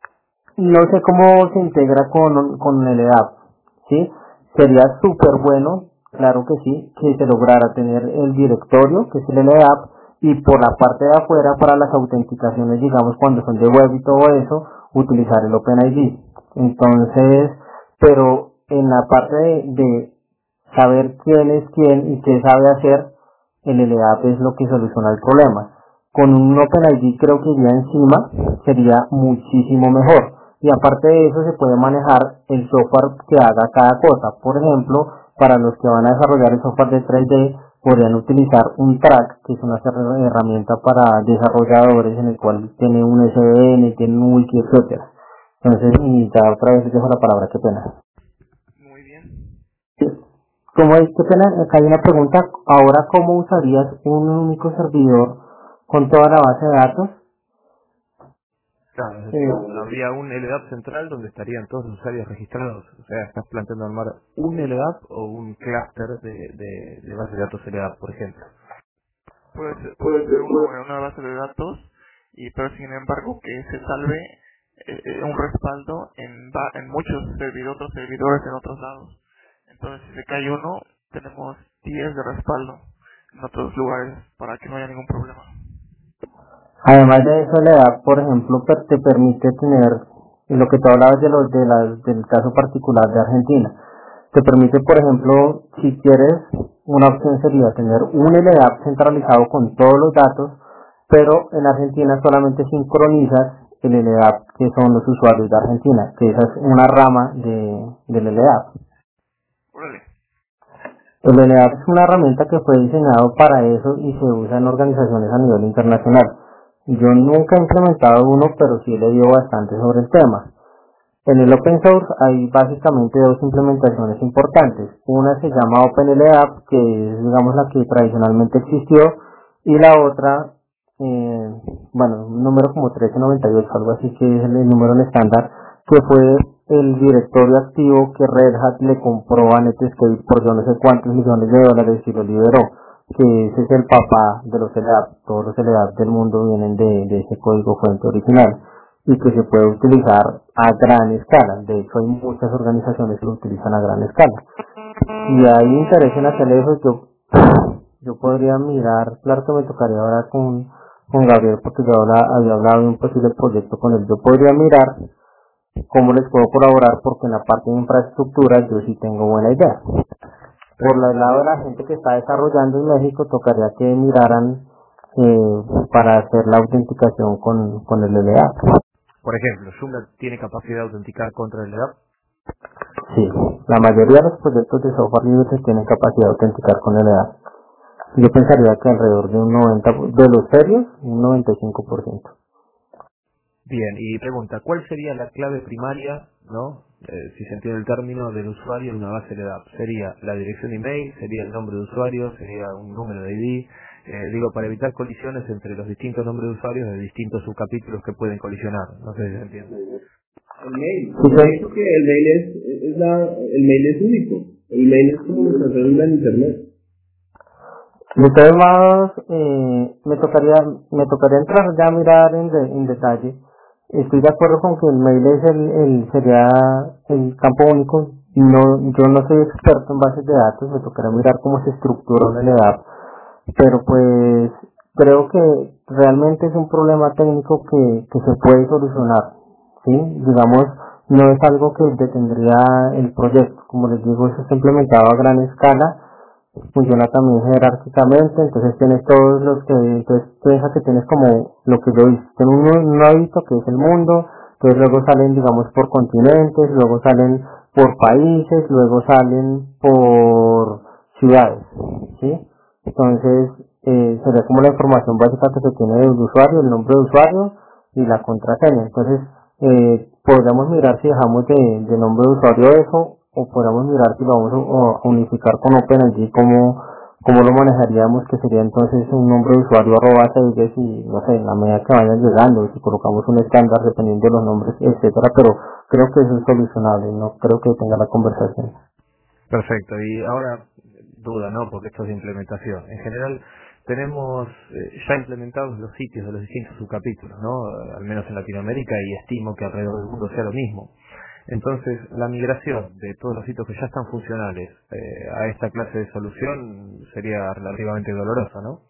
no sé cómo se integra con, con el L D A P, ¿sí? Sería súper bueno, claro que sí, que se lograra tener el directorio, que es el L D A P, y por la parte de afuera para las autenticaciones, digamos, cuando son de web y todo eso, utilizar el OpenID. Entonces, pero en la parte de, de saber quién es quién y qué sabe hacer, el L D A P es lo que soluciona el problema. Con un OpenID creo que iría encima, sería muchísimo mejor. Y aparte de eso se puede manejar el software que haga cada cosa. Por ejemplo, para los que van a desarrollar el software de tres D, podrían utilizar un track, que es una herramienta para desarrolladores en el cual tiene un S V N, tiene un wiki, etcétera. Entonces, y ya otra vez les dejo la palabra, qué pena. Muy bien. Como es, qué pena, acá hay una pregunta, ahora ¿cómo usarías un único servidor con toda la base de datos? Claro, es decir, eh, habría un L D A P central donde estarían todos los usuarios registrados. O sea, estás planteando armar un L D A P o un clúster de, de, de base de datos L D A P, por ejemplo. Puede ser, puede ser una, una base de datos, y pero sin embargo que se salve eh, un respaldo en, va, en muchos servidores, otros servidores en otros lados. Entonces, si se cae uno, tenemos diez de respaldo en otros lugares para que no haya ningún problema. Además de eso, le da, por ejemplo, per- te permite tener, lo que tú hablabas de los de las, del caso particular de Argentina, te permite, por ejemplo, si quieres, una opción sería tener un L D A P centralizado con todos los datos, pero en Argentina solamente sincronizas el L D A P que son los usuarios de Argentina, que esa es una rama de, del L D A P. Órale. El L D A P es una herramienta que fue diseñado para eso y se usa en organizaciones a nivel internacional. Yo nunca he implementado uno, pero sí he leído bastante sobre el tema. En el open source hay básicamente dos implementaciones importantes. Una se llama OpenLDAP, que es, digamos, la que tradicionalmente existió, y la otra, eh, bueno, un número como trece noventa y ocho, algo así, que es el número en estándar, que fue el directorio activo que Red Hat le compró a Netscape por yo no sé cuántos millones de dólares y lo liberó, que ese es el papá de los L D A P. Todos los L D A P del mundo vienen de, de ese código fuente original y que se puede utilizar a gran escala. De hecho, hay muchas organizaciones que lo utilizan a gran escala. Si hay interés en hacer eso, yo, yo podría mirar, claro que me tocaría ahora con, con Gabriel, porque yo habla, había hablado de un posible proyecto con él. Yo podría mirar cómo les puedo colaborar, porque en la parte de infraestructura yo sí tengo buena idea. Por el lado de la gente que está desarrollando en México, tocaría que miraran eh, para hacer la autenticación con, con el L D A P. Por ejemplo, Joomla tiene capacidad de autenticar contra el L D A P. Sí, la mayoría de los proyectos de software libre tienen capacidad de autenticar con L D A P. Yo pensaría que alrededor de un noventa por ciento, de los serios, un noventa y cinco por ciento. Bien, y pregunta, ¿cuál sería la clave primaria, no? Eh, si se entiende el término, del usuario en una base L D A P? ¿Sería la dirección email? ¿Sería el nombre de usuario? ¿Sería un número de I D? Eh, digo, para evitar colisiones entre los distintos nombres de usuarios de distintos subcapítulos que pueden colisionar. No sé si se entiende. El mail. Sí, creo que el mail es, es la, el mail es único. El mail es como nuestra cédula en internet. De todos modos, eh, me tocaría me tocaría entrar ya a mirar en, de, en detalle. Estoy de acuerdo con que el mail es el, el sería el campo único. No, yo no soy experto en bases de datos, me tocará mirar cómo se estructura una L D A P, pero pues creo que realmente es un problema técnico que, que se puede solucionar, ¿sí? Digamos, no es algo que detendría el proyecto. Como les digo, eso está implementado a gran escala, funciona también jerárquicamente, entonces tienes todos los que, entonces piensa que tienes como lo que yo hice, tienes un, un nodito que es el mundo, entonces luego salen, digamos, por continentes, luego salen por países, luego salen por ciudades, ¿sí? Entonces, eh, sería como la información básica que se tiene del usuario, el nombre de usuario y la contraseña. Entonces, eh, podríamos mirar si dejamos de, de nombre de usuario eso, o podríamos mirar si lo vamos a unificar con OpenID, cómo, cómo lo manejaríamos, que sería entonces un nombre de usuario arroba seis y no sé, en la medida que vayan llegando, si colocamos un estándar dependiendo de los nombres, etcétera, pero creo que eso es solucionable, no creo que tenga la conversación. Perfecto, y ahora duda, ¿no? Porque esto es de implementación. En general, tenemos eh, ya implementados los sitios de los distintos subcapítulos, ¿no? Al menos en Latinoamérica, y estimo que alrededor del mundo sea lo mismo. Entonces, la migración de todos los sitios que ya están funcionales eh, a esta clase de solución sería relativamente dolorosa, ¿no?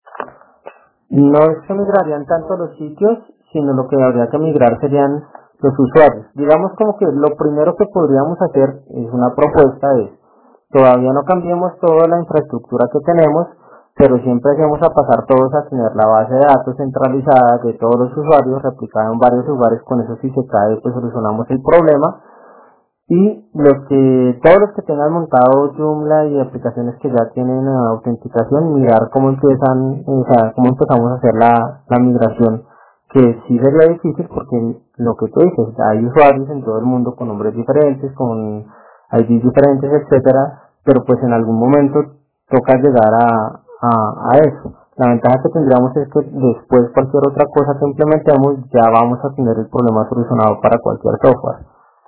No es que migrarían tanto los sitios, sino lo que habría que migrar serían los usuarios. Digamos como que lo primero que podríamos hacer, es una propuesta, es todavía no cambiemos toda la infraestructura que tenemos, pero siempre vamos a pasar todos a tener la base de datos centralizada de todos los usuarios replicada en varios lugares. Con eso, si se cae, pues solucionamos el problema. Y los que todos los que tengan montado Joomla y aplicaciones que ya tienen uh, autenticación, mirar cómo empiezan, o sea, cómo empezamos a hacer la, la migración, que sí sería difícil porque lo que tú dices, hay usuarios en todo el mundo con nombres diferentes, con I Ds diferentes, etcétera, pero pues en algún momento toca llegar a, a, a eso. La ventaja que tendríamos es que después cualquier otra cosa que implementemos ya vamos a tener el problema solucionado para cualquier software.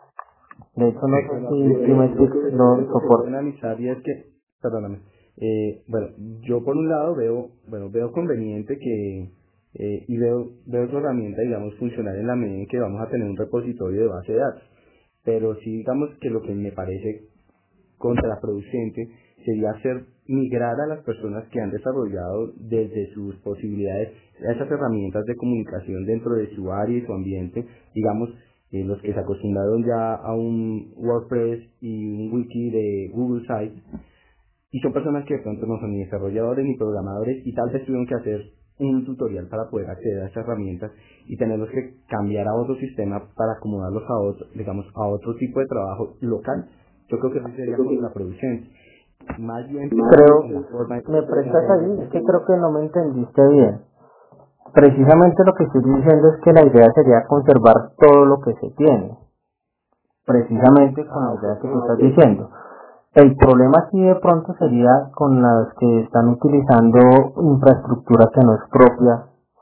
De hecho, no sé si, si me explico, lo soporto. Analizar y es que, perdóname, eh, bueno, yo por un lado veo, bueno, veo conveniente que, eh, y veo, veo su herramienta, digamos, funcionar en la medida en que vamos a tener un repositorio de base de datos, pero sí, digamos que lo que me parece contraproducente sería hacer migrar a las personas que han desarrollado desde sus posibilidades a esas herramientas de comunicación dentro de su área y su ambiente, digamos, Eh, los que se acostumbraron ya a un WordPress y un wiki de Google Sites, y son personas que de pronto no son ni desarrolladores ni programadores y tal vez tuvieron que hacer un tutorial para poder acceder a estas herramientas y tenerlos que cambiar a otro sistema para acomodarlos a otro, digamos, a otro tipo de trabajo local. Yo creo que eso sería contraproducente. Más bien, creo, me prestas ahí, es que creo que no me entendiste bien. Precisamente lo que estoy diciendo es que la idea sería conservar todo lo que se tiene, precisamente con la idea que tú estás diciendo. El problema aquí de pronto sería con las que están utilizando infraestructura que no es propia,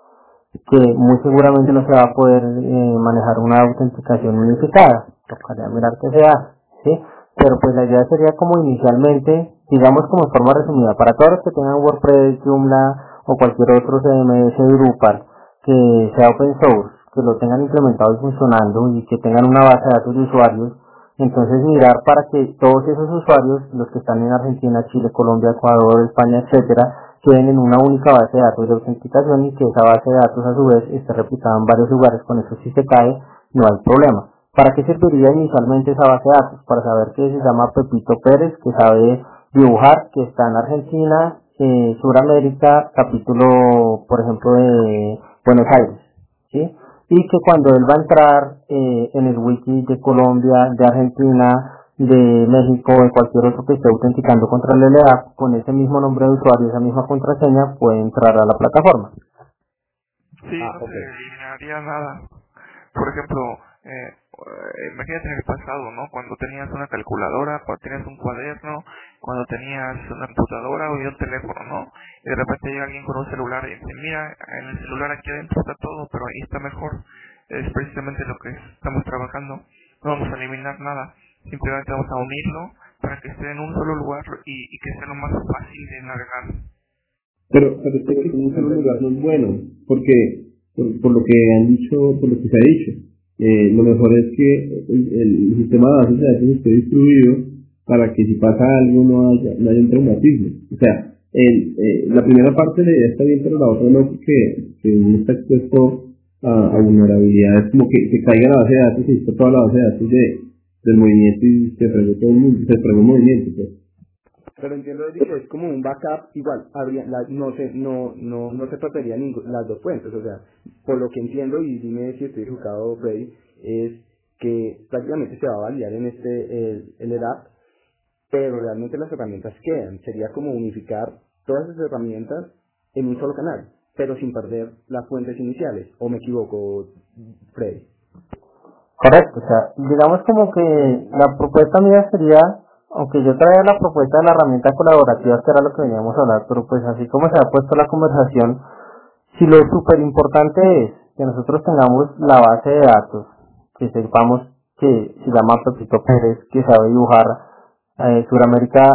que muy seguramente no se va a poder eh, manejar una autenticación unificada, tocaría mirar qué se hace, ¿sí? Pero pues la idea sería como inicialmente, digamos como en forma resumida, para todos los que tengan WordPress, Joomla o cualquier otro C M S Drupal que sea open source, que lo tengan implementado y funcionando y que tengan una base de datos de usuarios, entonces mirar para que todos esos usuarios, los que están en Argentina, Chile, Colombia, Ecuador, España, etcétera, queden en una única base de datos de autenticación y que esa base de datos a su vez esté replicada en varios lugares. Con eso, si se cae, no hay problema. ¿Para qué serviría inicialmente esa base de datos? Para saber que se llama Pepito Pérez, que sabe dibujar, que está en Argentina, eh, Suramérica, capítulo, por ejemplo, de Buenos Aires, ¿sí? Y que cuando él va a entrar eh, en el wiki de Colombia, de Argentina, de México o de cualquier otro que esté autenticando contra el L D A P, con ese mismo nombre de usuario, esa misma contraseña, puede entrar a la plataforma. Sí, Ah, no ok. se eliminaría nada. Por ejemplo, eh, eh, imagínate en el pasado, ¿no? Cuando tenías una calculadora, cuando tenías un cuaderno, cuando tenías una computadora o un teléfono, ¿no? Y de repente llega alguien con un celular y dice, mira, en el celular aquí adentro está todo, pero ahí está mejor. Es precisamente lo que estamos trabajando. No vamos a eliminar nada, simplemente vamos a unirlo para que esté en un solo lugar y, y que sea lo más fácil de navegar. Pero, pero es que en un solo lugar no es bueno, porque por, por lo que han dicho, por lo que se ha dicho, eh, lo mejor es que el, el sistema de bases de datos esté distribuido para que si pasa algo no haya, no haya un traumatismo. O sea, el, eh, la primera parte de la idea está bien, pero la otra no, porque que uno está expuesto a, a vulnerabilidades, como que, que caiga la base de datos y está toda la base de datos de, del movimiento y se fregó todo el mundo, se fregó el movimiento, pues. Pero entiendo Eddie, que es como un backup, igual, habría, la, no se, no, no, no se perderían ningú- las dos fuentes, o sea, por lo que entiendo, y dime si estoy equivocado, Freddy, es que prácticamente se va a validar en este, el, el E D A P, pero realmente las herramientas quedan, sería como unificar todas esas herramientas en un solo canal, pero sin perder las fuentes iniciales, o me equivoco, Freddy. Correcto, o sea, digamos como que la propuesta mía sería, aunque yo traía la propuesta de la herramienta colaborativa, que era lo que veníamos a hablar, pero pues así como se ha puesto la conversación, si lo súper importante es que nosotros tengamos la base de datos, que sepamos que se llama Pepito Pérez, que sabe dibujar eh, Suramérica,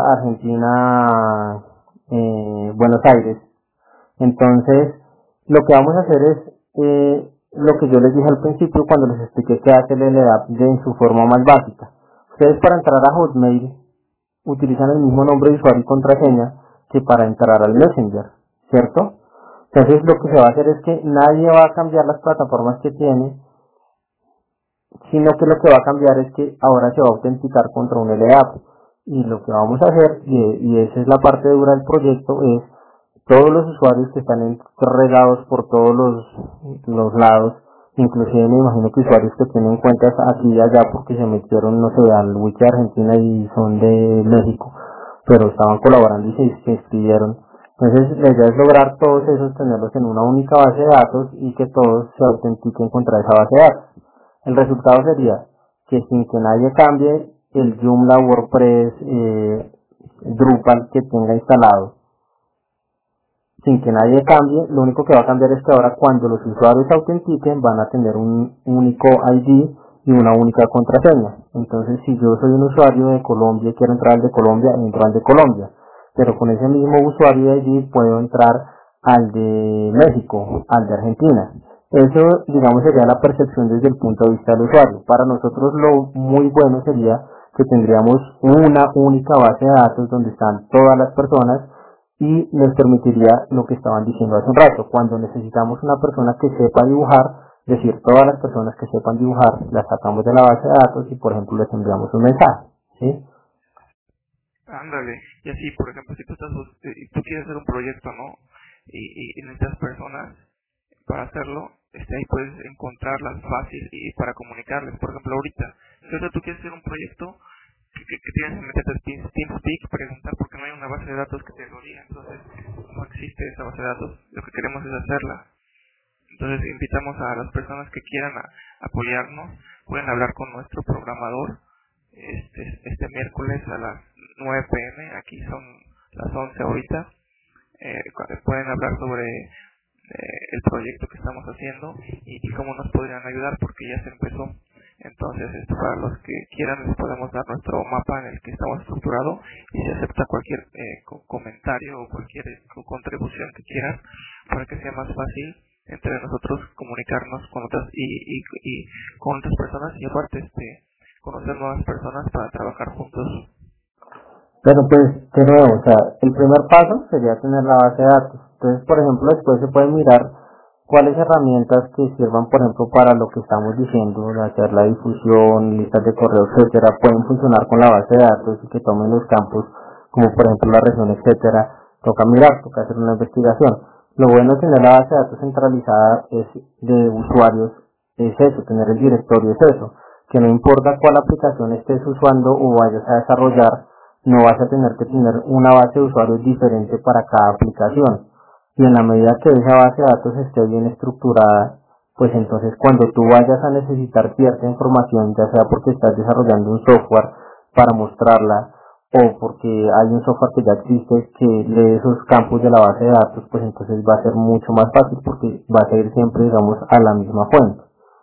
Argentina, eh, Buenos Aires. Entonces, lo que vamos a hacer es eh, lo que yo les dije al principio cuando les expliqué qué hace el L D A P de en su forma más básica. Ustedes para entrar a Hotmail utilizan el mismo nombre de usuario y contraseña que para entrar al Messenger, ¿cierto? Entonces lo que se va a hacer es que nadie va a cambiar las plataformas que tiene, sino que lo que va a cambiar es que ahora se va a autenticar contra un L D A P. Y lo que vamos a hacer, y, y esa es la parte dura del proyecto, es todos los usuarios que están regados por todos los, los lados, inclusive me imagino que usuarios que tienen cuentas aquí y allá porque se metieron, no sé, al wiki de Argentina y son de México, pero estaban colaborando y se, se inscribieron. Entonces la idea es lograr todos esos, tenerlos en una única base de datos y que todos se autentiquen contra esa base de datos. El resultado sería que sin que nadie cambie el Joomla, WordPress, eh, Drupal que tenga instalado, sin que nadie cambie, lo único que va a cambiar es que ahora cuando los usuarios se autentiquen van a tener un único I D y una única contraseña. Entonces si yo soy un usuario de Colombia y quiero entrar al de Colombia, entro al de Colombia, pero con ese mismo usuario I D puedo entrar al de México, al de Argentina. Eso, digamos, sería la percepción desde el punto de vista del usuario. Para nosotros lo muy bueno sería que tendríamos una única base de datos donde están todas las personas y nos permitiría lo que estaban diciendo hace un rato, cuando necesitamos una persona que sepa dibujar, decir todas las personas que sepan dibujar las sacamos de la base de datos y por ejemplo les enviamos un mensaje, ¿sí? Ándale, y así, por ejemplo, si tú estás eh, tú quieres hacer un proyecto, ¿no? Y, y, y necesitas personas para hacerlo, este, ahí puedes encontrarlas fácil y para comunicarles. Por ejemplo, ahorita, si ahorita tú quieres hacer un proyecto, que, que, que tienes que meterte al Team- TeamSpeak, preguntar por qué no hay una base de datos que te lo diga. Entonces, no existe esa base de datos. Lo que queremos es hacerla. Entonces, invitamos a las personas que quieran a, apoyarnos. Pueden hablar con nuestro programador este, este miércoles a las nueve pe eme. Aquí son las once ahorita. Eh, pueden hablar sobre eh, el proyecto que estamos haciendo y, y cómo nos podrían ayudar, porque ya se empezó. Entonces, esto para los que quieran les podemos dar nuestro mapa en el que estamos estructurado y se acepta cualquier eh, co comentario o cualquier eh, co contribución que quieran para que sea más fácil entre nosotros comunicarnos con otras y, y, y con otras personas y aparte este conocer nuevas personas para trabajar juntos. Pero pues, de nuevo, o sea, el primer paso sería tener la base de datos. Entonces, por ejemplo, después se pueden mirar cuáles herramientas que sirvan, por ejemplo, para lo que estamos diciendo, de hacer la difusión, listas de correo, etcétera, pueden funcionar con la base de datos y que tomen los campos, como por ejemplo la región, etcétera. Toca mirar, toca hacer una investigación. Lo bueno de tener la base de datos centralizada es de usuarios, es eso, tener el directorio es eso. que no importa cuál aplicación estés usando o vayas a desarrollar, no vas a tener que tener una base de usuarios diferente para cada aplicación. Y en la medida que esa base de datos esté bien estructurada, pues entonces cuando tú vayas a necesitar cierta información, ya sea porque estás desarrollando un software para mostrarla, o porque hay un software que ya existe que lee esos campos de la base de datos, pues entonces va a ser mucho más fácil porque va a ir siempre, digamos, a la misma fuente.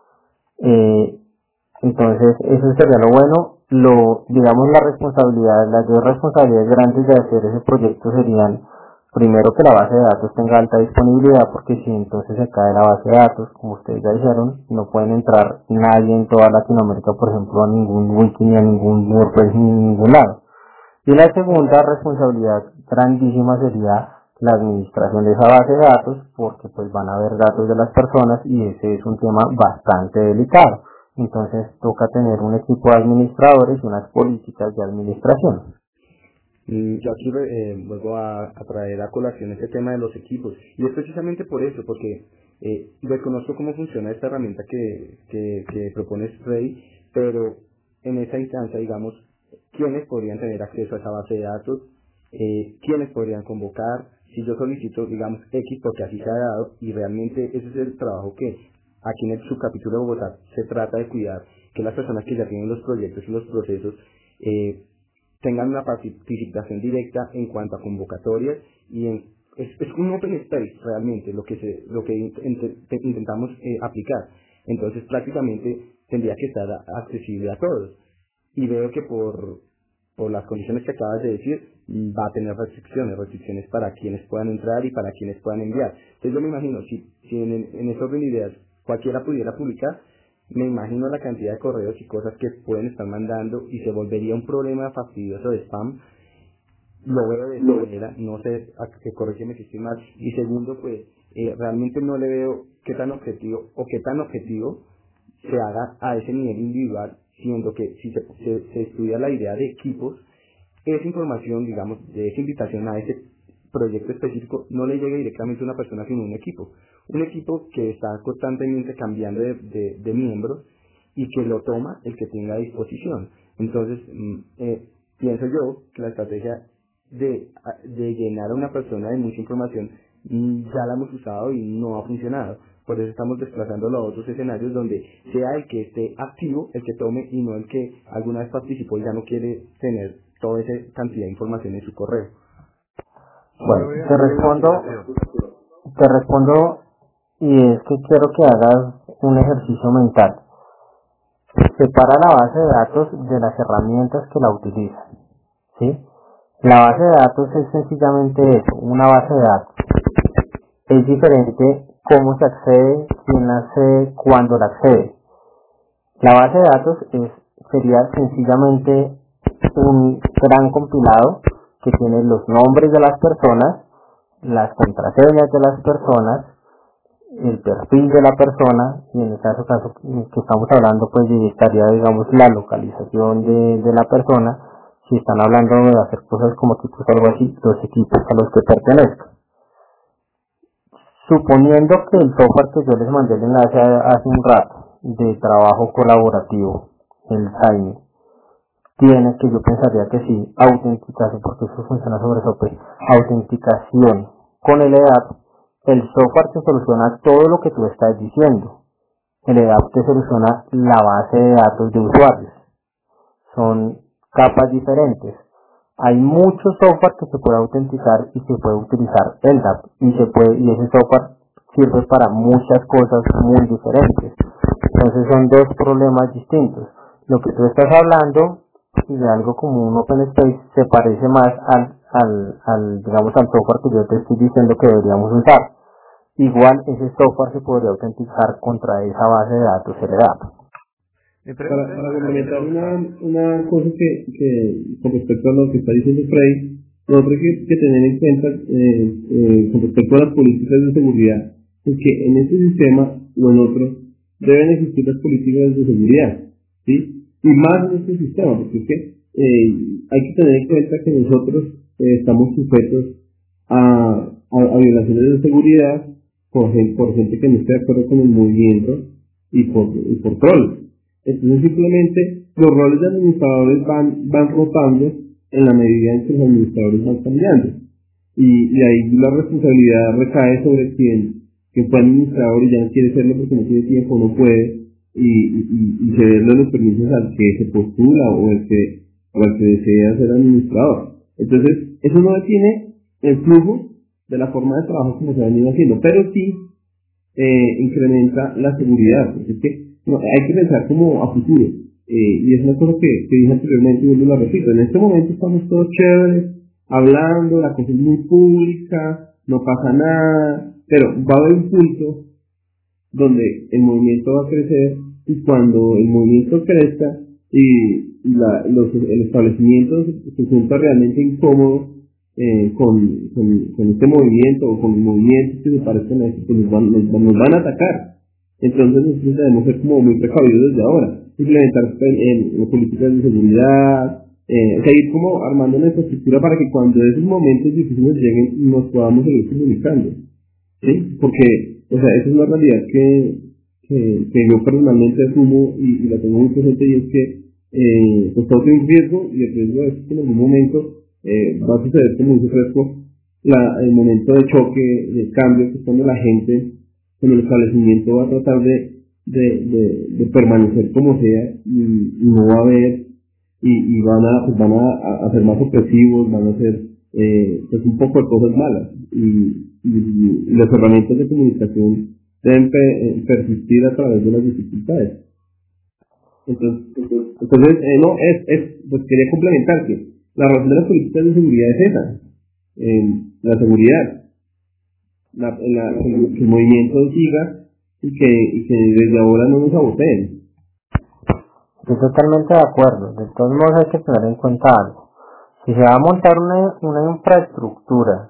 Eh, entonces, eso sería lo bueno. Lo, digamos, la responsabilidad, las dos responsabilidades grandes de hacer ese proyecto serían, primero, que la base de datos tenga alta disponibilidad, porque si entonces se cae la base de datos, como ustedes ya dijeron, no pueden entrar nadie en toda Latinoamérica, por ejemplo, a ningún wiki, ni a ningún WordPress, ni a ningún lado. Y la segunda responsabilidad grandísima sería la administración de esa base de datos, porque pues van a haber datos de las personas y ese es un tema bastante delicado. Entonces toca tener un equipo de administradores y unas políticas de administración. Y yo aquí eh, vuelvo a, a traer a colación este tema de los equipos, y es precisamente por eso, porque eh, reconozco cómo funciona esta herramienta que, que, que propone Spray, pero en esa instancia, digamos, quiénes podrían tener acceso a esa base de datos, eh, quiénes podrían convocar, si yo solicito, digamos, X, porque así se ha dado, y realmente ese es el trabajo que aquí en el subcapítulo de Bogotá se trata de cuidar, que las personas que ya tienen los proyectos y los procesos eh, tengan una participación directa en cuanto a convocatorias, y en, es, es un open space realmente lo que se, lo que int- intentamos eh, aplicar. Entonces prácticamente tendría que estar a- accesible a todos, y veo que por, por las condiciones que acabas de decir va a tener restricciones, restricciones para quienes puedan entrar y para quienes puedan enviar. Entonces yo me imagino, si, si en, en ese orden de ideas cualquiera pudiera publicar, me imagino la cantidad de correos y cosas que pueden estar mandando, y se volvería un problema fastidioso de spam. Lo veo de esta manera, no sé, a que corrígeme si estoy mal. Y segundo, pues eh, realmente no le veo qué tan objetivo o qué tan objetivo se haga a ese nivel individual, siendo que si se, se, se estudia la idea de equipos, esa información, digamos, de esa invitación a ese proyecto específico no le llega directamente a una persona, sino a un equipo. Un equipo que está constantemente cambiando de, de, de miembros, y que lo toma el que tenga a disposición. Entonces, mm, eh, pienso yo que la estrategia de, de llenar a una persona de mucha información mm, ya la hemos usado y no ha funcionado. Por eso estamos desplazándolo a otros escenarios donde sea el que esté activo el que tome, y no el que alguna vez participó y ya no quiere tener toda esa cantidad de información en su correo. Bueno, te respondo, te respondo y es que quiero que hagas un ejercicio mental. Separa la base de datos de las herramientas que la utilizan, ¿sí? La base de datos es sencillamente eso, una base de datos. Es diferente cómo se accede, quién la accede, cuándo la accede. La base de datos es, sería sencillamente un gran compilado que tiene los nombres de las personas, las contraseñas de las personas, el perfil de la persona, y en el caso, caso que estamos hablando, pues estaría, digamos, la localización de, de la persona. Si están hablando de hacer cosas como tipos algo así, los equipos a los que pertenezcan. Suponiendo que el software que yo les mandé el enlace hace un rato de trabajo colaborativo, el Saime, tiene, que yo pensaría que sí, autenticación, porque eso funciona sobre software, autenticación con el E D A P. El software te soluciona todo lo que tú estás diciendo. El E D A P te soluciona la base de datos de usuarios. Son capas diferentes. Hay mucho software que se puede autenticar y se puede utilizar L D A P, y se puede, y ese software sirve para muchas cosas muy diferentes. Entonces son dos problemas distintos. Lo que tú estás hablando de algo como un open space se parece más al, al, al digamos al software que yo te estoy diciendo que deberíamos usar. Igual ese software se podría autenticar contra esa base de datos L D A P. Para, para complementar una, una cosa que, que con respecto a lo que está diciendo Frey, lo otro que hay que tener en cuenta eh, eh, con respecto a las políticas de seguridad es que en este sistema o en otro deben existir las políticas de seguridad, ¿sí? Y más en este sistema, porque es que eh, hay que tener en cuenta que nosotros eh, estamos sujetos a, a, a violaciones de seguridad por, por gente que no esté de acuerdo con el movimiento y por, y por trolls. Entonces simplemente los roles de administradores van, van rotando en la medida en que los administradores van cambiando. Y, y ahí la responsabilidad recae sobre quien, quien fue administrador y ya no quiere serlo porque no tiene tiempo, no puede, y, y, y cederle los permisos al que se postula o el que, o el que desea ser administrador. Entonces, eso no detiene el flujo de la forma de trabajo como se ha venido haciendo, pero sí eh, incrementa la seguridad, porque es que no, hay que pensar como a futuro, eh, y es una cosa que, que dije anteriormente y vuelvo a la repito. En este momento estamos todos chéveres, hablando, la cosa es muy pública, no pasa nada, pero va a haber un punto donde el movimiento va a crecer, y cuando el movimiento crezca y la, los, el establecimiento se sienta realmente incómodo eh, con, con, con este movimiento o con movimientos que se parezcan a esto, pues nos van, nos, nos van a atacar. Entonces nosotros debemos ser como muy precavidos desde ahora, implementar en, en políticas de seguridad, eh, seguir como armando una infraestructura para que cuando esos momentos difíciles lleguen nos podamos seguir comunicando, ¿sí? Porque, o sea, esa es una realidad que, que, que yo personalmente asumo y, y la tengo muy presente, y es que eh, pues todo tiene un riesgo, y el riesgo es que en algún momento eh, va a suceder, como dice Fresco, la, el momento de choque, de cambio, que es cuando la gente en el establecimiento va a tratar de, de, de, de permanecer como sea, y, y no va a haber, y, y van a pues van a, a ser más opresivos, van a hacer eh, pues un poco de cosas malas, y, y, y las herramientas de comunicación deben pe, persistir a través de las dificultades. Entonces, entonces eh, no, es, es, pues quería complementar que la razón de las políticas de seguridad es esa, eh, la seguridad. La, la, que el movimiento siga y que, y que desde ahora no nos saboteen. Estoy totalmente de acuerdo. De todos modos hay que tener en cuenta algo. Si se va a montar una, una infraestructura,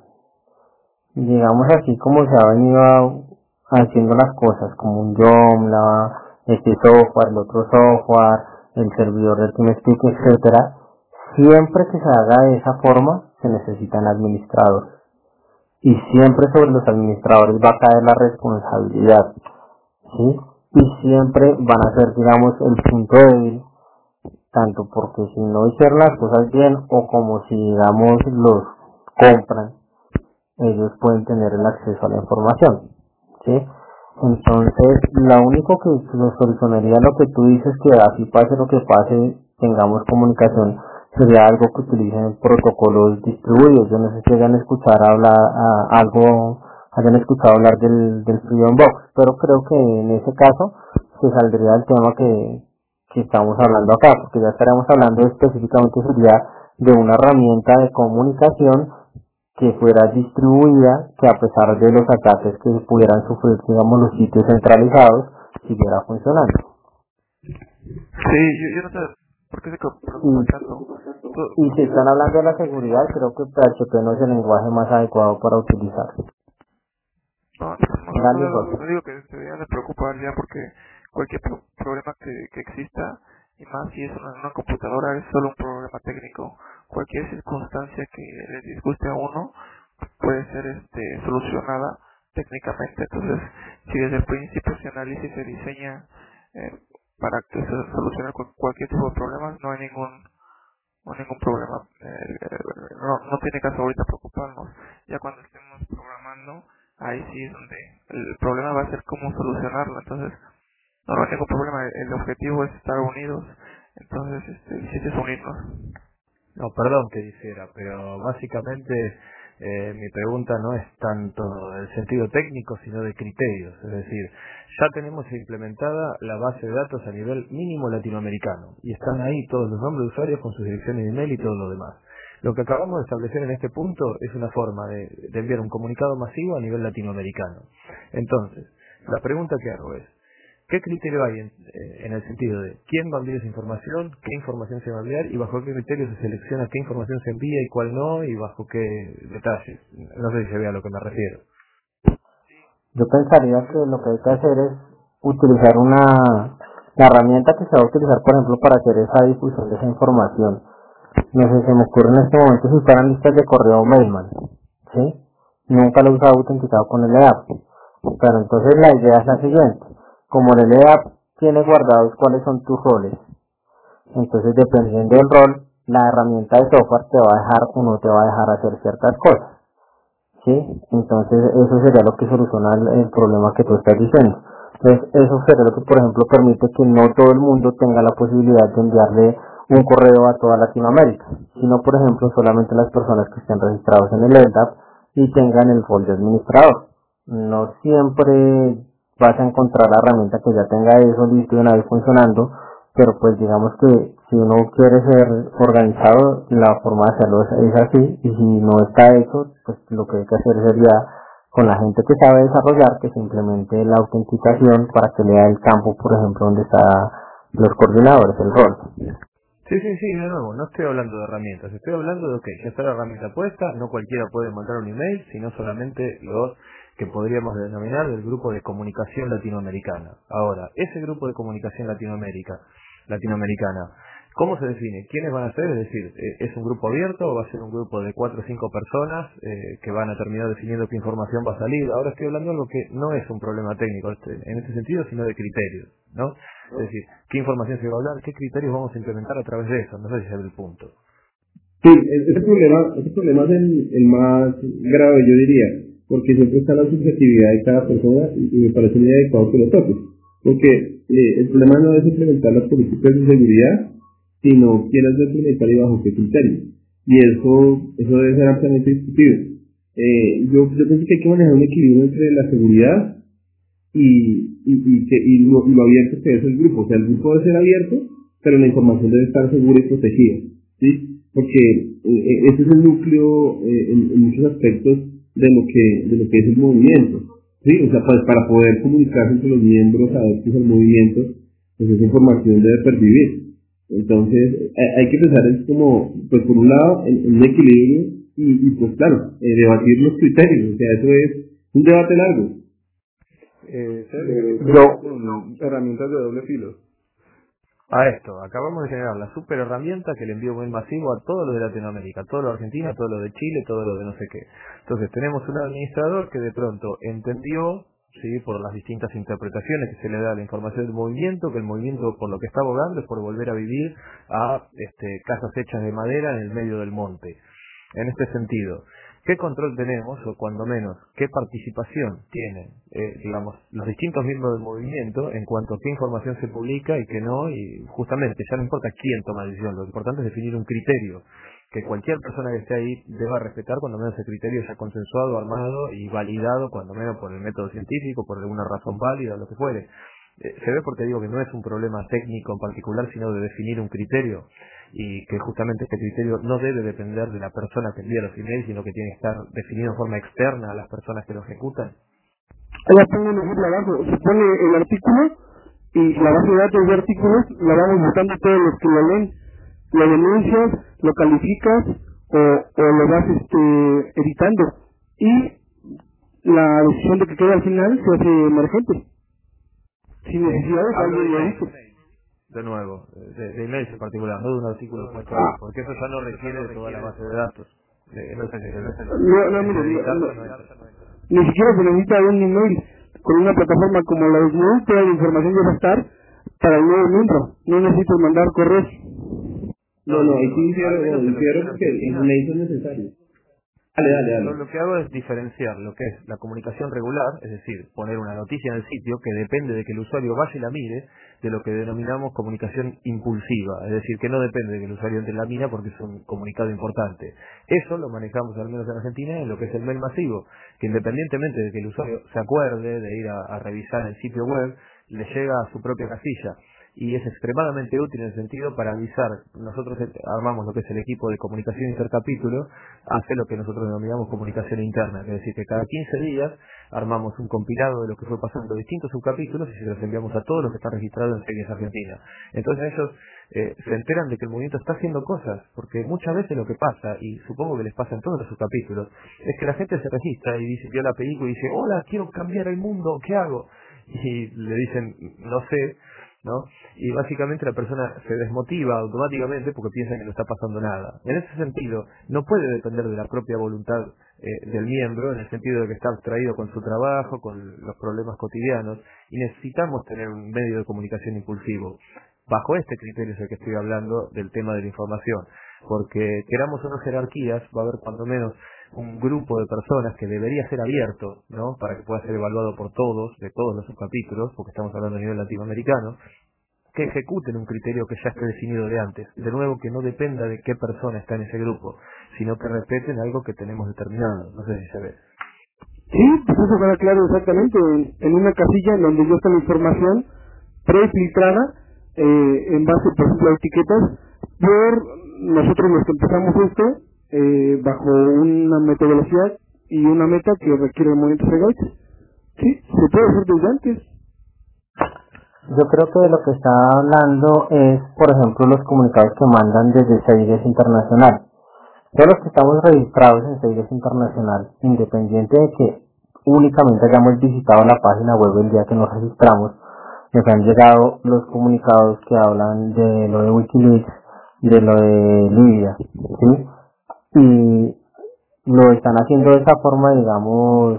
digamos así como se ha venido haciendo las cosas, como un Joomla, este software, el otro software, el servidor del TeamSpeak, etcétera, siempre que se haga de esa forma se necesitan administradores. Y siempre sobre los administradores va a caer la responsabilidad, ¿sí? Y siempre van a ser, digamos, el punto débil, tanto porque si no hicieron las cosas bien o como si, digamos, los compran, ellos pueden tener el acceso a la información, ¿sí? Entonces, lo único que nos solucionaría lo que tú dices, que así pase lo que pase, tengamos comunicación, sería algo que utilicen protocolos distribuidos. Yo no sé si hayan escuchado hablar a, algo, hayan escuchado hablar del, del Freedom Box, pero creo que en ese caso se saldría el tema que, que estamos hablando acá, porque ya estaríamos hablando específicamente sería de una herramienta de comunicación que fuera distribuida, que a pesar de los ataques que pudieran sufrir, digamos, los sitios centralizados, siguiera funcionando. Sí, yo, yo no sé por qué se preocupa tanto. Y si están hablando de la seguridad, creo que P H P no es el lenguaje más adecuado para utilizar. No, no, no, no, no, no digo que se deberían de preocupar ya, porque cualquier pro problema que, que exista, y más si es una, una computadora, es solo un problema técnico. Cualquier circunstancia que le disguste a uno puede ser este solucionada técnicamente. Entonces, si desde el principio se analiza y se diseña eh, para que se solucione cualquier tipo de problemas, no hay ningún no hay ningún problema. Eh, eh, no, no tiene caso ahorita preocuparnos. Ya cuando estemos programando, ahí sí es donde el problema va a ser cómo solucionarlo. Entonces, no, no hay ningún problema. El objetivo es estar unidos. Entonces, este, el chiste es unirnos. No, perdón que dijera, pero básicamente eh, mi pregunta no es tanto del sentido técnico, sino de criterios. Es decir, ya tenemos implementada la base de datos a nivel mínimo latinoamericano, y están ahí todos los nombres de usuarios con sus direcciones de email y todo lo demás. Lo que acabamos de establecer en este punto es una forma de, de enviar un comunicado masivo a nivel latinoamericano. Entonces, la pregunta que hago es, ¿qué criterio hay en, eh, en el sentido de quién va a enviar esa información, qué información se va a enviar y bajo qué criterio se selecciona qué información se envía y cuál no, y bajo qué detalles? No sé si se ve a lo que me refiero. Yo pensaría que lo que hay que hacer es utilizar una la herramienta que se va a utilizar, por ejemplo, para hacer esa difusión de esa información. No sé, se me ocurre en este momento si fueran listas de correo Mailman, ¿sí? Nunca lo he usado autenticado con el E A P, pero entonces la idea es la siguiente. Como el L E A P tiene guardados cuáles son tus roles. Entonces, dependiendo del rol, la herramienta de software te va a dejar o no te va a dejar hacer ciertas cosas. ¿Sí? Entonces, eso sería lo que soluciona el, el problema que tú estás diciendo. Entonces, eso sería lo que, por ejemplo, permite que no todo el mundo tenga la posibilidad de enviarle un correo a toda Latinoamérica, sino, por ejemplo, solamente las personas que estén registrados en el L D A P y tengan el rol de administrador. No siempre vas a encontrar la herramienta que ya tenga eso listo y una vez funcionando, pero pues digamos que si uno quiere ser organizado, la forma de hacerlo es, es así, y si no está hecho, pues lo que hay que hacer sería con la gente que sabe desarrollar, que simplemente la autenticación para que lea el campo, por ejemplo, donde están los coordinadores, el rol. Sí, sí, sí, de nuevo, no estoy hablando de herramientas, estoy hablando de, ok, ya está la herramienta puesta, no cualquiera puede mandar un email, sino solamente los que podríamos denominar del grupo de comunicación latinoamericana. Ahora, ese grupo de comunicación latinoamérica, latinoamericana, ¿cómo se define? ¿Quiénes van a ser? Es decir, ¿es un grupo abierto o va a ser un grupo de cuatro o cinco personas eh, que van a terminar definiendo qué información va a salir? Ahora estoy hablando de algo que no es un problema técnico en este sentido, sino de criterios, ¿no? Es decir, ¿qué información se va a hablar? ¿Qué criterios vamos a implementar a través de eso? No sé si es el punto. Sí, ese problema, ese problema es el, el más grave, yo diría, porque siempre está la subjetividad de cada persona y, y me parece muy adecuado que lo toques. Porque eh, el problema no es implementar las políticas de seguridad, sino quién las va a implementar y bajo qué criterio. Y eso, eso debe ser ampliamente discutido. Eh, yo, yo pienso que hay que manejar un equilibrio entre la seguridad y, y, y, que, y, lo, y lo abierto que es el grupo. O sea, el grupo debe ser abierto, pero la información debe estar segura y protegida, ¿sí? Porque eh, ese es el núcleo eh, en, en muchos aspectos de lo que de lo que es el movimiento, ¿sí? O sea, pues, para poder comunicarse entre los miembros, saber qué es el movimiento, pues esa información debe pervivir. Entonces, hay que pensar es como, pues por un lado, en, en un equilibrio y, y pues claro, eh, debatir los criterios. O sea, eso es un debate largo. Eh, eh, yo, con herramientas de doble filo. A esto, acabamos de generar la super herramienta que le envío un mail masivo a todos los de Latinoamérica, a todos los de Argentina, a todos los de Chile, a todos los de no sé qué. Entonces tenemos un administrador que de pronto entendió, sí, por las distintas interpretaciones que se le da a la información del movimiento, que el movimiento por lo que está abogando es por volver a vivir a este, casas hechas de madera en el medio del monte. En este sentido, ¿qué control tenemos, o cuando menos, qué participación tienen, eh, digamos, los distintos miembros del movimiento en cuanto a qué información se publica y qué no? Y justamente, ya no importa quién toma decisión, lo importante es definir un criterio que cualquier persona que esté ahí deba respetar, cuando menos ese criterio ya consensuado, armado y validado, cuando menos por el método científico, por alguna razón válida, lo que fuere. Eh, se ve porque digo que no es un problema técnico en particular, sino de definir un criterio, y que justamente este criterio no debe depender de la persona que envía los emails, sino que tiene que estar definido en forma externa a las personas que lo ejecutan. Ahí pongo un ejemplo abajo, se pone el artículo y la base de datos de artículos la vamos buscando todos los que lo leen, lo denuncias, lo calificas o, o lo vas este, editando y la decisión de que quede al final se hace emergente. Sin necesidad de que alguien lo dice. De nuevo, de, de emails en particular, no de un artículo puesto, porque eso ya no requiere de toda la base de datos. De, no sé si es No, no, mire, no, no, ni siquiera se necesita un email. Con una plataforma como la de Google, toda la información debe estar para el nuevo miembro. No necesitas mandar correos. No, no, ahí sí hicieron, hicieron que el email es necesario. Dale, dale, dale. Lo que hago es diferenciar lo que es la comunicación regular, es decir, poner una noticia en el sitio que depende de que el usuario vaya y la mire, de lo que denominamos comunicación impulsiva, es decir, que no depende de que el usuario entre la mina porque es un comunicado importante. Eso lo manejamos al menos en Argentina en lo que es el mail masivo, que independientemente de que el usuario se acuerde de ir a, a revisar el sitio web, le llega a su propia casilla. Y es extremadamente útil en el sentido para avisar. Nosotros armamos lo que es el equipo de comunicación intercapítulo, hace lo que nosotros denominamos comunicación interna, es decir, que cada quince días armamos un compilado de lo que fue pasando en distintos subcapítulos y se los enviamos a todos los que están registrados en Series Argentina. Entonces ellos eh, se enteran de que el movimiento está haciendo cosas, porque muchas veces lo que pasa, y supongo que les pasa en todos los subcapítulos, es que la gente se registra y dice, vio la película y dice, hola, quiero cambiar el mundo, ¿qué hago? Y le dicen, no sé. ¿no? Y básicamente la persona se desmotiva automáticamente porque piensa que no está pasando nada. En ese sentido, no puede depender de la propia voluntad eh, del miembro, en el sentido de que está abstraído con su trabajo, con los problemas cotidianos, y necesitamos tener un medio de comunicación impulsivo. Bajo este criterio es el que estoy hablando del tema de la información, porque queramos o no jerarquías, va a haber cuando menos un grupo de personas que debería ser abierto, ¿no?, para que pueda ser evaluado por todos, de todos los subcapítulos, porque estamos hablando a nivel latinoamericano, que ejecuten un criterio que ya esté definido de antes. De nuevo, que no dependa de qué persona está en ese grupo, sino que respeten algo que tenemos determinado. No sé si se ve. Sí, pues eso queda claro exactamente, en, en una casilla en donde yo está la información prefiltrada, eh, en base, por ejemplo, a etiquetas, por nosotros los que empezamos esto, eh, bajo una metodología y una meta que requiere el movimiento Segates. Sí, se puede hacer desde antes. Yo creo que de lo que está hablando es, por ejemplo, los comunicados que mandan desde CEIDES Internacional. Todos los que estamos registrados en CEIDES Internacional, independiente de que únicamente hayamos visitado la página web el día que nos registramos, nos han llegado los comunicados que hablan de lo de Wikileaks, de lo de Libia, ¿sí? Y lo están haciendo de esa forma, digamos,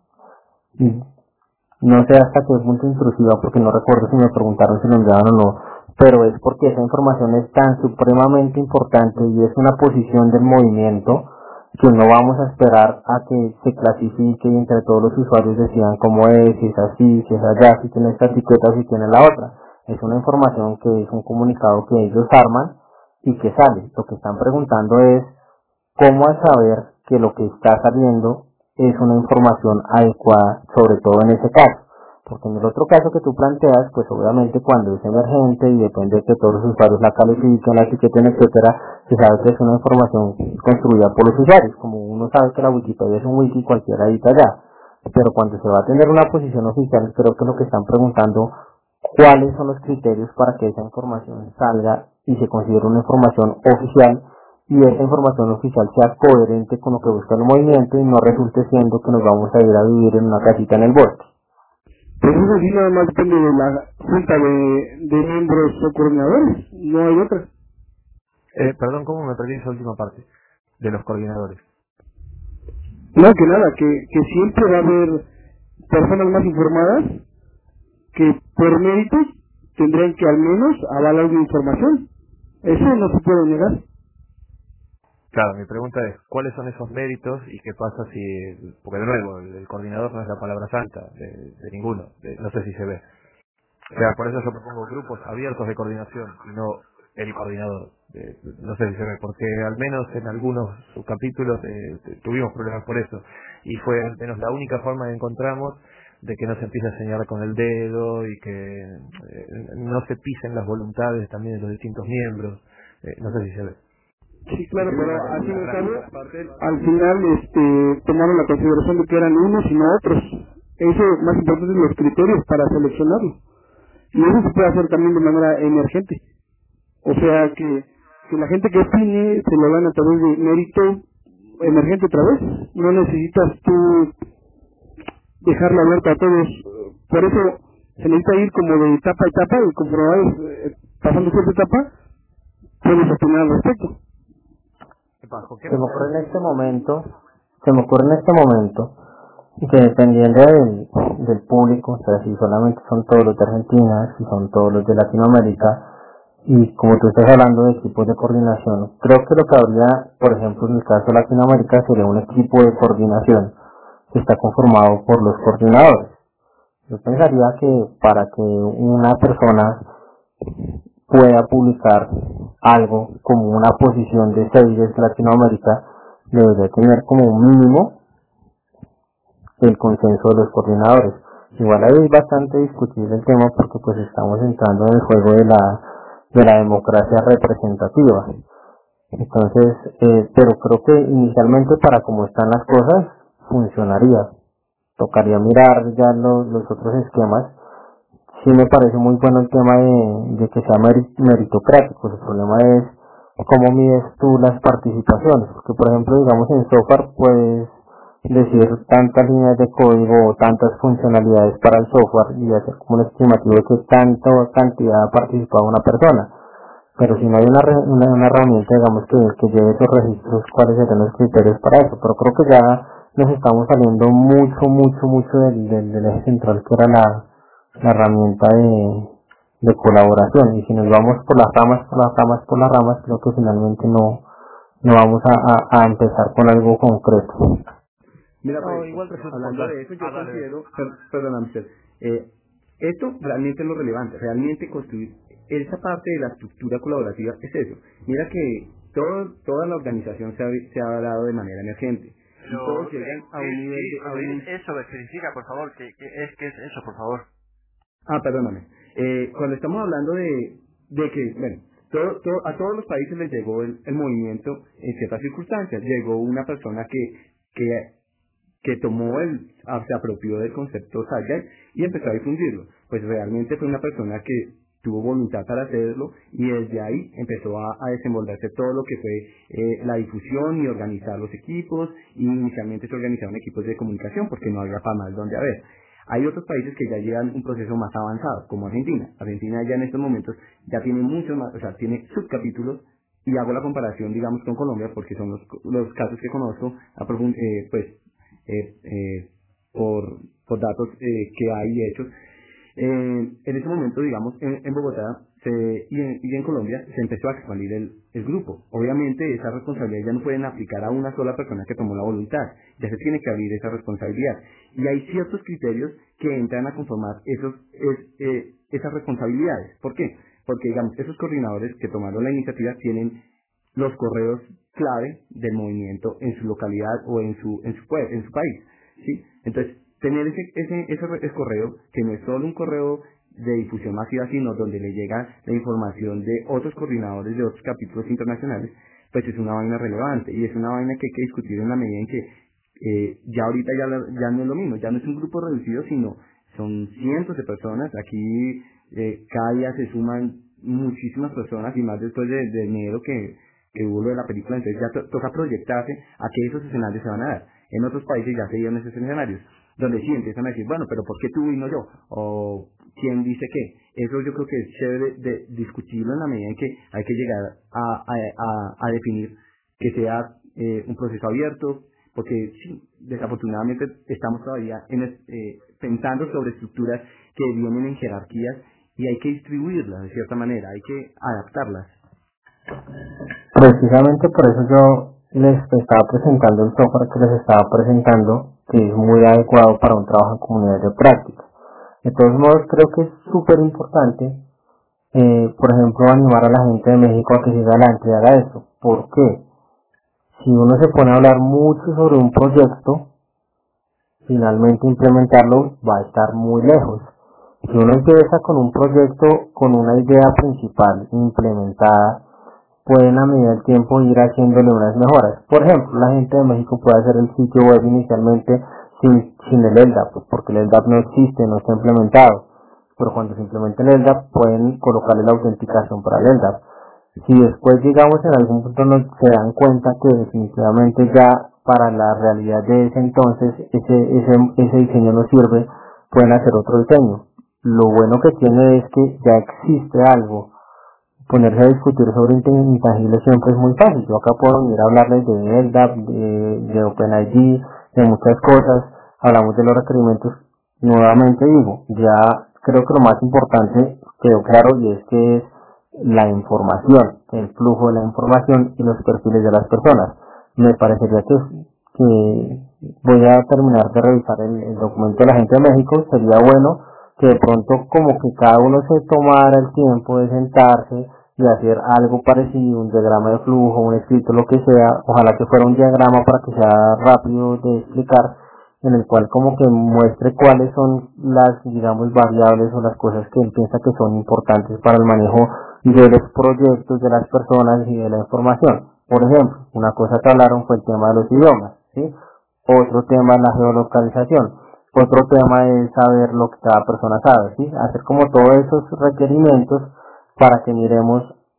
no sé hasta qué punto intrusiva, porque no recuerdo si me preguntaron si lo enviaron o no, pero es porque esa información es tan supremamente importante y es una posición del movimiento que no vamos a esperar a que se clasifique y entre todos los usuarios decidan cómo es, si es así, si es allá, si tiene esta etiqueta, si tiene la otra. Es una información que es un comunicado que ellos arman y que sale. Lo que están preguntando es cómo al saber que lo que está saliendo es una información adecuada, sobre todo en ese caso. Porque en el otro caso que tú planteas, pues obviamente cuando es emergente y depende de que todos los usuarios la califiquen, la etiqueten, etcétera, se sabe que es una información construida por los usuarios. Como uno sabe que la Wikipedia es un wiki, cualquiera edita allá. Pero cuando se va a tener una posición oficial, creo que lo que están preguntando, cuáles son los criterios para que esa información salga y se considere una información oficial, y esa información oficial sea coherente con lo que busca el movimiento y no resulte siendo que nos vamos a ir a vivir en una casita en el bosque. Pues eso sí, nada más depende de la junta de, de miembros o coordinadores, no hay otra. Eh, perdón, ¿cómo me perdí esa última parte? De los coordinadores. No, que nada, que, que siempre va a haber personas más informadas que por méritos tendrían que al menos avalar una información. Eso no se puede negar. Claro, mi pregunta es, ¿cuáles son esos méritos y qué pasa si, porque de nuevo, el, el coordinador no es la palabra santa de, de ninguno, de, no sé si se ve. O sea, por eso yo propongo grupos abiertos de coordinación y no el coordinador. De, no sé si se ve, porque al menos en algunos subcapítulos eh, tuvimos problemas por eso. Y fue al menos la única forma que encontramos de que no se empiece a señalar con el dedo y que eh, no se pisen las voluntades también de los distintos miembros. Eh, no sé si se ve. Sí, claro, pero al fin y al cabo, al final este, tomaron la consideración de que eran unos y no otros. Eso más importante es los criterios para seleccionarlo. Y eso se puede hacer también de manera emergente. O sea que, que la gente que opine se lo dan a través de mérito emergente otra vez. No necesitas tú dejarlo abierto a todos. Por eso se necesita ir como de etapa a etapa y conforme vayas eh, pasando cierta etapa, puedes opinar al respecto. Se me ocurre en este momento, se me ocurre en este momento que dependiendo del, del público, o sea, si solamente son todos los de Argentina, si son todos los de Latinoamérica, y como tú estás hablando de equipos de coordinación, creo que lo que habría, por ejemplo, en el caso de Latinoamérica, sería un equipo de coordinación que está conformado por los coordinadores. Yo pensaría que para que una persona pueda publicar algo como una posición de CEIDES Latinoamérica, debería tener como un mínimo el consenso de los coordinadores. Igual ahí es bastante discutible el tema porque pues estamos entrando en el juego de la de la democracia representativa. Entonces, eh, pero creo que inicialmente para como están las cosas funcionaría. Tocaría mirar ya los, los otros esquemas. Sí me parece muy bueno el tema de, de que sea meritocrático. El problema es cómo mides tú las participaciones. Porque, por ejemplo, digamos en SOFAR, pues decir tantas líneas de código o tantas funcionalidades para el software y hacer como un estimativo de que tanta cantidad ha participado una persona. Pero si no hay una, una, una herramienta, digamos, que, que lleve esos registros, ¿cuáles serían los criterios para eso? Pero creo que ya nos estamos saliendo mucho, mucho, mucho del, del, del eje central, que era la, la herramienta de, de colaboración. Y si nos vamos por las ramas, por las ramas, por las ramas, creo que finalmente no, no vamos a, a, a empezar con algo concreto. Mira, no, pues, igual hablando de eso, yo ah, considero, per, perdón, Amster, eh, esto realmente es lo relevante, realmente construir esa parte de la estructura colaborativa es eso. Mira que todo, toda la organización se ha, se ha dado de manera emergente. Y Pero, todos llegan a un ¿qué, nivel qué, de... A un... qué es eso? Especifica, por favor. ¿Qué, qué es, qué es eso, por favor? Ah, perdóname. Eh, cuando estamos hablando de, de que, bueno, todo, todo, a todos los países les llegó el, el movimiento en ciertas circunstancias. Llegó una persona que, que que tomó el, se apropió del concepto Agile y empezó a difundirlo. Pues realmente fue una persona que tuvo voluntad para hacerlo y desde ahí empezó a, a desenvolverse todo lo que fue eh, la difusión y organizar los equipos, y inicialmente se organizaron equipos de comunicación porque no había para más donde haber. Hay otros países que ya llevan un proceso más avanzado, como Argentina. Argentina ya en estos momentos ya tiene muchos más, o sea, tiene subcapítulos, y hago la comparación, digamos, con Colombia porque son los, los casos que conozco, a profund, eh, pues, Eh, eh, por, por datos eh, que hay hechos. Eh, en ese momento, digamos, en, en Bogotá se, y, en, y en Colombia se empezó a expandir el, el grupo. Obviamente esa responsabilidad ya no pueden aplicar a una sola persona que tomó la voluntad, ya se tiene que abrir esa responsabilidad. Y hay ciertos criterios que entran a conformar esos, es, eh, esas responsabilidades. ¿Por qué? Porque, digamos, esos coordinadores que tomaron la iniciativa tienen los correos clave del movimiento en su localidad o en su en su, en su país, ¿sí? Entonces, tener ese, ese, ese, ese correo, que no es solo un correo de difusión masiva, sino donde le llega la información de otros coordinadores de otros capítulos internacionales, pues es una vaina relevante, y es una vaina que hay que discutir en la medida en que eh, ya ahorita ya, la, ya no es lo mismo, ya no es un grupo reducido, sino son cientos de personas. Aquí eh, cada día se suman muchísimas personas, y más después de, de enero que que hubo lo de la película. Entonces ya to toca proyectarse a que esos escenarios se van a dar. En otros países ya se dieron esos escenarios, donde sí empiezan a decir, bueno, pero ¿por qué tú y no yo? O ¿quién dice qué? Eso yo creo que es chévere de discutirlo en la medida en que hay que llegar a, a, a, a definir que sea eh, un proceso abierto, porque sí, desafortunadamente estamos todavía en, eh, pensando sobre estructuras que vienen en jerarquías, y hay que distribuirlas de cierta manera, hay que adaptarlas. Precisamente por eso yo les estaba presentando el software que les estaba presentando, que es muy adecuado para un trabajo en comunidades de práctica. De todos modos, creo que es súper importante, eh, por ejemplo, animar a la gente de México a que siga adelante y haga eso. ¿Por qué? Si uno se pone a hablar mucho sobre un proyecto, finalmente implementarlo va a estar muy lejos. Si uno empieza con un proyecto con una idea principal implementada, pueden a medida del tiempo ir haciéndole unas mejoras. Por ejemplo, la gente de México puede hacer el sitio web inicialmente sin, sin el L D A P, pues porque el L D A P no existe, no está implementado. Pero cuando se implemente el L D A P pueden colocarle la autenticación para el L D A P. Si después, digamos, en algún punto no se dan cuenta que definitivamente ya para la realidad de ese entonces ese, ese, ese diseño no sirve, pueden hacer otro diseño. Lo bueno que tiene es que ya existe algo. Ponerse a discutir sobre intangibles siempre es muy fácil. Yo acá puedo venir a hablarles de L D A P, de, de OpenID, de muchas cosas. Hablamos de los requerimientos. Nuevamente digo, ya creo que lo más importante quedó claro, y es que es la información, el flujo de la información y los perfiles de las personas. Me parecería que, que voy a terminar de revisar el, el documento de la gente de México. Sería bueno que de pronto como que cada uno se tomara el tiempo de sentarse y hacer algo parecido, un diagrama de flujo, un escrito, lo que sea. Ojalá que fuera un diagrama para que sea rápido de explicar, en el cual como que muestre cuáles son las, digamos, variables o las cosas que él piensa que son importantes para el manejo de los proyectos, de las personas y de la información. Por ejemplo, una cosa que hablaron fue el tema de los idiomas, ¿sí? Otro tema es la geolocalización. Otro tema es saber lo que cada persona sabe, ¿sí? Hacer como todos esos requerimientos para que miremos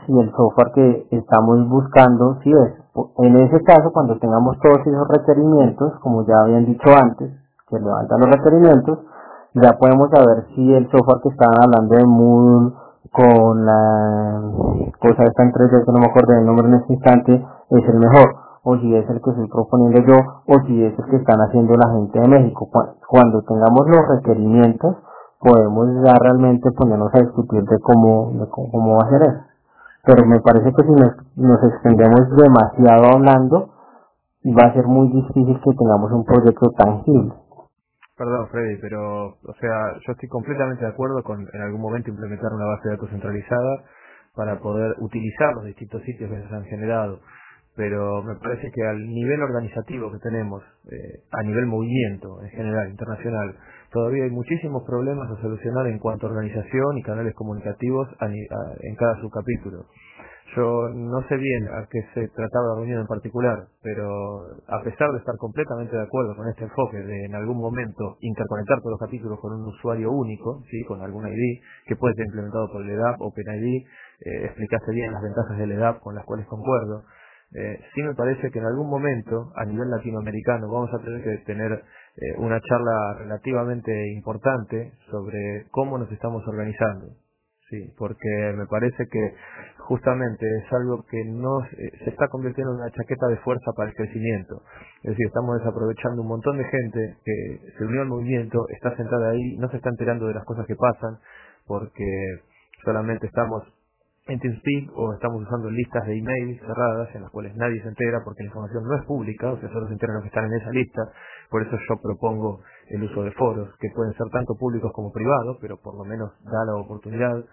si el software que estamos buscando sí es. En ese caso, cuando tengamos todos esos requerimientos, como ya habían dicho antes, que levantan los requerimientos, ya podemos saber si el software que estaban hablando de Moodle con la cosa esta en tres D, que no me acuerdo del nombre en este instante, es el mejor, o si es el que estoy proponiendo yo, o si es el que están haciendo la gente de México. Cuando tengamos los requerimientos, podemos ya realmente ponernos a discutir de cómo, de cómo, cómo va a ser eso. Pero me parece que si nos, nos extendemos demasiado hablando, va a ser muy difícil que tengamos un proyecto tangible. Perdón, Freddy, pero, o sea, yo estoy completamente de acuerdo con en algún momento implementar una base de datos centralizada para poder utilizar los distintos sitios que se han generado, pero me parece que al nivel organizativo que tenemos, eh, a nivel movimiento en general, internacional, todavía hay muchísimos problemas a solucionar en cuanto a organización y canales comunicativos a, a, en cada subcapítulo. Yo no sé bien a qué se trataba la reunión en particular, pero a pesar de estar completamente de acuerdo con este enfoque de en algún momento interconectar todos los capítulos con un usuario único, sí, con algún I D, que puede ser implementado por el E D A P, OpenID, eh, explicaste bien las ventajas del E D A P con las cuales concuerdo. Eh, sí me parece que en algún momento, a nivel latinoamericano, vamos a tener que tener eh, una charla relativamente importante sobre cómo nos estamos organizando. Sí, porque me parece que justamente es algo que no eh, se está convirtiendo en una chaqueta de fuerza para el crecimiento. Es decir, estamos desaprovechando un montón de gente que se unió al movimiento, está sentada ahí, no se está enterando de las cosas que pasan, porque solamente estamos en TeamSpeak o estamos usando listas de email cerradas en las cuales nadie se entera porque la información no es pública, o sea, solo se enteran los que están en esa lista. Por eso yo propongo el uso de foros, que pueden ser tanto públicos como privados, pero por lo menos da la oportunidad.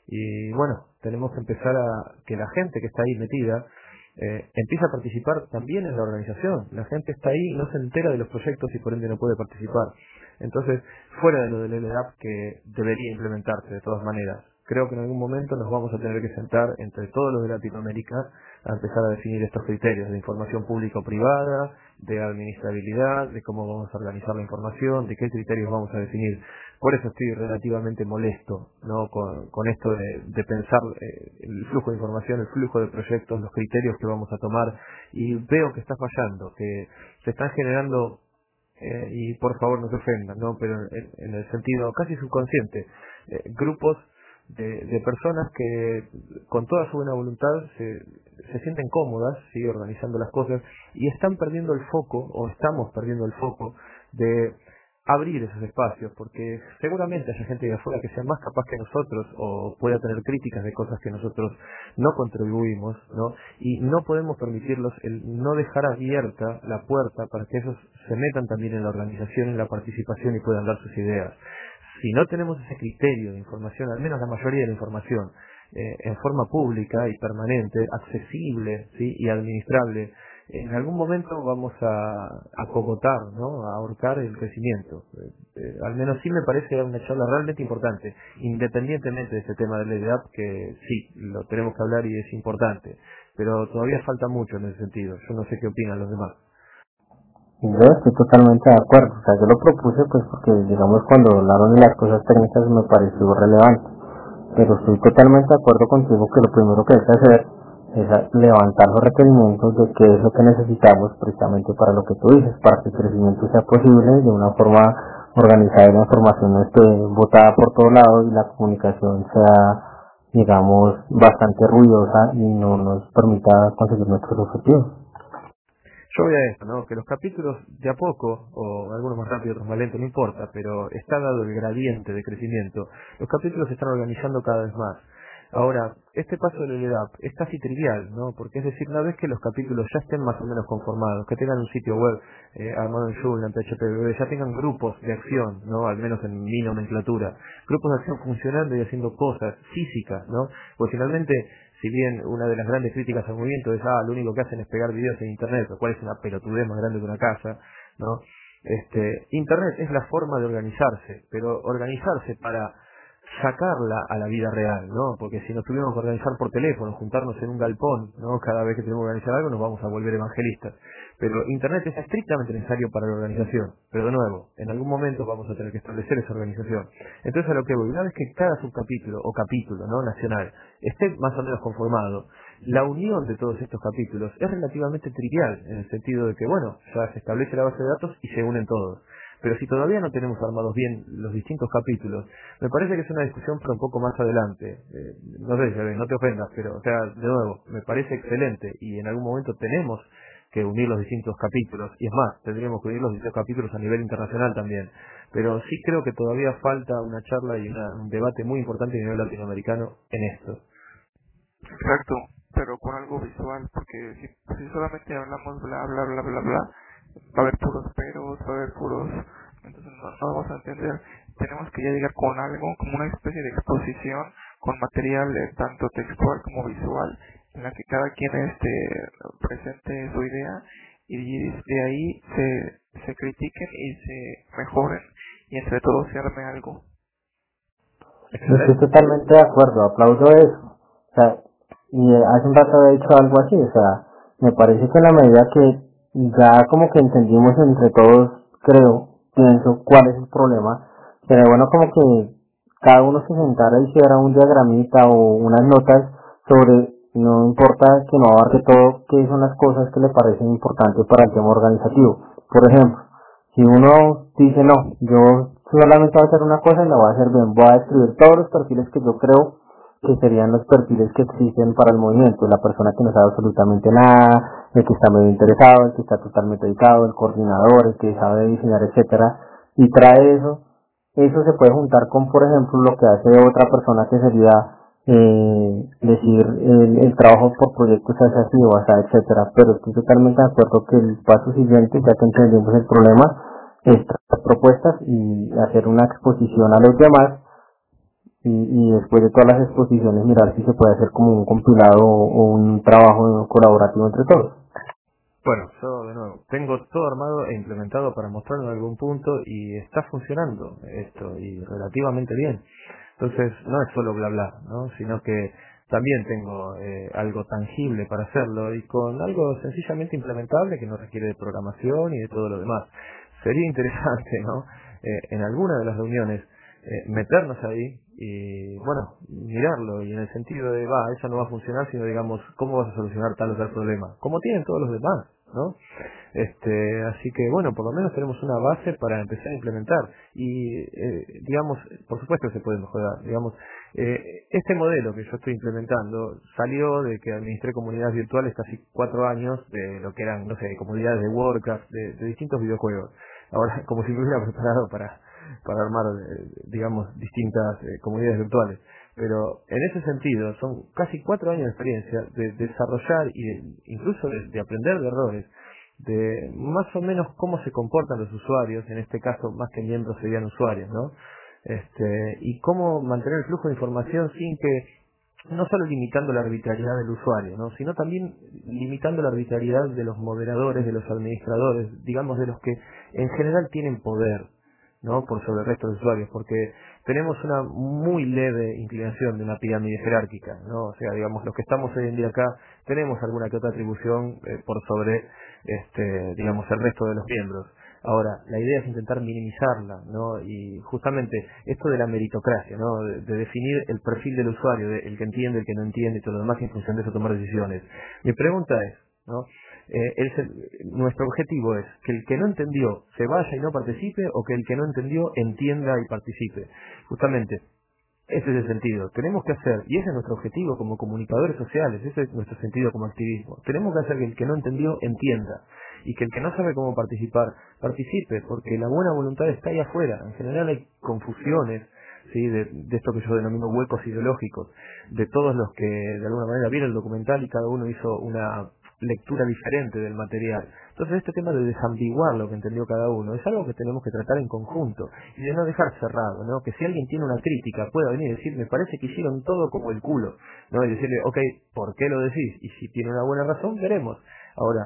Y bueno, tenemos que empezar a que la gente que está ahí metida eh, empiece a participar también en la organización. La gente está ahí y no se entera de los proyectos y por ende no puede participar. Entonces, fuera de lo del L D A P, que debería implementarse de todas maneras, creo que en algún momento nos vamos a tener que sentar entre todos los de Latinoamérica a empezar a definir estos criterios de información pública o privada, de administrabilidad, de cómo vamos a organizar la información, de qué criterios vamos a definir. Por eso estoy relativamente molesto, ¿no? con, con esto de, de pensar eh, el flujo de información, el flujo de proyectos, los criterios que vamos a tomar, y veo que está fallando, que se están generando, eh, y por favor no se ofendan, ¿no? pero en, en el sentido casi subconsciente, eh, grupos de, de personas que con toda su buena voluntad se, se sienten cómodas, ¿sí? organizando las cosas, y están perdiendo el foco, o estamos perdiendo el foco de abrir esos espacios, porque seguramente hay gente de afuera que sea más capaz que nosotros o pueda tener críticas de cosas que nosotros no contribuimos, ¿no? Y no podemos permitirlos el no dejar abierta la puerta para que ellos se metan también en la organización, en la participación y puedan dar sus ideas. Si no tenemos ese criterio de información, al menos la mayoría de la información, eh, en forma pública y permanente, accesible, ¿sí? y administrable, en algún momento vamos a, a cogotar, ¿no? a ahorcar el crecimiento. Eh, eh, al menos sí me parece una charla realmente importante, independientemente de este tema del L D A P, que sí, lo tenemos que hablar y es importante, pero todavía falta mucho en ese sentido. Yo no sé qué opinan los demás. Yo estoy totalmente de acuerdo, o sea, yo lo propuse pues porque, digamos, cuando hablaron de las cosas técnicas me pareció relevante, pero estoy totalmente de acuerdo contigo que lo primero que hay que hacer es levantar los requerimientos de qué es lo que necesitamos precisamente para lo que tú dices, para que el crecimiento sea posible de una forma organizada y la información no esté botada por todos lados y la comunicación sea, digamos, bastante ruidosa y no nos permita conseguir nuestros objetivos. Yo voy a esto, ¿no? Que los capítulos de a poco, o algunos más rápido, otros más lento, no importa, pero está dado el gradiente de crecimiento. Los capítulos se están organizando cada vez más. Ahora, este paso del L D A P es casi trivial, ¿no? Porque es decir, una vez que los capítulos ya estén más o menos conformados, que tengan un sitio web eh, armado en Joomla, en P H P B B, ya tengan grupos de acción, ¿no? Al menos en mi nomenclatura, grupos de acción funcionando y haciendo cosas físicas, ¿no? Pues finalmente, si bien una de las grandes críticas al movimiento es, ah, lo único que hacen es pegar videos en Internet, lo cual es una pelotudez más grande que una casa, ¿no? Este, Internet es la forma de organizarse, pero organizarse para sacarla a la vida real, ¿no? Porque si nos tuviéramos que organizar por teléfono, juntarnos en un galpón, ¿no? Cada vez que tenemos que organizar algo nos vamos a volver evangelistas. Pero Internet es estrictamente necesario para la organización. Pero de nuevo, en algún momento vamos a tener que establecer esa organización. Entonces a lo que voy, una vez que cada subcapítulo o capítulo, ¿no? Nacional esté más o menos conformado, la unión de todos estos capítulos es relativamente trivial, en el sentido de que, bueno, ya se establece la base de datos y se unen todos. Pero si todavía no tenemos armados bien los distintos capítulos, me parece que es una discusión para un poco más adelante. Eh, no sé, no te ofendas, pero, o sea, de nuevo, me parece excelente y en algún momento tenemos que unir los distintos capítulos, y es más, tendríamos que unir los distintos capítulos a nivel internacional también. Pero sí creo que todavía falta una charla y una, un debate muy importante a nivel latinoamericano en esto. Exacto, pero con algo visual, porque si, si solamente hablamos bla bla bla bla bla, va a haber puros peros, va a haber puros, entonces no, no vamos a entender. Tenemos que ya llegar con algo, como una especie de exposición, con material eh, tanto textual como visual, en la que cada quien este presente su idea y de ahí se, se critiquen y se mejoren y entre todos se arme algo. Estoy totalmente de acuerdo, aplaudo eso. O sea, y hace un rato había dicho algo así, o sea, me parece que en la medida que ya como que entendimos entre todos, creo, pienso cuál es el problema, sería bueno como que cada uno se sentara y hiciera un diagramita o unas notas sobre, no importa que no abarque todo, qué son las cosas que le parecen importantes para el tema organizativo. Por ejemplo, si uno dice, no, yo solamente voy a hacer una cosa y la voy a hacer bien, voy a escribir todos los perfiles que yo creo que serían los perfiles que existen para el movimiento, la persona que no sabe absolutamente nada, el que está medio interesado, el que está totalmente dedicado, el coordinador, el que sabe diseñar, etcétera, y trae eso. Eso se puede juntar con, por ejemplo, lo que hace otra persona, que sería eh, decir el, el trabajo por proyectos hacia así o hacia, etcétera. Pero estoy totalmente de acuerdo que el paso siguiente, ya que entendimos el problema, es traer propuestas y hacer una exposición a los demás. Y, y después de todas las exposiciones mirar si se puede hacer como un compilado o, o un trabajo colaborativo entre todos. Bueno, yo de nuevo, tengo todo armado e implementado para mostrarlo en algún punto y está funcionando esto y relativamente bien. Entonces no es solo bla bla, ¿no? Sino que también tengo eh, algo tangible para hacerlo y con algo sencillamente implementable que no requiere de programación y de todo lo demás. Sería interesante, ¿no? Eh, en alguna de las reuniones eh, meternos ahí y, bueno, mirarlo y en el sentido de, va, eso no va a funcionar, sino digamos, ¿cómo vas a solucionar tal o tal problema? Como tienen todos los demás, ¿no? Este, así que, bueno, por lo menos tenemos una base para empezar a implementar y, eh, digamos, por supuesto que se puede mejorar, digamos, eh, este modelo que yo estoy implementando salió de que administré comunidades virtuales casi cuatro años de lo que eran, no sé, comunidades de Warcraft, de, de distintos videojuegos. Ahora, como si me hubiera preparado para para armar, eh, digamos, distintas eh, comunidades virtuales. Pero en ese sentido, son casi cuatro años de experiencia de, de desarrollar y de, incluso de, de aprender de errores, de más o menos cómo se comportan los usuarios, en este caso más que miembros serían usuarios, ¿no? Este, y cómo mantener el flujo de información sin que, no solo limitando la arbitrariedad del usuario, ¿no? Sino también limitando la arbitrariedad de los moderadores, de los administradores, digamos, de los que en general tienen poder, ¿no? Por sobre el resto de usuarios, porque tenemos una muy leve inclinación de una pirámide jerárquica, ¿no? O sea, digamos, los que estamos hoy en día acá tenemos alguna que otra atribución eh, por sobre, este, digamos, el resto de los miembros. Ahora, la idea es intentar minimizarla, ¿no? Y justamente esto de la meritocracia, ¿no? De, de definir el perfil del usuario, de, el que entiende, el que no entiende y todo lo demás, y en función de eso tomar decisiones. Mi pregunta es, ¿no? Eh, el, nuestro objetivo es que el que no entendió se vaya y no participe, o que el que no entendió entienda y participe. Justamente, ese es el sentido. Tenemos que hacer, y ese es nuestro objetivo como comunicadores sociales, ese es nuestro sentido como activismo. Tenemos que hacer que el que no entendió entienda, y que el que no sabe cómo participar, participe, porque la buena voluntad está ahí afuera. En general hay confusiones, ¿sí? de, de esto que yo denomino huecos ideológicos, de todos los que de alguna manera vieron el documental y cada uno hizo una lectura diferente del material. Entonces este tema de desambiguar lo que entendió cada uno es algo que tenemos que tratar en conjunto y de no dejar cerrado, ¿no? Que si alguien tiene una crítica pueda venir y decir, me parece que hicieron todo como el culo, ¿no? Y decirle, ok, ¿por qué lo decís? Y si tiene una buena razón, veremos. Ahora,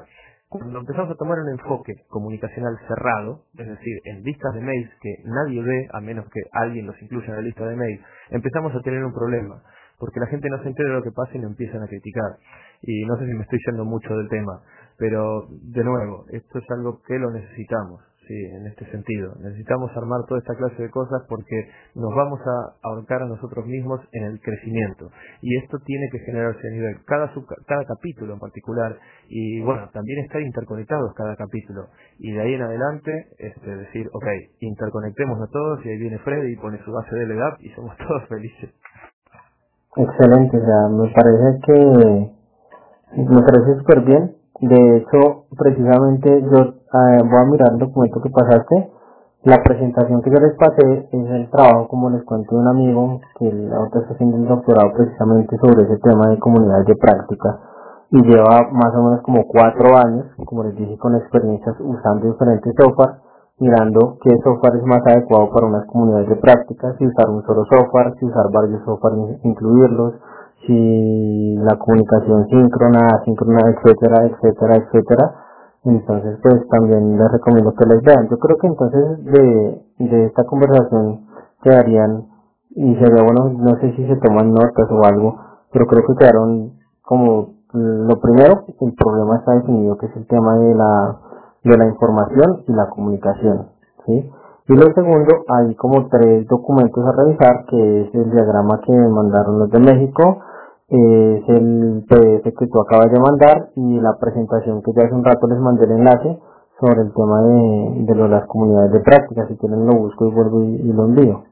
cuando empezamos a tomar un enfoque comunicacional cerrado, es decir, en listas de mails que nadie ve a menos que alguien los incluya en la lista de mails, empezamos a tener un problema, porque la gente no se entera de lo que pasa y nos empiezan a criticar. Y no sé si me estoy yendo mucho del tema, pero de nuevo, esto es algo que lo necesitamos, sí, en este sentido. Necesitamos armar toda esta clase de cosas porque nos vamos a ahorcar a nosotros mismos en el crecimiento. Y esto tiene que generarse a nivel, cada, sub, cada capítulo en particular, y bueno, también estar interconectados cada capítulo. Y de ahí en adelante, este, decir, ok, interconectémonos a todos, y ahí viene Freddy y pone su base de L D A P y somos todos felices. Excelente, o sea, me parece que me parece súper bien. De hecho, precisamente yo eh, voy a mirar el documento que pasaste. La presentación que yo les pasé es el trabajo, como les cuento, de un amigo que ahora está haciendo el doctorado precisamente sobre ese tema de comunidades de práctica y lleva más o menos como cuatro años, como les dije, con experiencias usando diferentes software, mirando qué software es más adecuado para unas comunidades de práctica, si usar un solo software, si usar varios software, incluirlos, si la comunicación síncrona, asíncrona, etcétera, etcétera, etcétera. Entonces, pues también les recomiendo que les vean. Yo creo que entonces de, de esta conversación quedarían, y sería bueno, no sé si se toman notas o algo, pero creo que quedaron como lo primero, el problema está definido, que es el tema de la de la información y la comunicación, ¿sí? Y lo segundo, hay como tres documentos a revisar, que es el diagrama que me mandaron los de México, es el P D F que tú acabas de mandar y la presentación que ya hace un rato les mandé el enlace sobre el tema de, de lo de las comunidades de práctica. Si quieren lo busco y vuelvo y, y lo envío.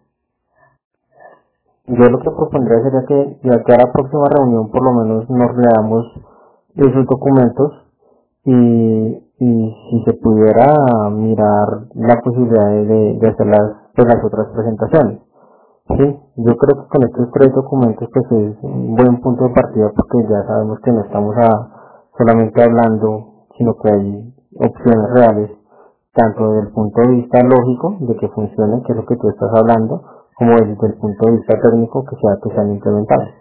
Yo lo que propondría sería que ya que a la próxima reunión por lo menos nos leamos esos documentos y, y si se pudiera mirar la posibilidad de, de hacer las, de las otras presentaciones. Sí, yo creo que con estos tres documentos pues es un buen punto de partida porque ya sabemos que no estamos a, solamente hablando, sino que hay opciones reales, tanto desde el punto de vista lógico, de que funcione, que es lo que tú estás hablando, como desde el punto de vista técnico, que sea que sean implementados.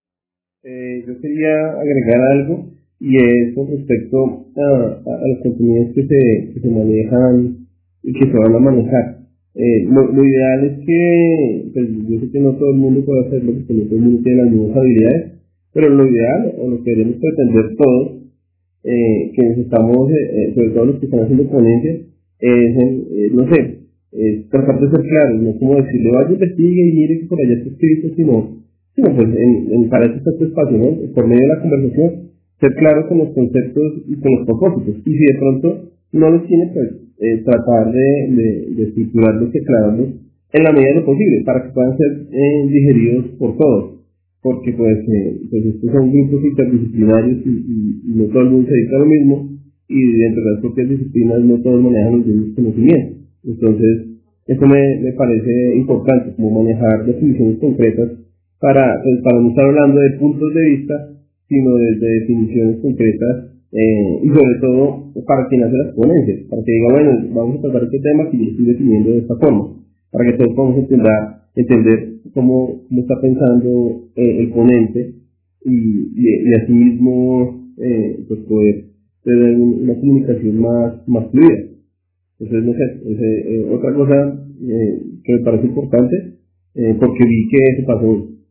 Eh, yo quería agregar algo, y es con respecto a, a, a los contenidos que se, que se manejan y que se van a manejar. Eh, lo, lo ideal es que, pues yo sé que no todo el mundo puede hacerlo, porque no todo el mundo tiene las mismas habilidades, pero lo ideal, o lo que queremos pretender todos, eh, que necesitamos, eh, sobre todo los que están haciendo ponencias, es, eh, no sé, es tratar de ser claros, no como decirle, vaya, investigue y mire que por allá está escrito, sino, sino pues en, en para eso está este espacio, ¿no? Por medio de la conversación, ser claro con los conceptos y con los propósitos, y si de pronto no los tiene, pues Eh, tratar de, de, de estructurar los teclados en la medida de lo posible para que puedan ser eh, digeridos por todos, porque pues, eh, pues estos son grupos interdisciplinarios y, y, y no todo el mundo se dedica a lo mismo, y dentro de las propias disciplinas no todos manejan los mismos conocimientos. Entonces eso me, me parece importante, como manejar definiciones concretas para, pues, para no estar hablando de puntos de vista, sino desde definiciones concretas. Eh, y sobre todo para quien hace las ponencias, para que diga, bueno, vamos a tratar este tema que yo estoy definiendo de esta forma, para que todos podamos entender, entender cómo, cómo está pensando eh, el ponente y, y, y asimismo eh, pues poder tener una comunicación más, más fluida. Entonces, no sé, ese, eh, otra cosa eh, que me parece importante, eh, porque vi que eso pasó.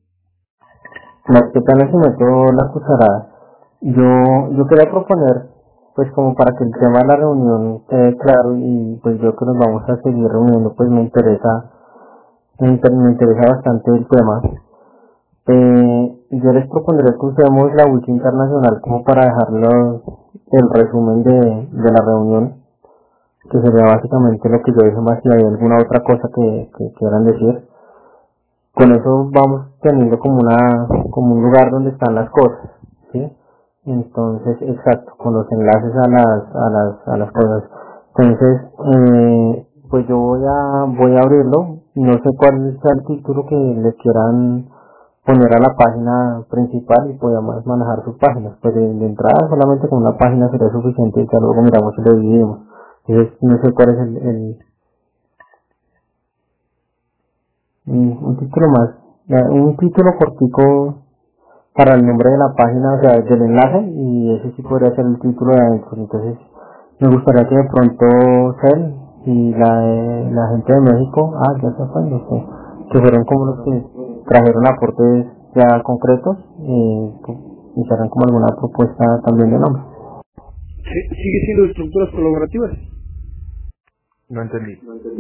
No, que tal si meto la cucharada. Yo, yo quería proponer, pues como para que el tema de la reunión quede claro, y pues yo que nos vamos a seguir reuniendo, pues me interesa, me, inter, me interesa bastante el tema. Eh, yo les propondré que usemos la wiki internacional como para dejarlos el resumen de, de la reunión, que sería básicamente lo que yo dije, más si hay alguna otra cosa que, que quieran decir. Con eso vamos teniendo como una, como un lugar donde están las cosas, ¿sí? Entonces, exacto, con los enlaces a las a las a las cosas. Entonces, eh, pues yo voy a voy a abrirlo. No sé cuál sea el título que le quieran poner a la página principal y podamos manejar sus páginas. Pues de, de entrada solamente con una página sería suficiente y ya luego miramos y lo dividimos. Entonces, no sé cuál es el, el un, un título más, un título cortico para el nombre de la página, o sea, del enlace, y ese sí podría ser el título de adentro. Entonces, Me gustaría que de pronto Cel y la, de- la gente de México, ah, ya se fue, no sé, que fueron como los que trajeron aportes ya concretos y que hicieran como alguna propuesta también de nombre. Sí, sigue siendo estructuras colaborativas. No entendí.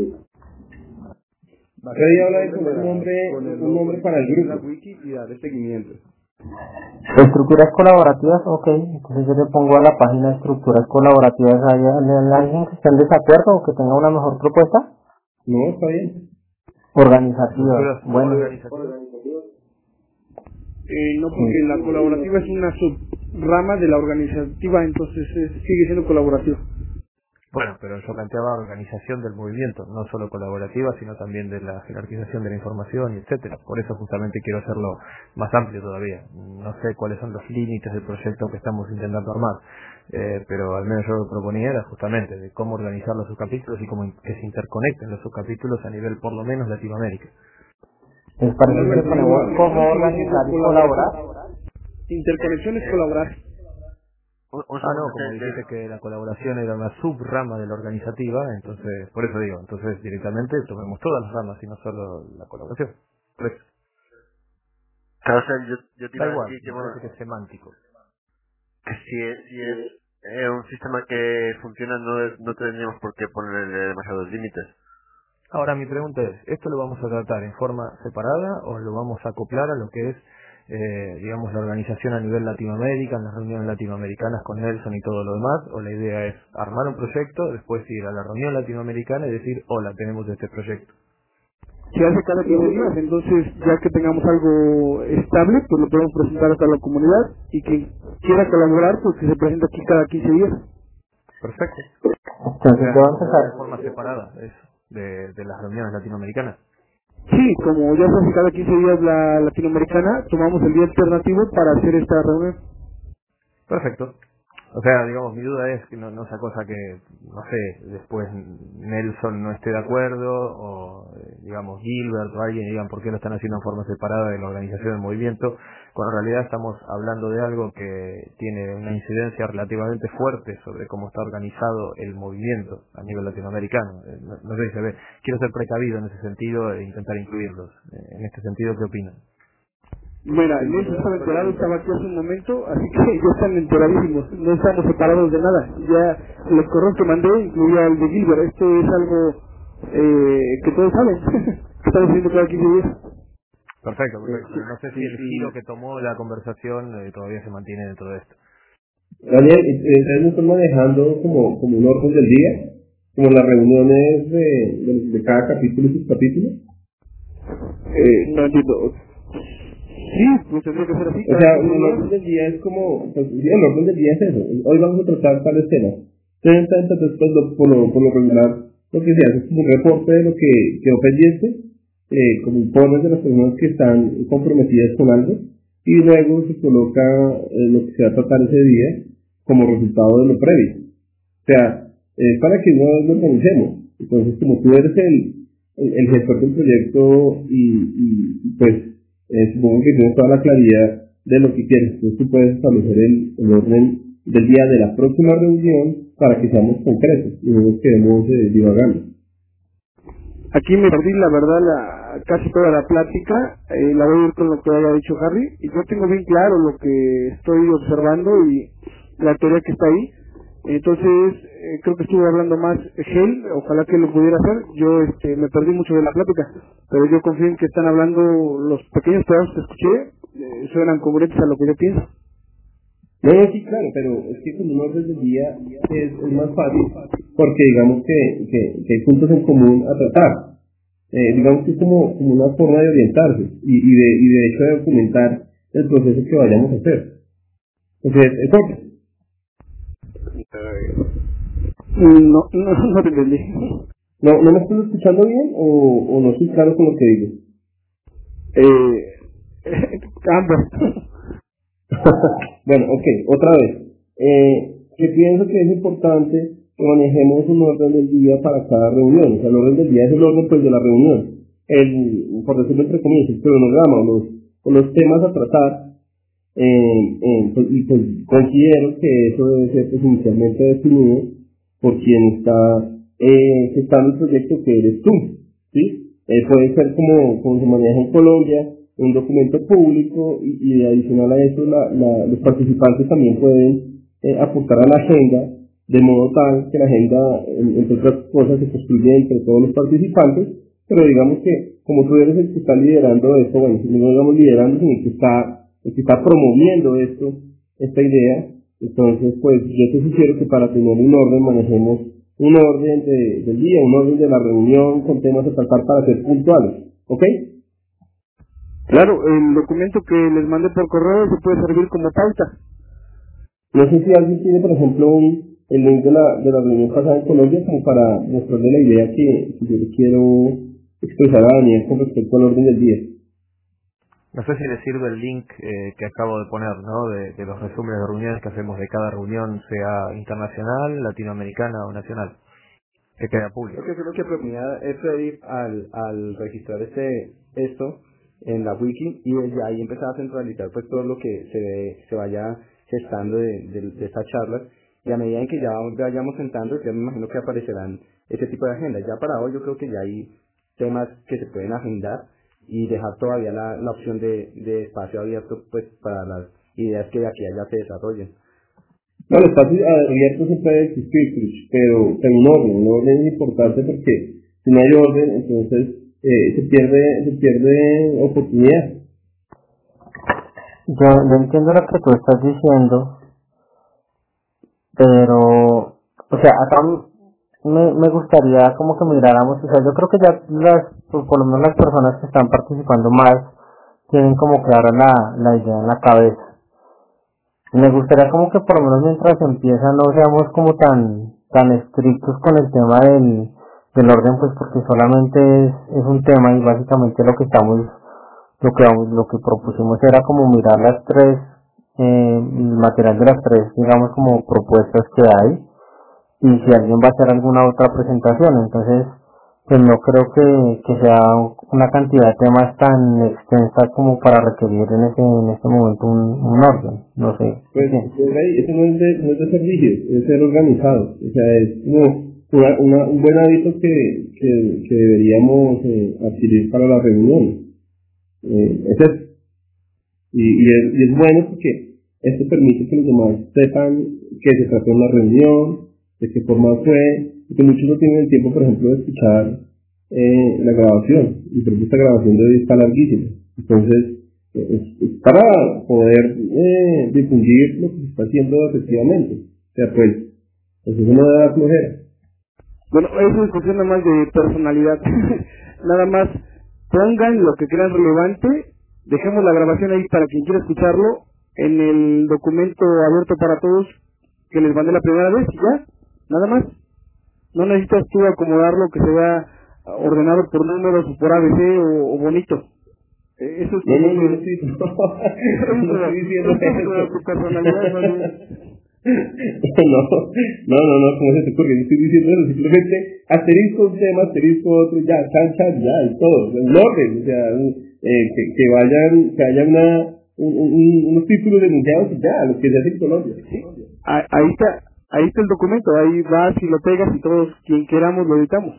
Freddy habla de poner un nombre, con el un nombre para el la grupo. wiki y darle seguimiento. Estructuras colaborativas, ok, entonces yo le pongo a la página estructuras colaborativas a a alguien que esté en desacuerdo o que tenga una mejor propuesta. No, está bien. Organizativas, Estructuras bueno, organizativas. Eh, no, porque la colaborativa es una subrama de la organizativa, entonces eh, sigue siendo colaborativa. Bueno, pero yo planteaba organización del movimiento, no solo colaborativa, sino también de la jerarquización de la información, y etcétera. Por eso justamente quiero hacerlo más amplio todavía. No sé cuáles son los límites del proyecto que estamos intentando armar, eh, pero al menos yo lo que proponía era justamente de cómo organizar los subcapítulos y cómo in- que se interconecten los subcapítulos a nivel por lo menos Latinoamérica. ¿les parece que ponemos cómo organizar y colaborar? Interconexión es colaborar. Un, un Ah, no, segundo, como que- dijiste que- que la colaboración era una subrama de la organizativa, entonces, por eso digo, entonces directamente tomemos todas las ramas y no solo la colaboración. Por eso. claro, o sea, yo, yo te Da iba a igual, decir que, me bueno, parece que es semántico. que si es, si es eh, un sistema que funciona, no, es, no tendríamos por qué ponerle demasiados límites. Ahora mi pregunta es, ¿esto lo vamos a tratar en forma separada o lo vamos a acoplar a lo que es, eh, digamos, la organización a nivel Latinoamérica, en las reuniones latinoamericanas con Nelson y todo lo demás? ¿O la idea es armar un proyecto, después ir a la reunión latinoamericana y decir, hola, tenemos este proyecto? Se hace cada quince días, entonces ya que tengamos algo estable, pues lo podemos presentar hasta la comunidad y quien quiera colaborar, pues que se presente aquí cada quince días. Perfecto. Entonces yo voy a empezar. De forma separada, eso, de, de las reuniones latinoamericanas. Sí, como ya se hace cada quince días la latinoamericana, tomamos el día alternativo para hacer esta reunión. Perfecto. O sea, digamos, mi duda es que no, no sea cosa que, no sé, después Nelson no esté de acuerdo, o eh, digamos Gilbert o alguien digan por qué lo están haciendo en forma separada de la organización del movimiento, cuando en realidad estamos hablando de algo que tiene una incidencia relativamente fuerte sobre cómo está organizado el movimiento a nivel latinoamericano. Eh, No, no sé si se ve, quiero ser precavido en ese sentido e intentar incluirlos. Eh, En este sentido, ¿qué opinan? Mira, Nelson estaba enterado, estaba aquí hace un momento, así que ya están enteradísimos, no estamos separados de nada. Ya los correos que mandé incluía el de Gilbert, esto es algo eh, que todos saben, que estamos haciendo cada quince días. Perfecto, perfecto. Pero no sé si el giro que tomó la conversación eh, todavía se mantiene dentro de esto. Daniel, ustedes no están manejando como, como un orden del día, como las reuniones de, de, de cada capítulo y subcapítulo. Eh, no entiendo. Sí, pues tendría que ser así. O cada sea, quince el días. orden del día es como, pues, sí, el orden del día es eso. Hoy vamos a tratar tales temas. Entonces, entonces pues, lo- por, lo, por lo regular, lo que se hace es como un reporte de lo que quedó pendiente, eh, como informes de las personas que están comprometidas con algo, y luego se coloca eh, lo que se va a tratar ese día como resultado de lo previo. O sea, eh, para que no nos organicemos. Entonces, como tú eres el, el, el gestor del proyecto y, y pues eh, supongo que tienes toda la claridad de lo que quieres, entonces tú puedes establecer el, el orden del día de la próxima reunión para que seamos concretos y no nos quedemos eh, divagando. Aquí me perdí, la verdad, la, casi toda la plática, eh, la voy a ir con lo que haya dicho Harry, y yo tengo bien claro lo que estoy observando y la teoría que está ahí. Entonces, eh, creo que estuve hablando más Gel, ojalá que lo pudiera hacer. Yo este, me perdí mucho de la plática, pero yo confío en que están hablando los pequeños pedazos que escuché, eh, suenan congruentes a lo que yo pienso. No, no, sí, claro, pero es que con un orden del día es, es más fácil porque digamos que, que, que hay puntos en común a tratar. Eh, digamos que es como, como una forma de orientarse y, y, de, y de hecho de documentar el proceso que vayamos a hacer. Entonces, es obvio. No, no, no te entendí. ¿No, ¿No me estás escuchando bien o, o no estoy claro con lo que digo? Eh, ambas. Bueno, ok, otra vez. Eh, yo pienso que es importante que manejemos un orden del día para cada reunión. O sea, el orden del día es el orden pues, de la reunión. El, por decirlo entre comillas, el cronograma o los, o los temas a tratar. Eh, eh, pues, y pues considero que eso debe ser pues, inicialmente definido por quien está eh, gestando el proyecto, que eres tú, ¿sí? Eh, puede ser como, como se maneja en Colombia, un documento público, y, y adicional a eso la, la, los participantes también pueden eh, aportar a la agenda, de modo tal que la agenda, entre otras cosas, se construye entre todos los participantes, pero digamos que como tú eres el que está liderando esto, bueno, no digamos liderando, sino el que está, el que está promoviendo esto, esta idea, entonces pues yo te sugiero que para tener un orden manejemos un orden de, del día, un orden de la reunión con temas a tratar para ser puntuales, ¿ok? Claro, el documento que les mandé por correo se puede servir como pauta. No sé si alguien tiene, por ejemplo, un, el link de la, de la reunión pasada en Colombia como para mostrarle la idea que, que yo le quiero expresar a Daniel con respecto al orden del día. No sé si le sirve el link eh, que acabo de poner, ¿no? De, de los resúmenes de reuniones que hacemos de cada reunión, sea internacional, latinoamericana o nacional, que queda público. Creo que eso es lo que proponía Freddy al, al registrar este esto en la wiki, y desde ahí empezar a centralizar pues todo lo que se, se vaya gestando de, de, de estas charlas, y a medida en que ya vayamos sentando, ya me imagino que aparecerán ese tipo de agendas. Ya para hoy yo creo que ya hay temas que se pueden agendar y dejar todavía la, la opción de, de espacio abierto pues para las ideas que de aquí a allá se desarrollen. No, el espacio abierto se puede existir, Chris, pero, pero un orden, un orden es importante porque si no hay orden, entonces eh, se pierde se pierde oportunidad. Yo, yo entiendo lo que tú estás diciendo, pero, o sea, acá me, me gustaría como que miráramos, o sea, yo creo que ya las, por, por lo menos las personas que están participando más, tienen como clara la, la idea en la cabeza. Me gustaría como que por lo menos mientras empieza no seamos como tan, tan estrictos con el tema del, del orden, pues porque solamente es, es un tema, y básicamente lo que estamos, lo que vamos, lo que propusimos era como mirar las tres, eh, el material de las tres, digamos, como propuestas que hay, y si alguien va a hacer alguna otra presentación. Entonces pues no creo que, que sea una cantidad de temas tan extensa como para requerir en ese en este momento un, un orden, no sé. Pues, Rey, eso no es de, no es de ser rígido, es ser organizado, o sea, es como una, una, un buen hábito que, que, que deberíamos eh, adquirir para la reunión. Eh, es eso. Y, y, es, y es bueno porque esto permite que los demás sepan que se trató en la reunión, de qué forma fue, porque muchos no tienen el tiempo, por ejemplo, de escuchar eh, la grabación, y creo que esta grabación debe estar larguísima. Entonces, eh, es, es para poder eh, difundir lo que se está haciendo efectivamente. O sea, pues, pues eso no da flojera. Bueno, eso es cuestión nada más de personalidad. Nada más pongan lo que crean relevante, dejemos la grabación ahí para quien quiera escucharlo, en el documento abierto para todos que les mandé la primera vez, y ya, nada más. No necesitas tú acomodarlo que se vea ordenado por números o por A B C o, o bonito. Eh, eso es no, no, no, no, sí, no, no estoy diciendo eso. Tu personalidad, ¿no? no, no, no, no, ¿cómo se te ocurre? Yo estoy diciendo eso, simplemente asterisco un tema, asterisco otro, ya, chan, chan, ya, y todo, en orden, o sea, eh, que, que vayan, que haya una, un, un, unos títulos denunciados y ya, lo que se hace en Colombia. ¿Sí? Ahí está. Ahí está el documento, ahí vas y lo pegas y todos, quien queramos, lo editamos.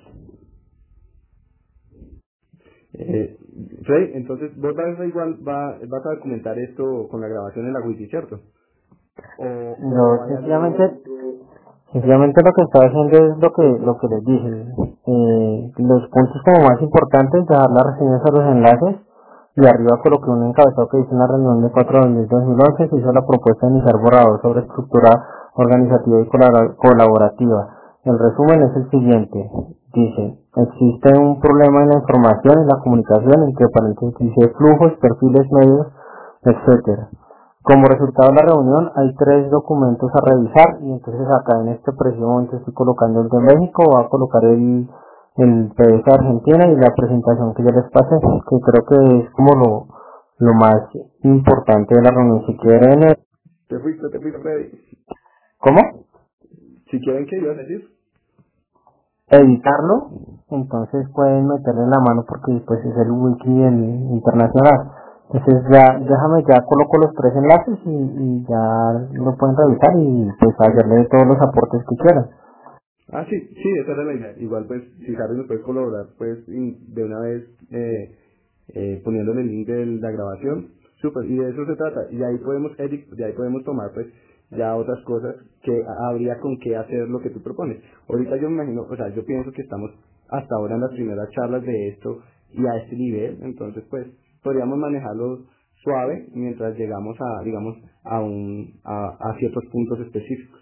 Eh, Frey, entonces vos vas a igual va, vas a documentar esto con la grabación en la wiki, ¿cierto? O, No, o sencillamente, sencillamente lo que estoy haciendo es lo que lo que les dije. Eh, los puntos como más importantes, dejar las reseñas a los enlaces, y arriba coloqué un encabezado que dice: en la reunión de cuatro de abril de dos mil once se hizo la propuesta de iniciar borrador sobre estructura organizativa y colaborativa. El resumen es el siguiente. Dice: existe un problema en la información y la comunicación, entre paréntesis dice flujos, perfiles, medios, etcétera. Como resultado de la reunión hay tres documentos a revisar, y entonces acá en este presión estoy colocando el de México, voy a colocar el, el P D F de Argentina y la presentación que ya les pasé, que creo que es como lo, lo más importante de la reunión. Si quieren... Te fuiste, te fuiste, Freddy. ¿Cómo? Si quieren, ¿qué ibas a decir? Editarlo, entonces pueden meterle la mano porque pues es el wiki el internacional. Entonces ya, déjame, ya coloco los tres enlaces y, y ya lo pueden revisar y pues hacerle todos los aportes que quieran. Ah, sí, sí, esa era la idea. Igual, pues, si Harry nos puede colaborar, pues, in- de una vez eh, eh, poniéndole el link de la grabación, súper, y de eso se trata. Y ahí podemos, Eric, de ahí podemos tomar, pues, ya otras cosas que ha- habría con qué hacer lo que tú propones. Ahorita yo me imagino, o sea, yo pienso que estamos hasta ahora en las primeras charlas de esto y a este nivel, entonces, pues, podríamos manejarlo suave mientras llegamos a, digamos, a un, a, a ciertos puntos específicos.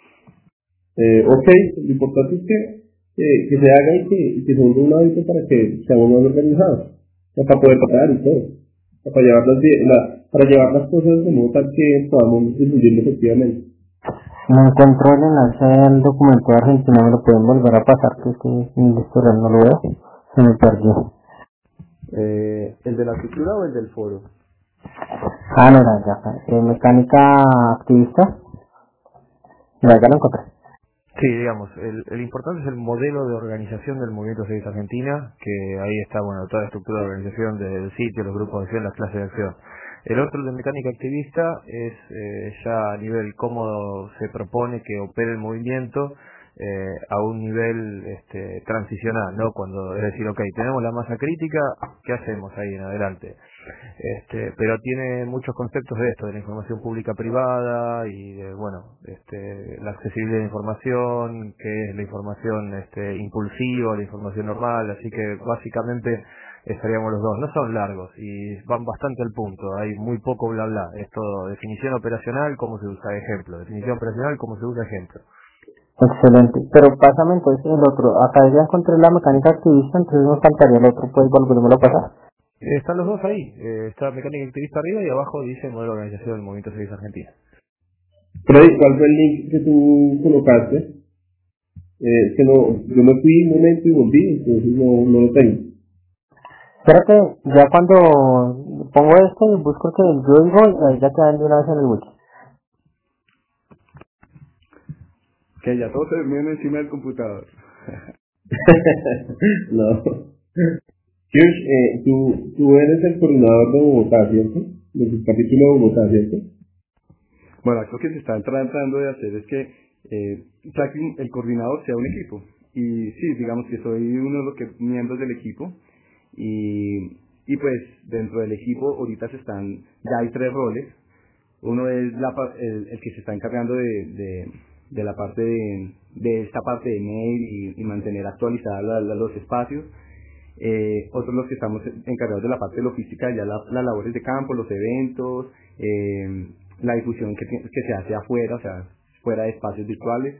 Eh, ok, lo importante es que, que, que se haga y que, y que se vuelva un hábito para que seamos más organizados, o sea, para poder pagar y todo, o sea, para llevar las, die- la- para llevar las cosas de modo tal que podamos difundirlo efectivamente. No encuentro el enlace al documento de Argentina, me lo pueden volver a pasar, que es que en el historial no lo veo, se me perdió. Eh, ¿El de la estructura o el del foro? Ah, no, ya, ya, eh, mecánica activista, ya, ya lo encontré. Sí, digamos, el, el importante es el modelo de organización del Movimiento Cívica Argentina, que ahí está, bueno, toda la estructura de organización del sitio, los grupos de acción, las clases de acción. El otro, el de mecánica activista, es eh, ya a nivel cómo se propone que opere el movimiento eh, a un nivel este, transicional, ¿no? Cuando, es decir, ok, tenemos la masa crítica, ¿qué hacemos ahí en adelante? Este, pero tiene muchos conceptos de esto, de la información pública privada y de, bueno, este, la accesibilidad de información, que es la información este, impulsiva, la información normal, así que básicamente estaríamos los dos. No son largos y van bastante al punto, hay muy poco bla bla, es todo definición operacional, cómo se usa ejemplo, definición operacional, cómo se usa ejemplo. Excelente, pero pásame entonces el otro, acá ya encontré la mecánica activista, entonces nos faltaría el otro, ¿puedes volverme a pasar? Eh, Están los dos ahí, eh, está mecánica activista arriba y abajo dice modelo de organización del Movimiento Cívica Argentina. Freddy, ¿cuál fue el link que tú colocaste? Eh, es que no, yo me fui un momento y volví, entonces no, no lo tengo. Espera que ya cuando pongo esto y busco que yo digo, ahí ya quedan de una vez en el wiki. Que ya todos se durmieron encima del computador. No. Kirsch, eh, tú, tú eres el coordinador de Bogotá, ¿cierto? Del capítulo de Bogotá, ¿cierto? Bueno, lo que se está tratando de hacer es que eh, ya que el coordinador sea un equipo. Y sí, digamos que soy uno de los que, miembros del equipo. Y, y pues dentro del equipo ahorita se están, ya hay tres roles. Uno es la, pa- el, el que se está encargando de, de, de la parte de, de esta parte de mail y, y mantener actualizados la, la- los espacios. Eh, otros los que estamos encargados de la parte logística, ya la- las labores de campo, los eventos, eh, la difusión que, que se hace afuera, o sea, fuera de espacios virtuales,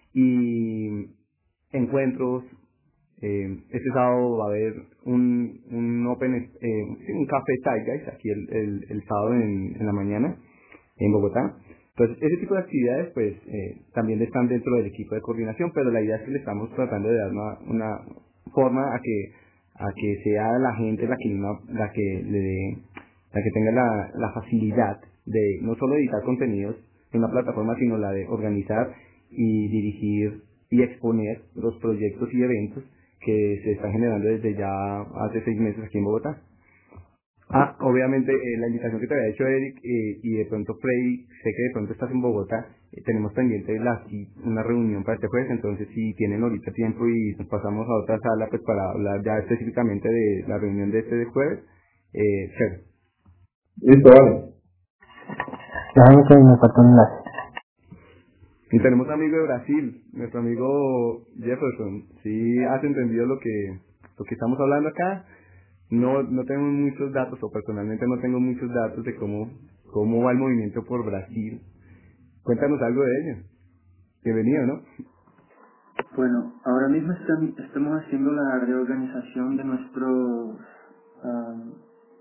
y encuentros. Eh, este sábado va a haber un, un open, eh, sí, un café Zeitgeist aquí el, el, el sábado en, en la mañana en Bogotá. Entonces, ese tipo de actividades pues eh, también están dentro del equipo de coordinación, pero la idea es que le estamos tratando de dar una, una forma a que a que sea la gente la que una- la que le dé, la que tenga la, la facilidad de no solo editar contenidos en una plataforma, sino la de organizar y dirigir y exponer los proyectos y eventos que se están generando desde ya hace seis meses aquí en Bogotá. Ah, obviamente eh, la invitación que te había hecho Eric eh, y de pronto Freddy, sé que de pronto estás en Bogotá, eh, tenemos pendiente la, y una reunión para este jueves, entonces si tienen ahorita tiempo y nos pasamos a otra sala pues para hablar ya específicamente de la reunión de este de jueves, eh, chévere. Listo, vale. Déjame que me falta un enlace. Y tenemos un amigo de Brasil, nuestro amigo Jefferson, sí has entendido lo que, lo que estamos hablando acá. No, no tengo muchos datos, o personalmente no tengo muchos datos de cómo, cómo va el movimiento por Brasil. Cuéntanos algo de ello. Bienvenido, ¿no? Bueno, ahora mismo estam- estamos haciendo la reorganización de nuestro am,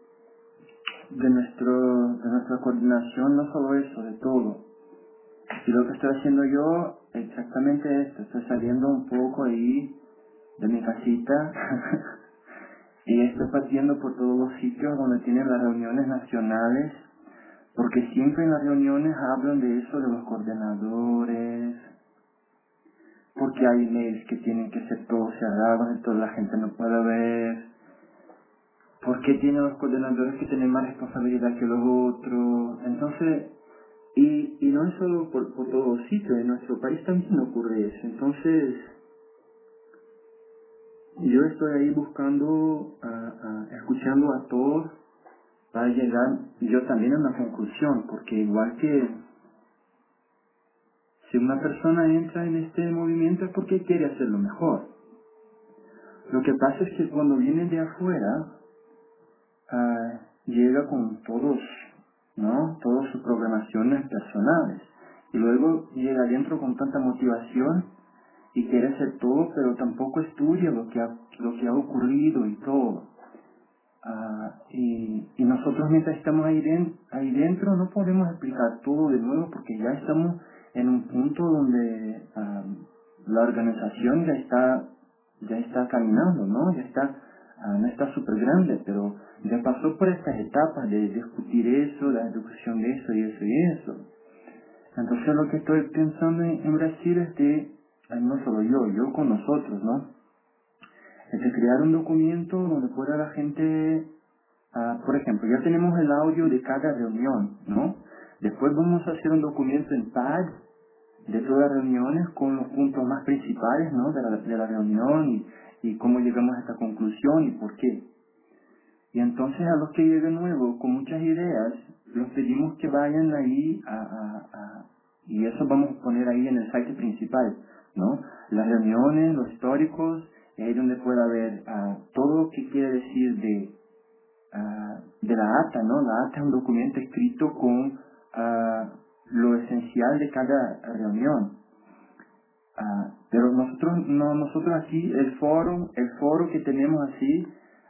de nuestro de nuestra coordinación, no solo eso, de todo. Y lo que estoy haciendo yo, exactamente esto, estoy saliendo un poco ahí de mi casita y estoy partiendo por todos los sitios donde tienen las reuniones nacionales, porque siempre en las reuniones hablan de eso, de los coordinadores, porque hay emails que tienen que ser todos cerrados, entonces la gente no puede ver, porque tienen los coordinadores que tienen más responsabilidad que los otros, entonces, y, y no es solo por, por todos los sitios, en nuestro país también ocurre eso, entonces yo estoy ahí buscando, a, a, escuchando a todos para llegar yo también a una conclusión, porque igual que si una persona entra en este movimiento es porque quiere hacerlo mejor. Lo que pasa es que cuando viene de afuera, uh, llega con todos, ¿no? Todas sus programaciones personales. Y luego llega adentro con tanta motivación y quiere hacer todo, pero tampoco estudia lo que ha, lo que ha ocurrido y todo. Uh, y, y nosotros mientras estamos ahí, den, ahí dentro no podemos explicar todo de nuevo porque ya estamos en un punto donde um, la organización ya está ya está caminando, ¿no? Ya está, uh, no está súper grande, pero ya pasó por estas etapas de discutir eso, la discusión de eso y eso y eso. Entonces lo que estoy pensando en, en Brasil es de, no solo yo, yo con nosotros, ¿no? Es de crear un documento donde pueda la gente, uh, por ejemplo, ya tenemos el audio de cada reunión, ¿no? Después vamos a hacer un documento en pad de todas las reuniones con los puntos más principales, ¿no? de, la, de la reunión y, y cómo llegamos a esta conclusión y por qué. Y entonces a los que lleguen nuevos con muchas ideas, los pedimos que vayan ahí a, a, a, y eso vamos a poner ahí en el site principal, ¿no? Las reuniones, los históricos, y ahí donde pueda ver uh, todo lo que quiere decir de, uh, de la ata, ¿no? La ata es un documento escrito con uh, lo esencial de cada reunión. Uh, pero nosotros no nosotros aquí el foro el foro que tenemos así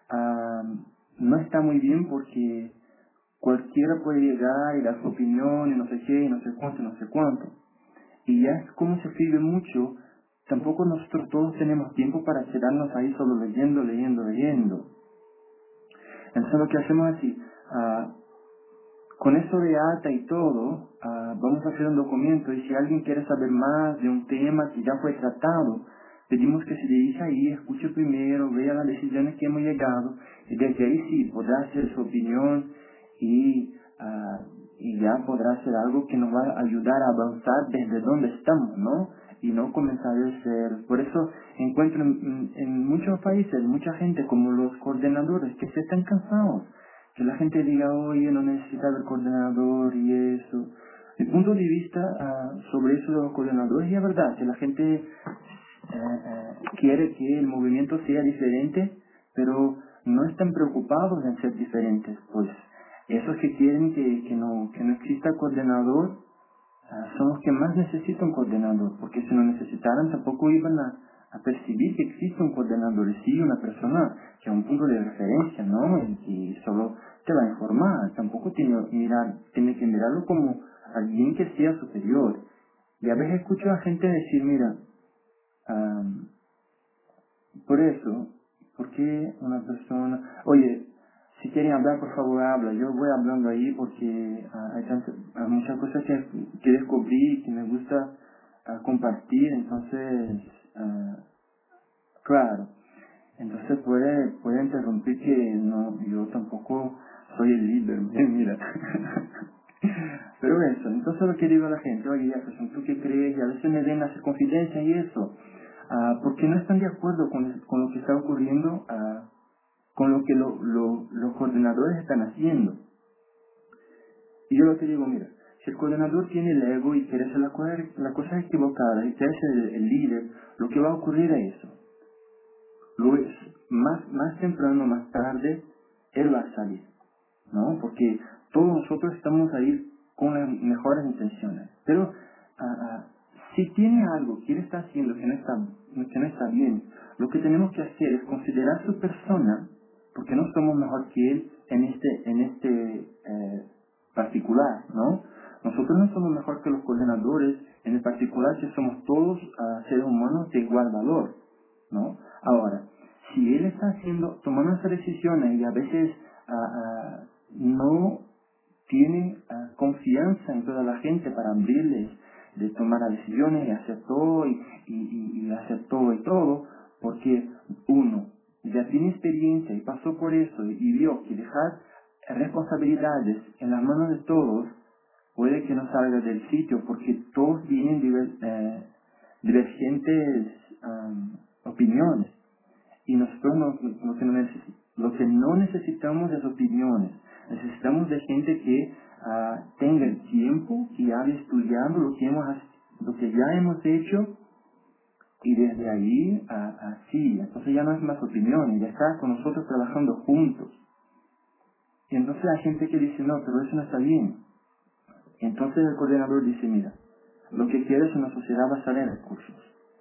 uh, no está muy bien porque cualquiera puede llegar y dar su opinión y no sé qué y no sé cuánto y no sé cuánto y ya es como se escribe mucho. Tampoco nosotros todos tenemos tiempo para quedarnos ahí solo leyendo leyendo leyendo. Entonces lo que hacemos es así, uh, con eso de ata y todo, uh, vamos a hacer un documento y si alguien quiere saber más de un tema que ya fue tratado, pedimos que se dirija ahí, escuche primero, vea las decisiones que hemos llegado y desde ahí sí podrá hacer su opinión y, uh, y ya podrá hacer algo que nos va a ayudar a avanzar desde donde estamos, ¿no? Y no comenzar de ser. Por eso encuentro en, en muchos países mucha gente como los coordinadores que se están cansados. Que la gente diga, oye, no necesitaba el coordinador y eso. Mi punto de vista uh, sobre eso de los coordinadores es verdad, que la gente uh, uh, quiere que el movimiento sea diferente, pero no están preocupados en ser diferentes. Pues esos que quieren que, que, no, que no exista coordinador uh, son los que más necesitan un coordinador, porque si no necesitaran tampoco iban a, a percibir que existe un coordinador, y sí, una persona que es un punto de referencia, ¿no? Y que solo te va a informar, tampoco tiene, mirar, tiene que mirarlo como alguien que sea superior. Y a veces escucho a gente decir, mira, um, por eso, ¿por qué una persona, oye, si quieren hablar, por favor, habla, yo voy hablando ahí porque uh, hay, tantas, hay muchas cosas que, que descubrí, que me gusta uh, compartir, entonces, uh, claro, entonces puede, puede interrumpir que no, yo tampoco soy el líder, mira. Pero eso, entonces lo que digo a la gente, oye, Jefferson, ¿tú qué crees? Y a veces me ven hacer confidencia y eso, uh, porque no están de acuerdo con, con lo que está ocurriendo, uh, con lo que lo, lo, los coordinadores están haciendo. Y yo lo que digo, mira, si el coordinador tiene el ego y quiere hacer la cosa, la cosa equivocada y quiere ser el, el líder, lo que va a ocurrir es eso. Luego, más, más temprano, más tarde, él va a salir, ¿no? Porque todos nosotros estamos ahí con las mejores intenciones. Pero uh, uh, si tiene algo que él está haciendo que no está, que no está bien, lo que tenemos que hacer es considerar su persona, porque no somos mejor que él en este, en este eh, particular, ¿no? Nosotros no somos mejor que los coordinadores en el particular que somos todos uh, seres humanos de igual valor, ¿no? Ahora, si él está haciendo, tomando esas decisiones y a veces uh, uh, no tiene uh, confianza en toda la gente para abrirles de tomar las decisiones y hacer todo y, y, y, y hacer todo y todo, porque uno ya tiene experiencia y pasó por eso y, y vio que dejar responsabilidades en las manos de todos puede que no salga del sitio porque todos tienen diver, eh, divergentes um, opiniones. y nosotros no, lo, que no neces- lo que no necesitamos es opiniones. Necesitamos de gente que uh, tenga el tiempo, que haya estudiado lo que, hemos, lo que ya hemos hecho, y desde ahí, así, entonces ya no es más opiniones, ya está con nosotros trabajando juntos. Y entonces hay gente que dice, no, pero eso no está bien. Entonces el coordinador dice, mira, lo que quiero es una sociedad basada en recursos.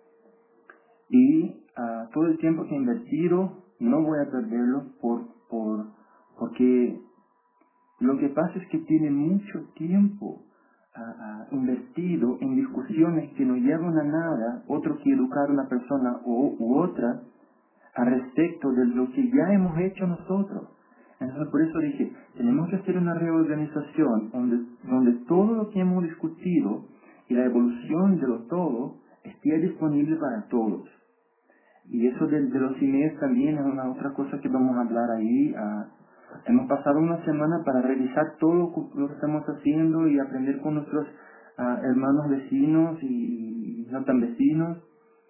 Y uh, todo el tiempo que he invertido, no voy a perderlo por, por, porque lo que pasa es que tiene mucho tiempo uh, uh, invertido en discusiones que no llevan a nada, otro que educar a una persona u, u otra, al respecto de lo que ya hemos hecho nosotros. Entonces por eso dije, tenemos que hacer una reorganización donde, donde todo lo que hemos discutido y la evolución de lo todo esté disponible para todos. Y eso de, de los emails también es una otra cosa que vamos a hablar ahí. Uh, hemos pasado una semana para revisar todo lo que, lo que estamos haciendo y aprender con nuestros uh, hermanos vecinos y, y no tan vecinos,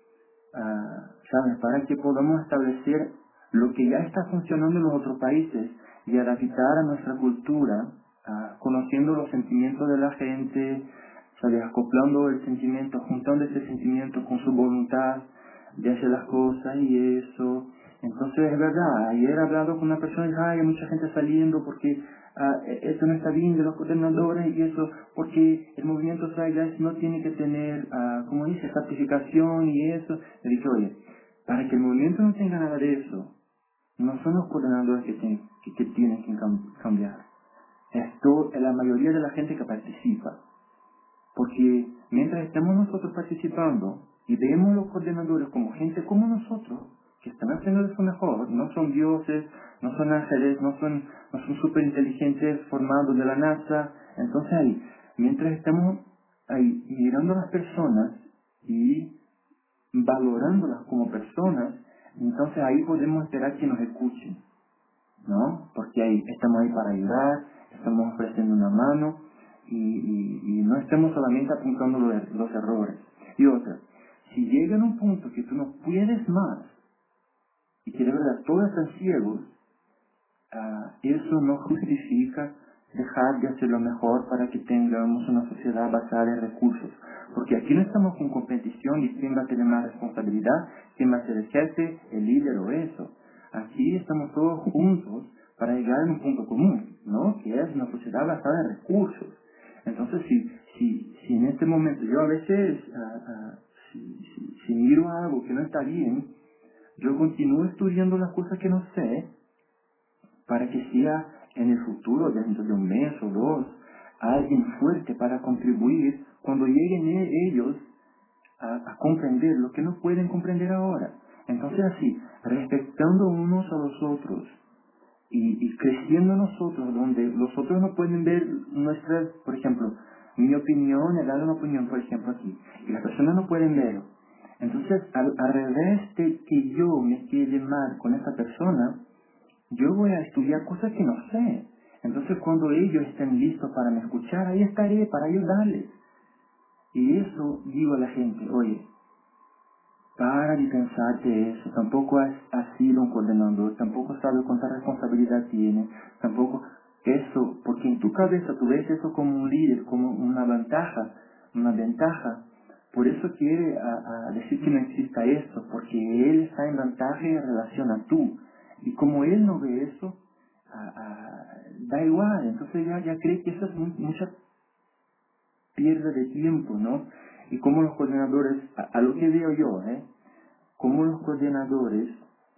uh, ¿sabes? Para que podamos establecer lo que ya está funcionando en los otros países y adaptar a nuestra cultura, uh, conociendo los sentimientos de la gente, ¿sabes? Acoplando el sentimiento, juntando ese sentimiento con su voluntad de hacer las cosas y eso. Entonces es verdad, ayer he hablado con una persona y dice, ay, hay mucha gente saliendo porque uh, esto no está bien de los coordinadores y eso, porque el movimiento Zeitgeist no tiene que tener, uh, como dice, certificación y eso. Le dije, oye, para que el movimiento no tenga nada de eso, no son los coordinadores que, tienen que, que, tienen que cam- cambiar. Esto es la mayoría de la gente que participa. Porque mientras estamos nosotros participando y vemos los coordinadores como gente como nosotros, que están haciendo de su mejor, no son dioses, no son ángeles, no son, no son super inteligentes formados de la NASA, entonces ahí, mientras estamos ahí mirando a las personas y valorándolas como personas, entonces ahí podemos esperar que nos escuchen, ¿no? Porque ahí estamos ahí para ayudar, estamos ofreciendo una mano y, y, y no estamos solamente apuntando los, los errores. Y otra, si llega a un punto que tú no puedes más y que de verdad todos están ciegos, uh, eso no justifica dejar de hacer lo mejor para que tengamos una sociedad basada en recursos. Porque aquí no estamos con competición de quién va a tener más responsabilidad, quién va a ser el jefe, el líder o eso. Aquí estamos todos juntos para llegar a un punto común, ¿no? Que es una sociedad basada en recursos. Entonces, si, si, si en este momento yo a veces, uh, uh, si, si, si miro algo que no está bien, yo continúo estudiando las cosas que no sé, para que sea en el futuro, dentro de un mes o dos, alguien fuerte para contribuir cuando lleguen e- ellos a, a comprender lo que no pueden comprender ahora. Entonces así, respetando unos a los otros y, y creciendo nosotros, donde los otros no pueden ver nuestras, por ejemplo, mi opinión, el dar una opinión, por ejemplo, aquí, y las personas no pueden verlo. Entonces, al, al revés de que yo me quede mal con esa persona, yo voy a estudiar cosas que no sé. Entonces cuando ellos estén listos para me escuchar, ahí estaré para ayudarles. Y eso digo a la gente, oye, para de pensarte eso, tampoco has, has sido un coordinador, tampoco sabes cuánta responsabilidad tiene, tampoco eso, porque en tu cabeza tú ves eso como un líder, como una ventaja, una ventaja. Por eso quiere a, a decir que no exista esto, porque él está en ventaja en relación a tú. Y como él no ve eso, a, a, da igual, entonces ya, ya cree que eso es muy, mucha pérdida de tiempo, ¿no? Y como los coordinadores, a, a lo que veo yo, ¿eh? Como los coordinadores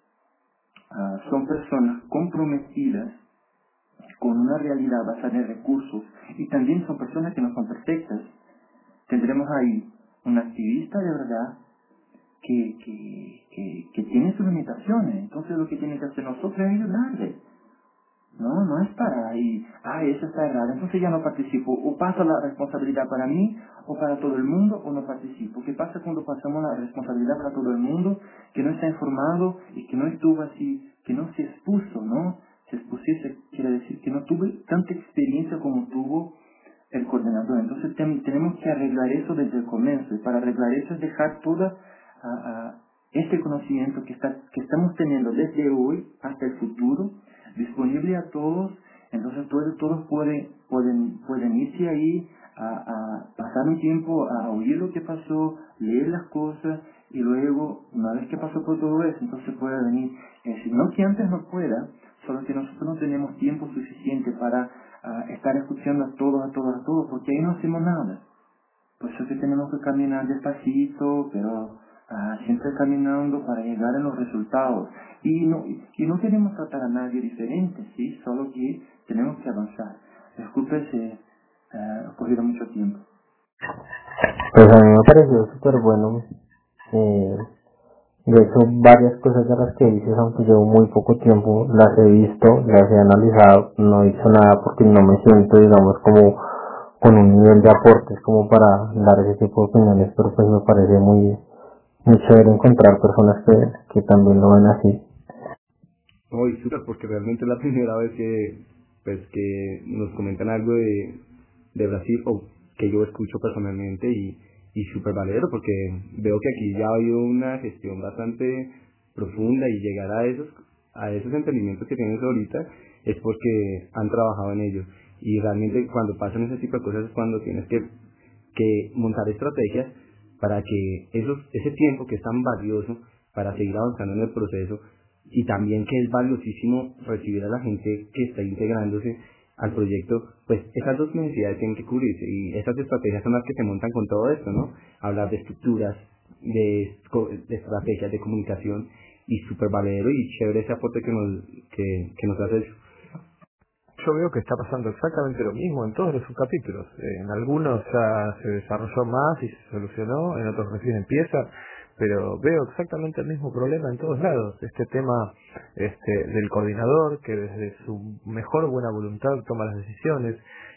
uh, son personas comprometidas con una realidad basada en recursos y también son personas que no son perfectas. Tendremos ahí un activista de verdad que, que, que, que tiene sus limitaciones. Entonces lo que tiene que hacer nosotros es ayudarle. No, no es para ahí, ah, eso está errado, entonces ya no participo. O pasa la responsabilidad para mí, o para todo el mundo, o no participo. ¿Qué pasa cuando pasamos la responsabilidad para todo el mundo, que no está informado y que no estuvo así, que no se expuso, ¿no? Se expusiese, quiere decir que no tuve tanta experiencia como tuvo el coordinador. Entonces ten, tenemos que arreglar eso desde el comienzo, y para arreglar eso es dejar toda a, a, este conocimiento que, está, que estamos teniendo desde hoy hasta el futuro, disponible a todos. Entonces todos, todos pueden, pueden, pueden irse ahí a, a pasar un tiempo a oír lo que pasó, leer las cosas, y luego, una vez que pasó por todo eso, entonces puede venir. Es decir, no que antes no pueda, solo que nosotros no tenemos tiempo suficiente para uh, estar escuchando a todos, a todos, a todos, porque ahí no hacemos nada. Por eso que tenemos que caminar despacito, pero uh, siempre caminando para llegar a los resultados. Y no, y no queremos tratar a nadie diferente, ¿sí? Solo que tenemos que avanzar. Disculpe si uh, ha cogido mucho tiempo. Pues a mí me pareció súper bueno. Eh, de hecho, varias cosas de las que dices, aunque llevo muy poco tiempo, las he visto, las he analizado, no he hecho nada porque no me siento, digamos, como con un nivel de aportes como para dar ese tipo de opiniones, pero pues me parece muy, muy chévere encontrar personas que, que también lo ven así. Muy súper, porque realmente es la primera vez que, pues, que nos comentan algo de, de Brasil, o que yo escucho personalmente, y y súper valero, porque veo que aquí ya ha habido una gestión bastante profunda, y llegar a esos a esos entendimientos que tienes ahorita es porque han trabajado en ello. Y realmente cuando pasan ese tipo de cosas es cuando tienes que, que montar estrategias para que esos, ese tiempo que es tan valioso para seguir avanzando en el proceso, y también que es valiosísimo recibir a la gente que está integrándose al proyecto, pues esas dos necesidades tienen que cubrirse, y esas estrategias son las que se montan con todo esto, ¿no? Hablar de estructuras, de, de estrategias de comunicación, y súper valedero y chévere ese aporte que nos, que, que nos hace. Yo veo que está pasando exactamente lo mismo en todos los subcapítulos. En algunos ya se desarrolló más y se solucionó, en otros recién empieza, pero veo exactamente el mismo problema en todos lados. Este tema este, del coordinador, que desde su mejor buena voluntad toma las decisiones,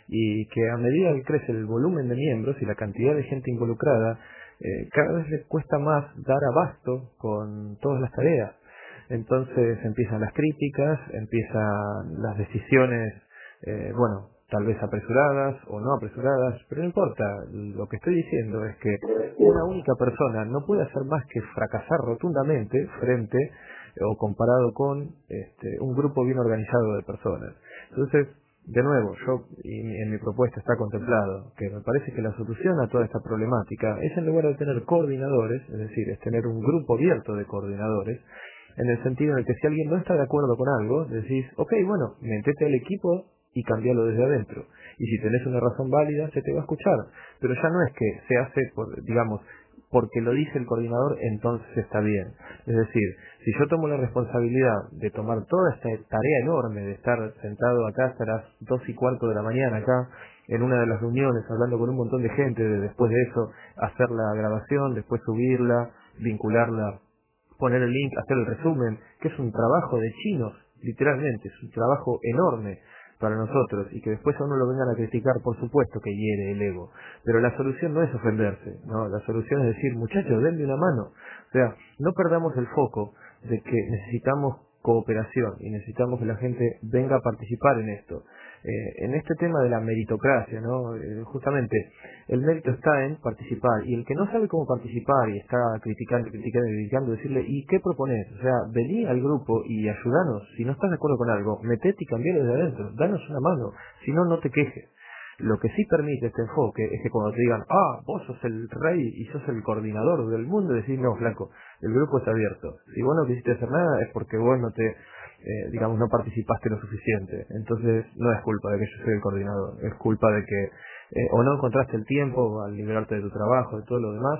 y que a medida que crece el volumen de miembros y la cantidad de gente involucrada, eh, cada vez le cuesta más dar abasto con todas las tareas. Entonces empiezan las críticas, empiezan las decisiones, eh, bueno, tal vez apresuradas o no apresuradas, pero no importa. Lo que estoy diciendo es que una única persona no puede hacer más que fracasar rotundamente frente o comparado con este, un grupo bien organizado de personas. Entonces, de nuevo, yo y en mi propuesta está contemplado que me parece que la solución a toda esta problemática es, en lugar de tener coordinadores, es decir, es tener un grupo abierto de coordinadores, en el sentido en el que si alguien no está de acuerdo con algo, decís, ok, bueno, métete al equipo y cambialo desde adentro. Y si tenés una razón válida, se te va a escuchar. Pero ya no es que se hace, por, digamos, porque lo dice el coordinador, entonces está bien. Es decir, si yo tomo la responsabilidad de tomar toda esta tarea enorme, de estar sentado acá hasta las dos y cuarto de la mañana acá, en una de las reuniones, hablando con un montón de gente, de después de eso, hacer la grabación, después subirla, vincularla, poner el link, hacer el resumen, que es un trabajo de chinos, literalmente, es un trabajo enorme para nosotros, y que después a uno lo vengan a criticar, por supuesto que hiere el ego, pero la solución no es ofenderse, no, la solución es decir, muchachos, denme una mano. O sea, no perdamos el foco de que necesitamos cooperación y necesitamos que la gente venga a participar en esto. Eh, en este tema de la meritocracia, ¿no? Eh, justamente el mérito está en participar, y el que no sabe cómo participar y está criticando, criticando, criticando, decirle, ¿y qué propones? O sea, vení al grupo y ayudanos. Si no estás de acuerdo con algo, metete y cambialo desde adentro, danos una mano, si no, no te quejes. Lo que sí permite este enfoque es que cuando te digan, ah, vos sos el rey y sos el coordinador del mundo, decís, no, flaco, el grupo está abierto. Si vos no quisiste hacer nada es porque vos no te, eh, digamos, no participaste lo suficiente. Entonces no es culpa de que yo soy el coordinador, es culpa de que eh, o no encontraste el tiempo al liberarte de tu trabajo, de todo lo demás,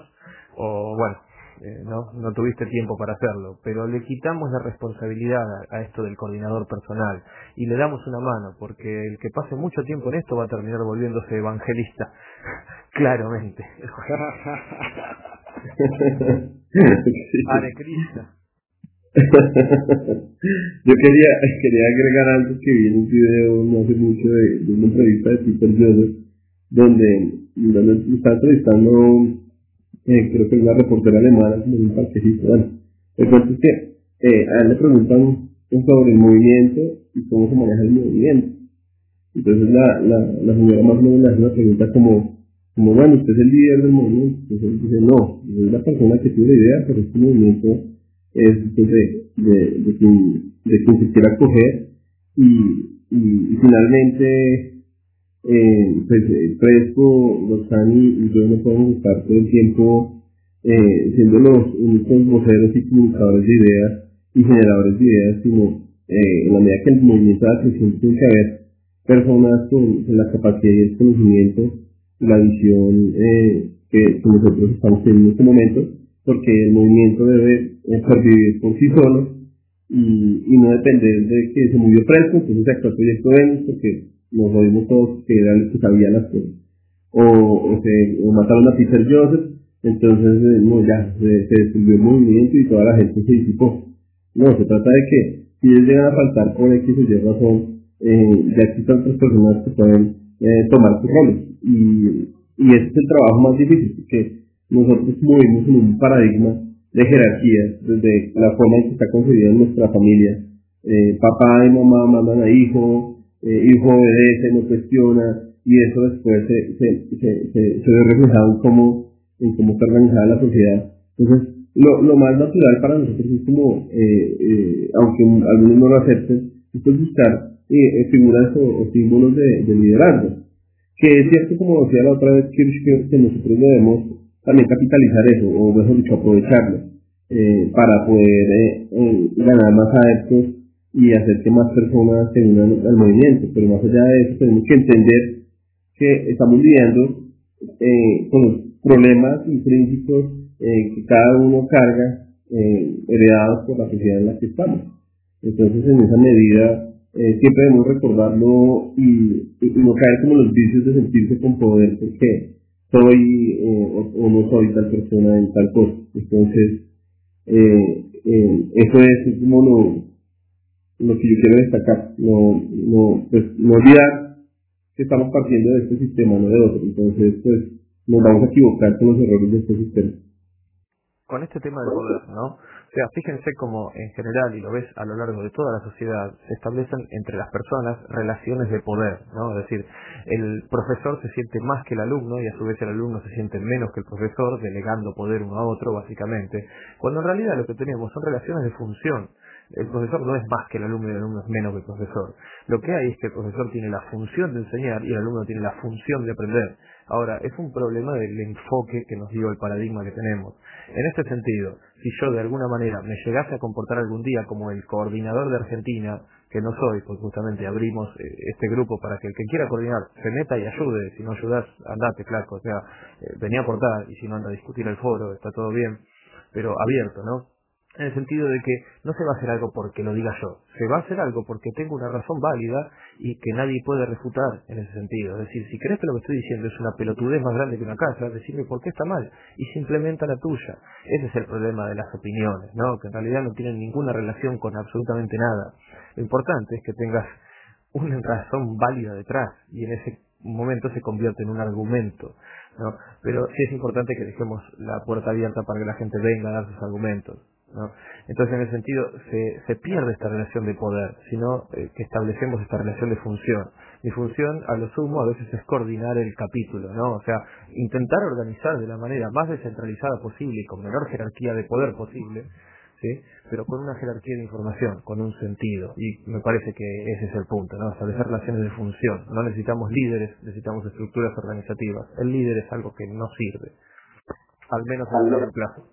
o bueno, Eh, no no tuviste tiempo para hacerlo, pero le quitamos la responsabilidad a, a esto del coordinador personal y le damos una mano, porque el que pase mucho tiempo en esto va a terminar volviéndose evangelista, claramente. Hare Krishna. Yo quería quería agregar algo que vi en un video no hace mucho de, de una entrevista de Peter Joseph, donde, donde está entrevistando, eh, creo que es una reportera alemana en un parquecito. Bueno, el cuento es que eh, a él le preguntan sobre el movimiento y cómo se maneja el movimiento. Entonces la, la, la señora más o menos le hace una pregunta como, como bueno, usted es el líder del movimiento, entonces él dice, no, yo soy la persona que tiene la idea, pero este movimiento es de, de, de, quien, de quien se quiera coger, y, y, y finalmente, eh, pues eh, Fresco, Roxani y yo no podemos estar todo el tiempo eh, siendo los únicos voceros y comunicadores de ideas y generadores de ideas, sino eh, en la medida que el movimiento de atención tiene que haber personas con, con la capacidad y el conocimiento, la visión eh, que, que nosotros estamos teniendo en este momento, porque el movimiento debe eh, pervivir por sí solo y, y no depender de que se movió Fresco, entonces se actuó el proyecto Venus, porque nos oímos todos que era el que sabía las cosas, o, o se o mataron a Peter Joseph, entonces eh, no, ya se, se destruyó el movimiento y toda la gente se disipó. No, se trata de que si ellos llegan a faltar por X o Y razón, eh, ya existen otras personas que pueden eh, tomar sus roles, y, y ese es el trabajo más difícil, porque nosotros movimos en un paradigma de jerarquías, desde la forma en que está concebida en nuestra familia. Eh, papá y mamá mandan a hijo, eh, hijo obedece, no cuestiona, y eso después se, se, se, se, se ve reflejado en cómo, en cómo está organizada la sociedad. Entonces, lo, lo más natural para nosotros es como, eh, eh, aunque algunos no lo acepten, es buscar eh, figuras o, o símbolos de, de liderazgo. Que es cierto, como decía la otra vez Kirsch, que, que nosotros debemos también capitalizar eso, o mejor dicho, aprovecharlo, eh, para poder eh, eh, ganar más adeptos y hacer que más personas se unan al movimiento. Pero más allá de eso, tenemos que entender que estamos lidiando eh, con los problemas intrínsecos eh, que cada uno carga, eh, heredados por la sociedad en la que estamos. Entonces, en esa medida, eh, siempre debemos recordarlo y, y no caer como los vicios de sentirse con poder porque soy eh, o, o no soy tal persona en tal cosa. Entonces, eh, eh, eso es como lo, lo que yo quiero destacar. No, no, pues, no olvidar que estamos partiendo de este sistema, no de otro. Entonces, pues, nos vamos a equivocar con los errores de este sistema. Con este tema del poder, ¿no? O sea, fíjense cómo en general, y lo ves a lo largo de toda la sociedad, se establecen entre las personas relaciones de poder, ¿no? Es decir, el profesor se siente más que el alumno y a su vez el alumno se siente menos que el profesor, delegando poder uno a otro, básicamente, cuando en realidad lo que tenemos son relaciones de función. El profesor no es más que el alumno y el alumno es menos que el profesor. Lo que hay es que el profesor tiene la función de enseñar y el alumno tiene la función de aprender. Ahora, es un problema del enfoque que nos dio el paradigma que tenemos. En este sentido, si yo de alguna manera me llegase a comportar algún día como el coordinador de Argentina, que no soy, pues justamente abrimos eh, este grupo para que el que quiera coordinar se meta y ayude, si no ayudas, andate, flaco, o sea, eh, venía a aportar y si no anda a discutir el foro, está todo bien, pero abierto, ¿no? En el sentido de que no se va a hacer algo porque lo diga yo, se va a hacer algo porque tengo una razón válida y que nadie puede refutar en ese sentido. Es decir, si crees que lo que estoy diciendo es una pelotudez más grande que una casa, decime por qué está mal y se implementa la tuya. Ese es el problema de las opiniones, ¿no? Que en realidad no tienen ninguna relación con absolutamente nada. Lo importante es que tengas una razón válida detrás y en ese momento se convierte en un argumento, ¿no? Pero sí es importante que dejemos la puerta abierta para que la gente venga a dar sus argumentos, ¿no? Entonces, en ese sentido, se, se pierde esta relación de poder, sino eh, que establecemos esta relación de función. Mi función, a lo sumo, a veces es coordinar el capítulo, ¿no? O sea, intentar organizar de la manera más descentralizada posible y con menor jerarquía de poder posible, ¿sí? Pero con una jerarquía de información, con un sentido. Y me parece que ese es el punto, ¿no? Establecer relaciones de función. No necesitamos líderes, necesitamos estructuras organizativas. El líder es algo que no sirve, al menos a largo plazo.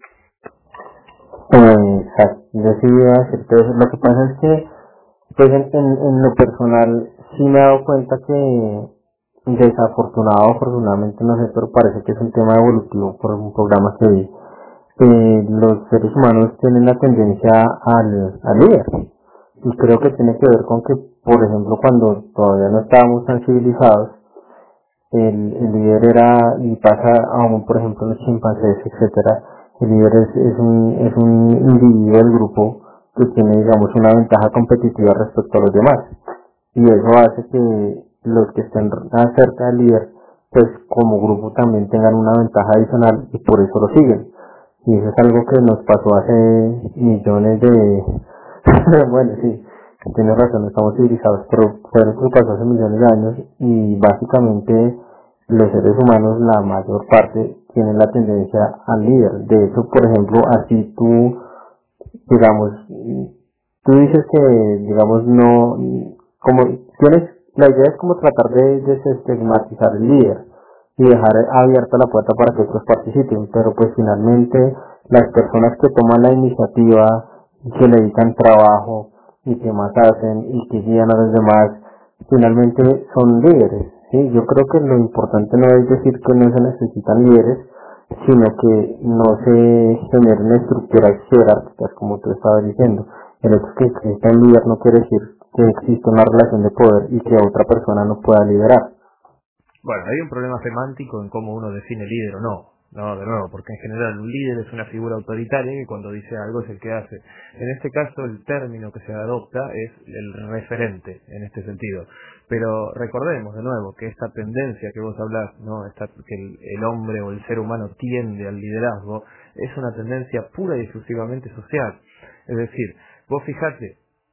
Eh, exacto, yo sí iba a decirte eso. Lo que pasa es que, pues en, en, en lo personal, sí me he dado cuenta que, desafortunado o afortunadamente, no sé, pero parece que es un tema evolutivo por un programa que vi. Eh, los seres humanos tienen la tendencia al, al líder. Y creo que tiene que ver con que, por ejemplo, cuando todavía no estábamos tan civilizados, el, el líder era, y pasa aún, por ejemplo, en los chimpancés, etcétera, el líder es, es, un, es un individuo del grupo que tiene, digamos, una ventaja competitiva respecto a los demás. Y eso hace que los que estén cerca del líder, pues como grupo también tengan una ventaja adicional y por eso lo siguen. Y eso es algo que nos pasó hace millones de... bueno, sí, tienes razón, estamos civilizados, pero fue lo que pasó hace millones de años y básicamente los seres humanos, la mayor parte, tienen la tendencia al líder. De hecho, por ejemplo, así tú, digamos, tú dices que, digamos, no, como tienes, la idea es como tratar de desestigmatizar el líder y dejar abierta la puerta para que otros participen, pero pues finalmente las personas que toman la iniciativa, que le dedican trabajo y que más hacen y que guían a los demás, finalmente son líderes, ¿sí? Yo creo que lo importante no es decir que no se necesitan líderes, sino que no se generen estructuras jerárquicas, como tú estabas diciendo. El hecho de que exista un líder no quiere decir que exista una relación de poder y que otra persona no pueda liderar. Bueno, hay un problema semántico en cómo uno define líder o no. No, de nuevo, porque en general un líder es una figura autoritaria que cuando dice algo es el que hace. En este caso el término que se adopta es el referente, en este sentido. Pero recordemos de nuevo que esta tendencia que vos hablás, ¿no? Esta, que el, el hombre o el ser humano tiende al liderazgo, es una tendencia pura y exclusivamente social. Es decir, vos fijate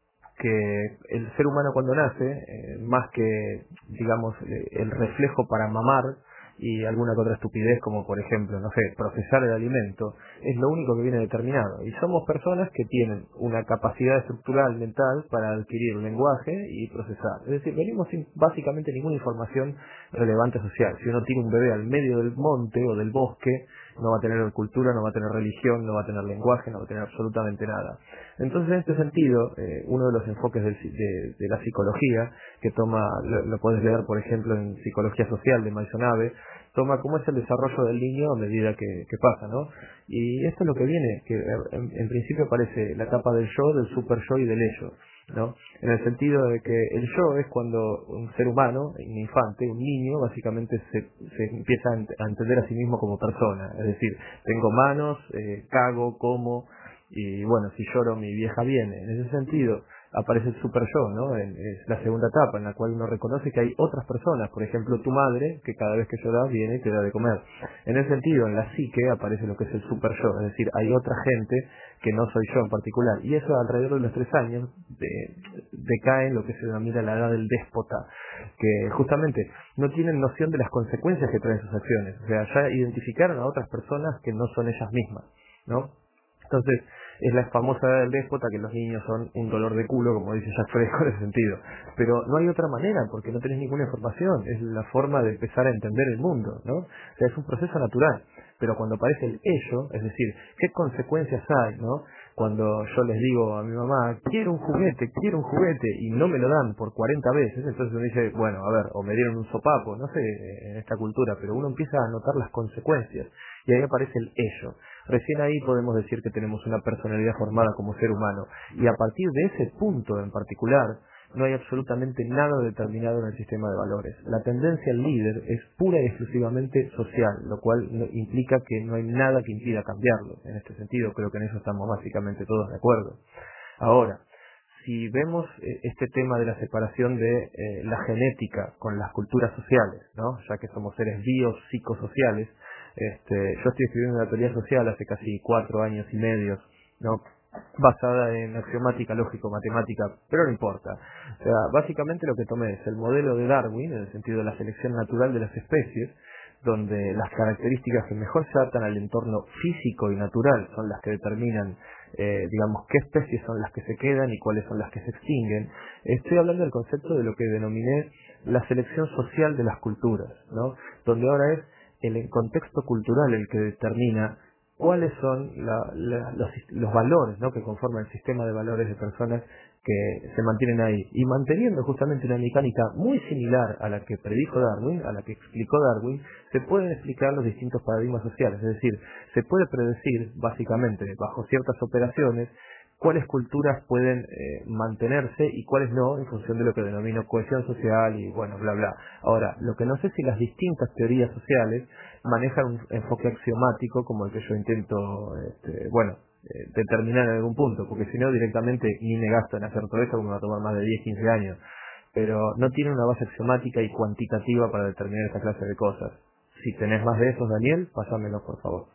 que el ser humano cuando nace, eh, más que, digamos, eh, el reflejo para mamar y alguna que otra estupidez como por ejemplo, no sé, procesar el alimento, es lo único que viene determinado. Y somos personas que tienen una capacidad estructural mental para adquirir un lenguaje y procesar. Es decir, venimos sin básicamente ninguna información relevante social. Si uno tiene un bebé al medio del monte o del bosque, no va a tener cultura, no va a tener religión, no va a tener lenguaje, no va a tener absolutamente nada. Entonces, en este sentido, eh, uno de los enfoques del, de, de la psicología, que toma, lo, lo puedes leer, por ejemplo, en Psicología Social de Maisonneuve, toma cómo es el desarrollo del niño a medida que, que pasa, ¿no? Y esto es lo que viene, que en, en principio aparece la etapa del yo, del super yo y del ello, ¿no? En el sentido de que el yo es cuando un ser humano, un infante, un niño, básicamente se, se empieza a, ent a entender a sí mismo como persona. Es decir, tengo manos, eh, cago, como, y bueno, si lloro mi vieja viene. En ese sentido aparece el super yo, ¿no? En, es la segunda etapa en la cual uno reconoce que hay otras personas, por ejemplo tu madre, que cada vez que lloras viene y te da de comer. En ese sentido, en la psique aparece lo que es el super yo, es decir, hay otra gente que no soy yo en particular, y eso alrededor de los tres años de, decae en lo que se denomina la edad del déspota, que justamente no tienen noción de las consecuencias que traen sus acciones, o sea, ya identificaron a otras personas que no son ellas mismas, ¿no? Entonces, es la famosa edad del déspota, que los niños son un dolor de culo, como dice Jacques Fresco en ese sentido. Pero no hay otra manera, porque no tenés ninguna información. Es la forma de empezar a entender el mundo, ¿no? O sea, es un proceso natural. Pero cuando aparece el ello, es decir, ¿qué consecuencias hay, no? Cuando yo les digo a mi mamá, quiero un juguete, quiero un juguete, y no me lo dan por cuarenta veces, entonces uno dice, bueno, a ver, o me dieron un sopapo, no sé, en esta cultura, pero uno empieza a notar las consecuencias, y ahí aparece el ello. Recién ahí podemos decir que tenemos una personalidad formada como ser humano, y a partir de ese punto en particular, no hay absolutamente nada determinado en el sistema de valores. La tendencia al líder es pura y exclusivamente social, lo cual no, implica que no hay nada que impida cambiarlo. En este sentido, creo que en eso estamos básicamente todos de acuerdo. Ahora, si vemos eh, este tema de la separación de eh, la genética con las culturas sociales, ¿no? Ya que somos seres biopsicosociales, este, yo estoy escribiendo una teoría social hace casi cuatro años y medio, ¿no? Basada en axiomática lógico-matemática, pero no importa. O sea, básicamente lo que tomé es el modelo de Darwin, en el sentido de la selección natural de las especies, donde las características que mejor se adaptan al entorno físico y natural son las que determinan, eh, digamos, qué especies son las que se quedan y cuáles son las que se extinguen. Estoy hablando del concepto de lo que denominé la selección social de las culturas, ¿no? Donde ahora es el contexto cultural el que determina cuáles son la, la, los, los valores, ¿no?, que conforman el sistema de valores de personas que se mantienen ahí, y manteniendo justamente una mecánica muy similar a la que predijo Darwin, a la que explicó Darwin, se pueden explicar los distintos paradigmas sociales. Es decir, se puede predecir básicamente bajo ciertas operaciones cuáles culturas pueden eh, mantenerse y cuáles no, en función de lo que denomino cohesión social y bueno, bla bla. Ahora, lo que no sé si las distintas teorías sociales manejan un enfoque axiomático como el que yo intento, este, bueno, eh, determinar en algún punto, porque si no directamente ni me gasto en hacer todo eso, como me va a tomar más de diez, quince años, pero no tiene una base axiomática y cuantitativa para determinar esta clase de cosas. Si tenés más de esos, Daniel, pásamelo por favor.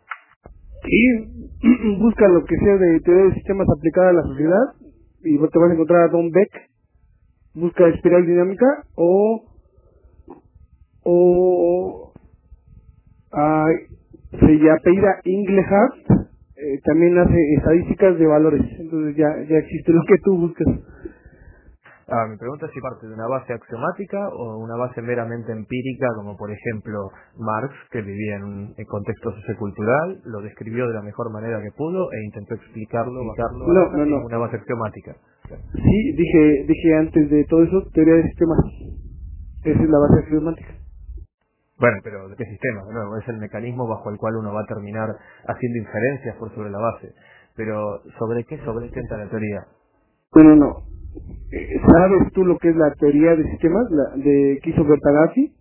Y busca lo que sea de teoría de sistemas aplicada a la sociedad y te vas a encontrar a Don Beck. Busca espiral dinámica o o uh, se ya apellida Inglehart, eh, también hace estadísticas de valores, entonces ya, ya existe lo que tú buscas. Ah, mi pregunta es si parte de una base axiomática o una base meramente empírica, como por ejemplo Marx, que vivía en un en contexto sociocultural, lo describió de la mejor manera que pudo e intentó explicarlo, bajarlo No, a no, no. una base axiomática. Sí, dije, dije antes de todo eso, teoría de sistemas. Esa es la base axiomática. Bueno, pero ¿de qué sistema? De nuevo, es el mecanismo bajo el cual uno va a terminar haciendo inferencias por sobre la base. Pero, ¿sobre qué sobre intenta la teoría? Bueno, no. Eh, ¿Sabes tú lo que es la teoría de sistemas la, de que hizo Bertagassi?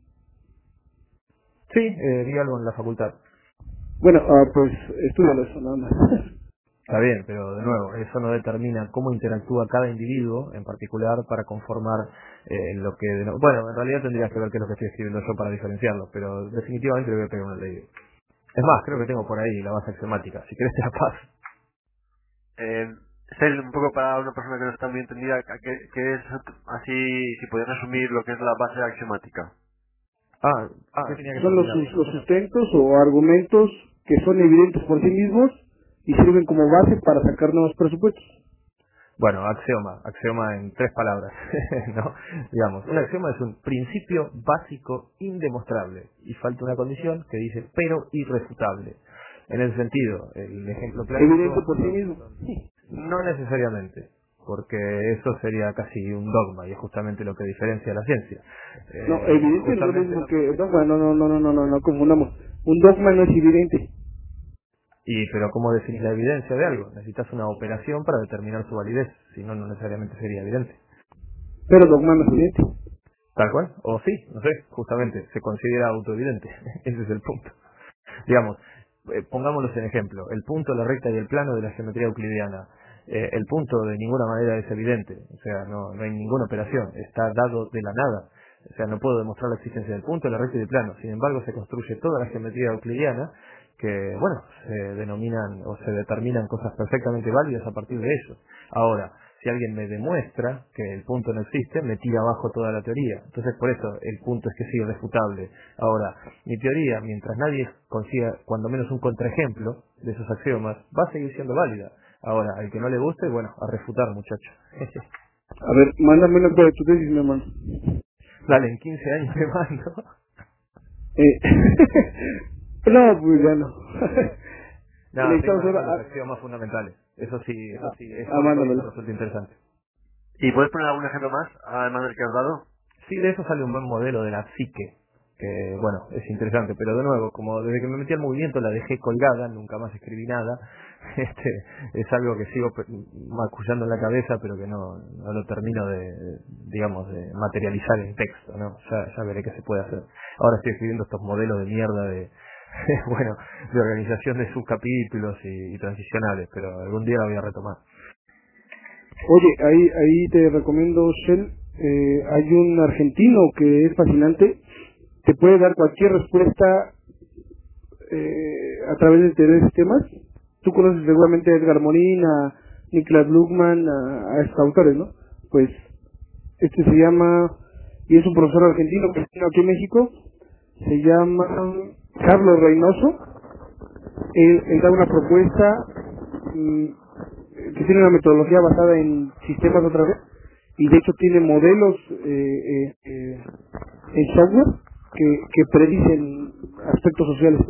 Sí, eh, vi algo en la facultad. Bueno, uh, pues estudialo eso, nada más. Está bien, pero de nuevo, eso no determina cómo interactúa cada individuo en particular para conformar eh, lo que... De no... Bueno, en realidad tendrías que ver qué es lo que estoy escribiendo yo para diferenciarlo, pero definitivamente le voy a pegar una ley. Es más, creo que tengo por ahí la base axiomática. Si querés te la paso. Eh, Cel, un poco para una persona que no está muy entendida, ¿qué, qué es así, si podías resumir lo que es la base axiomática? Ah, ah ¿qué tenía que son los, terminar? los sustentos o argumentos que son evidentes por sí mismos y sirven como base para sacar nuevos presupuestos. Bueno, axioma, axioma en tres palabras, ¿no? Digamos, un axioma es un principio básico indemostrable y falta una condición que dice pero irrefutable. En ese sentido, el ejemplo clásico... Evidente por sí mismo. No necesariamente, porque eso sería casi un dogma y es justamente lo que diferencia a la ciencia. Eh, No, evidente no es lo mismo que dogma, no, no, no, no, no, no, no confundamos. Un dogma no es evidente. Y, pero ¿cómo definir la evidencia de algo? Necesitas una operación para determinar su validez, si no, no necesariamente sería evidente. Pero dogma no es evidente. ¿Tal cual? O sí, no sé, justamente, se considera autoevidente. Ese es el punto. Digamos, eh, pongámoslos en ejemplo, el punto, la recta y el plano de la geometría euclidiana. Eh, el punto de ninguna manera es evidente, o sea, no, no hay ninguna operación, está dado de la nada. O sea, no puedo demostrar la existencia del punto, la recta y del plano. Sin embargo, se construye toda la geometría euclidiana que, bueno, se denominan o se determinan cosas perfectamente válidas a partir de eso. Ahora, si alguien me demuestra que el punto no existe, me tira abajo toda la teoría. Entonces, por eso, el punto es que es irrefutable. Ahora, mi teoría, mientras nadie consiga cuando menos un contraejemplo de esos axiomas, va a seguir siendo válida. Ahora, al que no le guste, bueno, a refutar, muchacho. A ver, mándame una cosa de tu tesis, mi hermano. Dale, en quince años te mando. Eh, no, pues ya no. No, tengo ahora los axiomas fundamentales. Eso sí, eso sí, eso ah, me resulta interesante. ¿Y puedes poner algún ejemplo más, además del que has dado? Sí, de eso sale un buen modelo de la psique, que bueno, es interesante, pero de nuevo, como desde que me metí al movimiento la dejé colgada, nunca más escribí nada. Este es algo que sigo macullando en la cabeza, pero que no, no lo termino de, digamos, de materializar en texto, ¿no? Ya, ya veré qué se puede hacer. Ahora estoy escribiendo estos modelos de mierda de, bueno, de organización de subcapítulos y, y transicionales, pero algún día la voy a retomar. Oye, ahí, ahí te recomiendo, Shell, eh, hay un argentino que es fascinante, te puede dar cualquier respuesta eh, a través de teoría de sistemas. Tú conoces seguramente a Edgar Morin, a Niklas Luhmann, a, a estos autores, ¿no? Pues este se llama, y es un profesor argentino que está aquí en México, se llama Carlos Reynoso. Él, él da una propuesta mmm, que tiene una metodología basada en sistemas otra vez, y de hecho tiene modelos eh, eh, eh, en software que, que predicen aspectos sociales.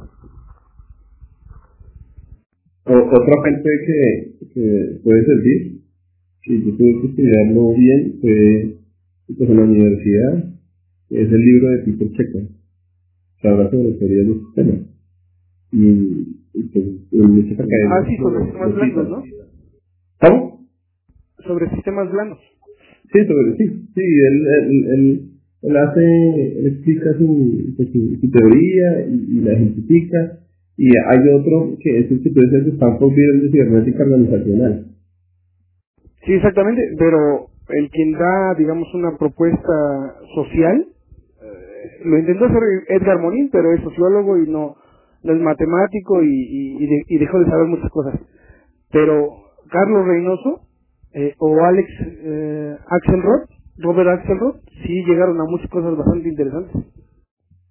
O, otra fuente que, que puede servir, si yo tuve que estudiarlo bien, fue pues, en la universidad, es el libro de Peter Checker, que habla sobre teorías de sistemas. Y, y pues, en muchas academias... Ah, sí, sobre sistemas blandos, ¿no? ¿Cómo? Sobre sistemas blandos. Sí, sobre, sí, sí, él, él, él, él hace, él explica su, su, su teoría y, y la ejemplifica. Y hay otro que es el que tú dices de Stanford de cibernética organizacional. Sí, exactamente, pero el quien da, digamos, una propuesta social, eh, lo intentó hacer Edgar Morin, pero es sociólogo y no, no es matemático y, y, y, de, y dejó de saber muchas cosas. Pero Carlos Reynoso eh, o Alex eh, Axelrod, Robert Axelrod, sí llegaron a muchas cosas bastante interesantes.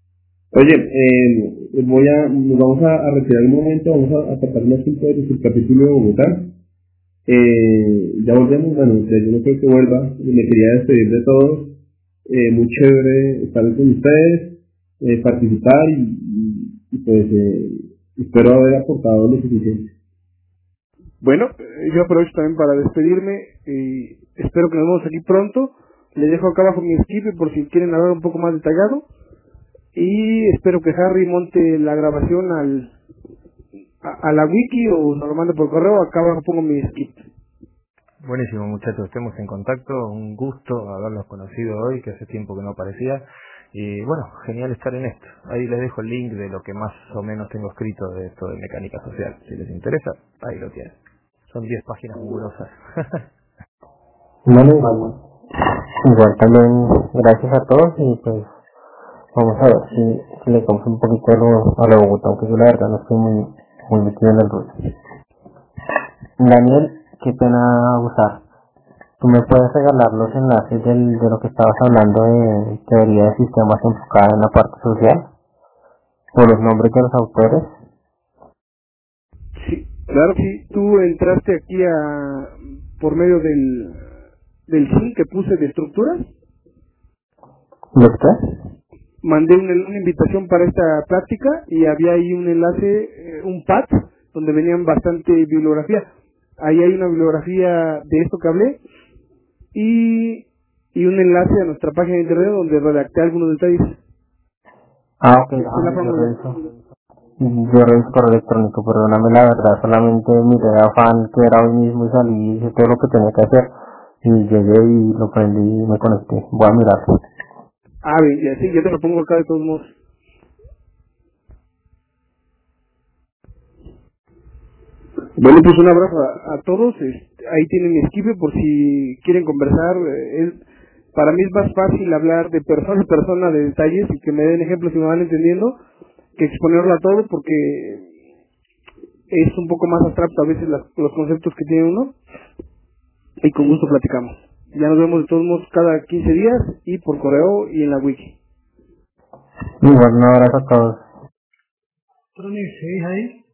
Oye, eh, voy a, nos vamos a, a retirar un momento, vamos a, a tratar un asunto del subcapítulo de Bogotá. Eh, ya volvemos, bueno, yo no creo que vuelva, me quería despedir de todos, eh, muy chévere estar con ustedes, eh, participar y, y, y pues eh, espero haber aportado lo suficiente. Bueno, eh, yo aprovecho también para despedirme y espero que nos vemos aquí pronto. Les dejo acá abajo mi skip por si quieren hablar un poco más detallado. Y espero que Harry monte la grabación al a, a la wiki o nos lo mande por correo. Acá abajo pongo mi skip. Buenísimo, muchachos, estemos en contacto. Un gusto haberlos conocido hoy, que hace tiempo que no aparecía. Y bueno, genial estar en esto. Ahí les dejo el link de lo que más o menos tengo escrito de esto de mecánica social. Si les interesa, ahí lo tienen. Son diez páginas muy grosas. Bueno, igual, igual también gracias a todos y pues vamos a ver si, si le damos un poquito a lo, a lo Bogotá, aunque yo la verdad no estoy muy, muy metido en el rol. Daniel, qué pena abusar. ¿Tú me puedes regalar los enlaces del, de lo que estabas hablando de teoría de sistemas enfocada en la parte social? ¿O los nombres de los autores? Sí, claro que sí. Tú entraste aquí a por medio del del link que puse de estructuras. ¿Lo qué? Mandé una, una invitación para esta práctica y había ahí un enlace, eh, un pad, donde venían bastante bibliografía. Ahí hay una bibliografía de esto que hablé y, y un enlace a nuestra página de internet donde redacté algunos detalles. Ah, ok, ah, yo reviso. Yo reviso correo electrónico, perdóname la verdad, solamente miré a fan que era hoy mismo y salí y hice todo lo que tenía que hacer. Y llegué y lo prendí y me conecté. Voy a mirarlo. Ah, bien, ya, sí, yo te lo pongo acá de todos modos. Bueno, pues un abrazo a, a todos. Este, ahí tienen mi esquive por si quieren conversar. Eh, es, para mí es más fácil hablar de persona a persona de detalles y que me den ejemplos y me van entendiendo que exponerlo a todo porque es un poco más abstracto a veces las, los conceptos que tiene uno y con gusto platicamos. Ya nos vemos de todos modos cada quince días y por correo y en la wiki. Igual, un abrazo a todos. Tony, ¿seguís ahí?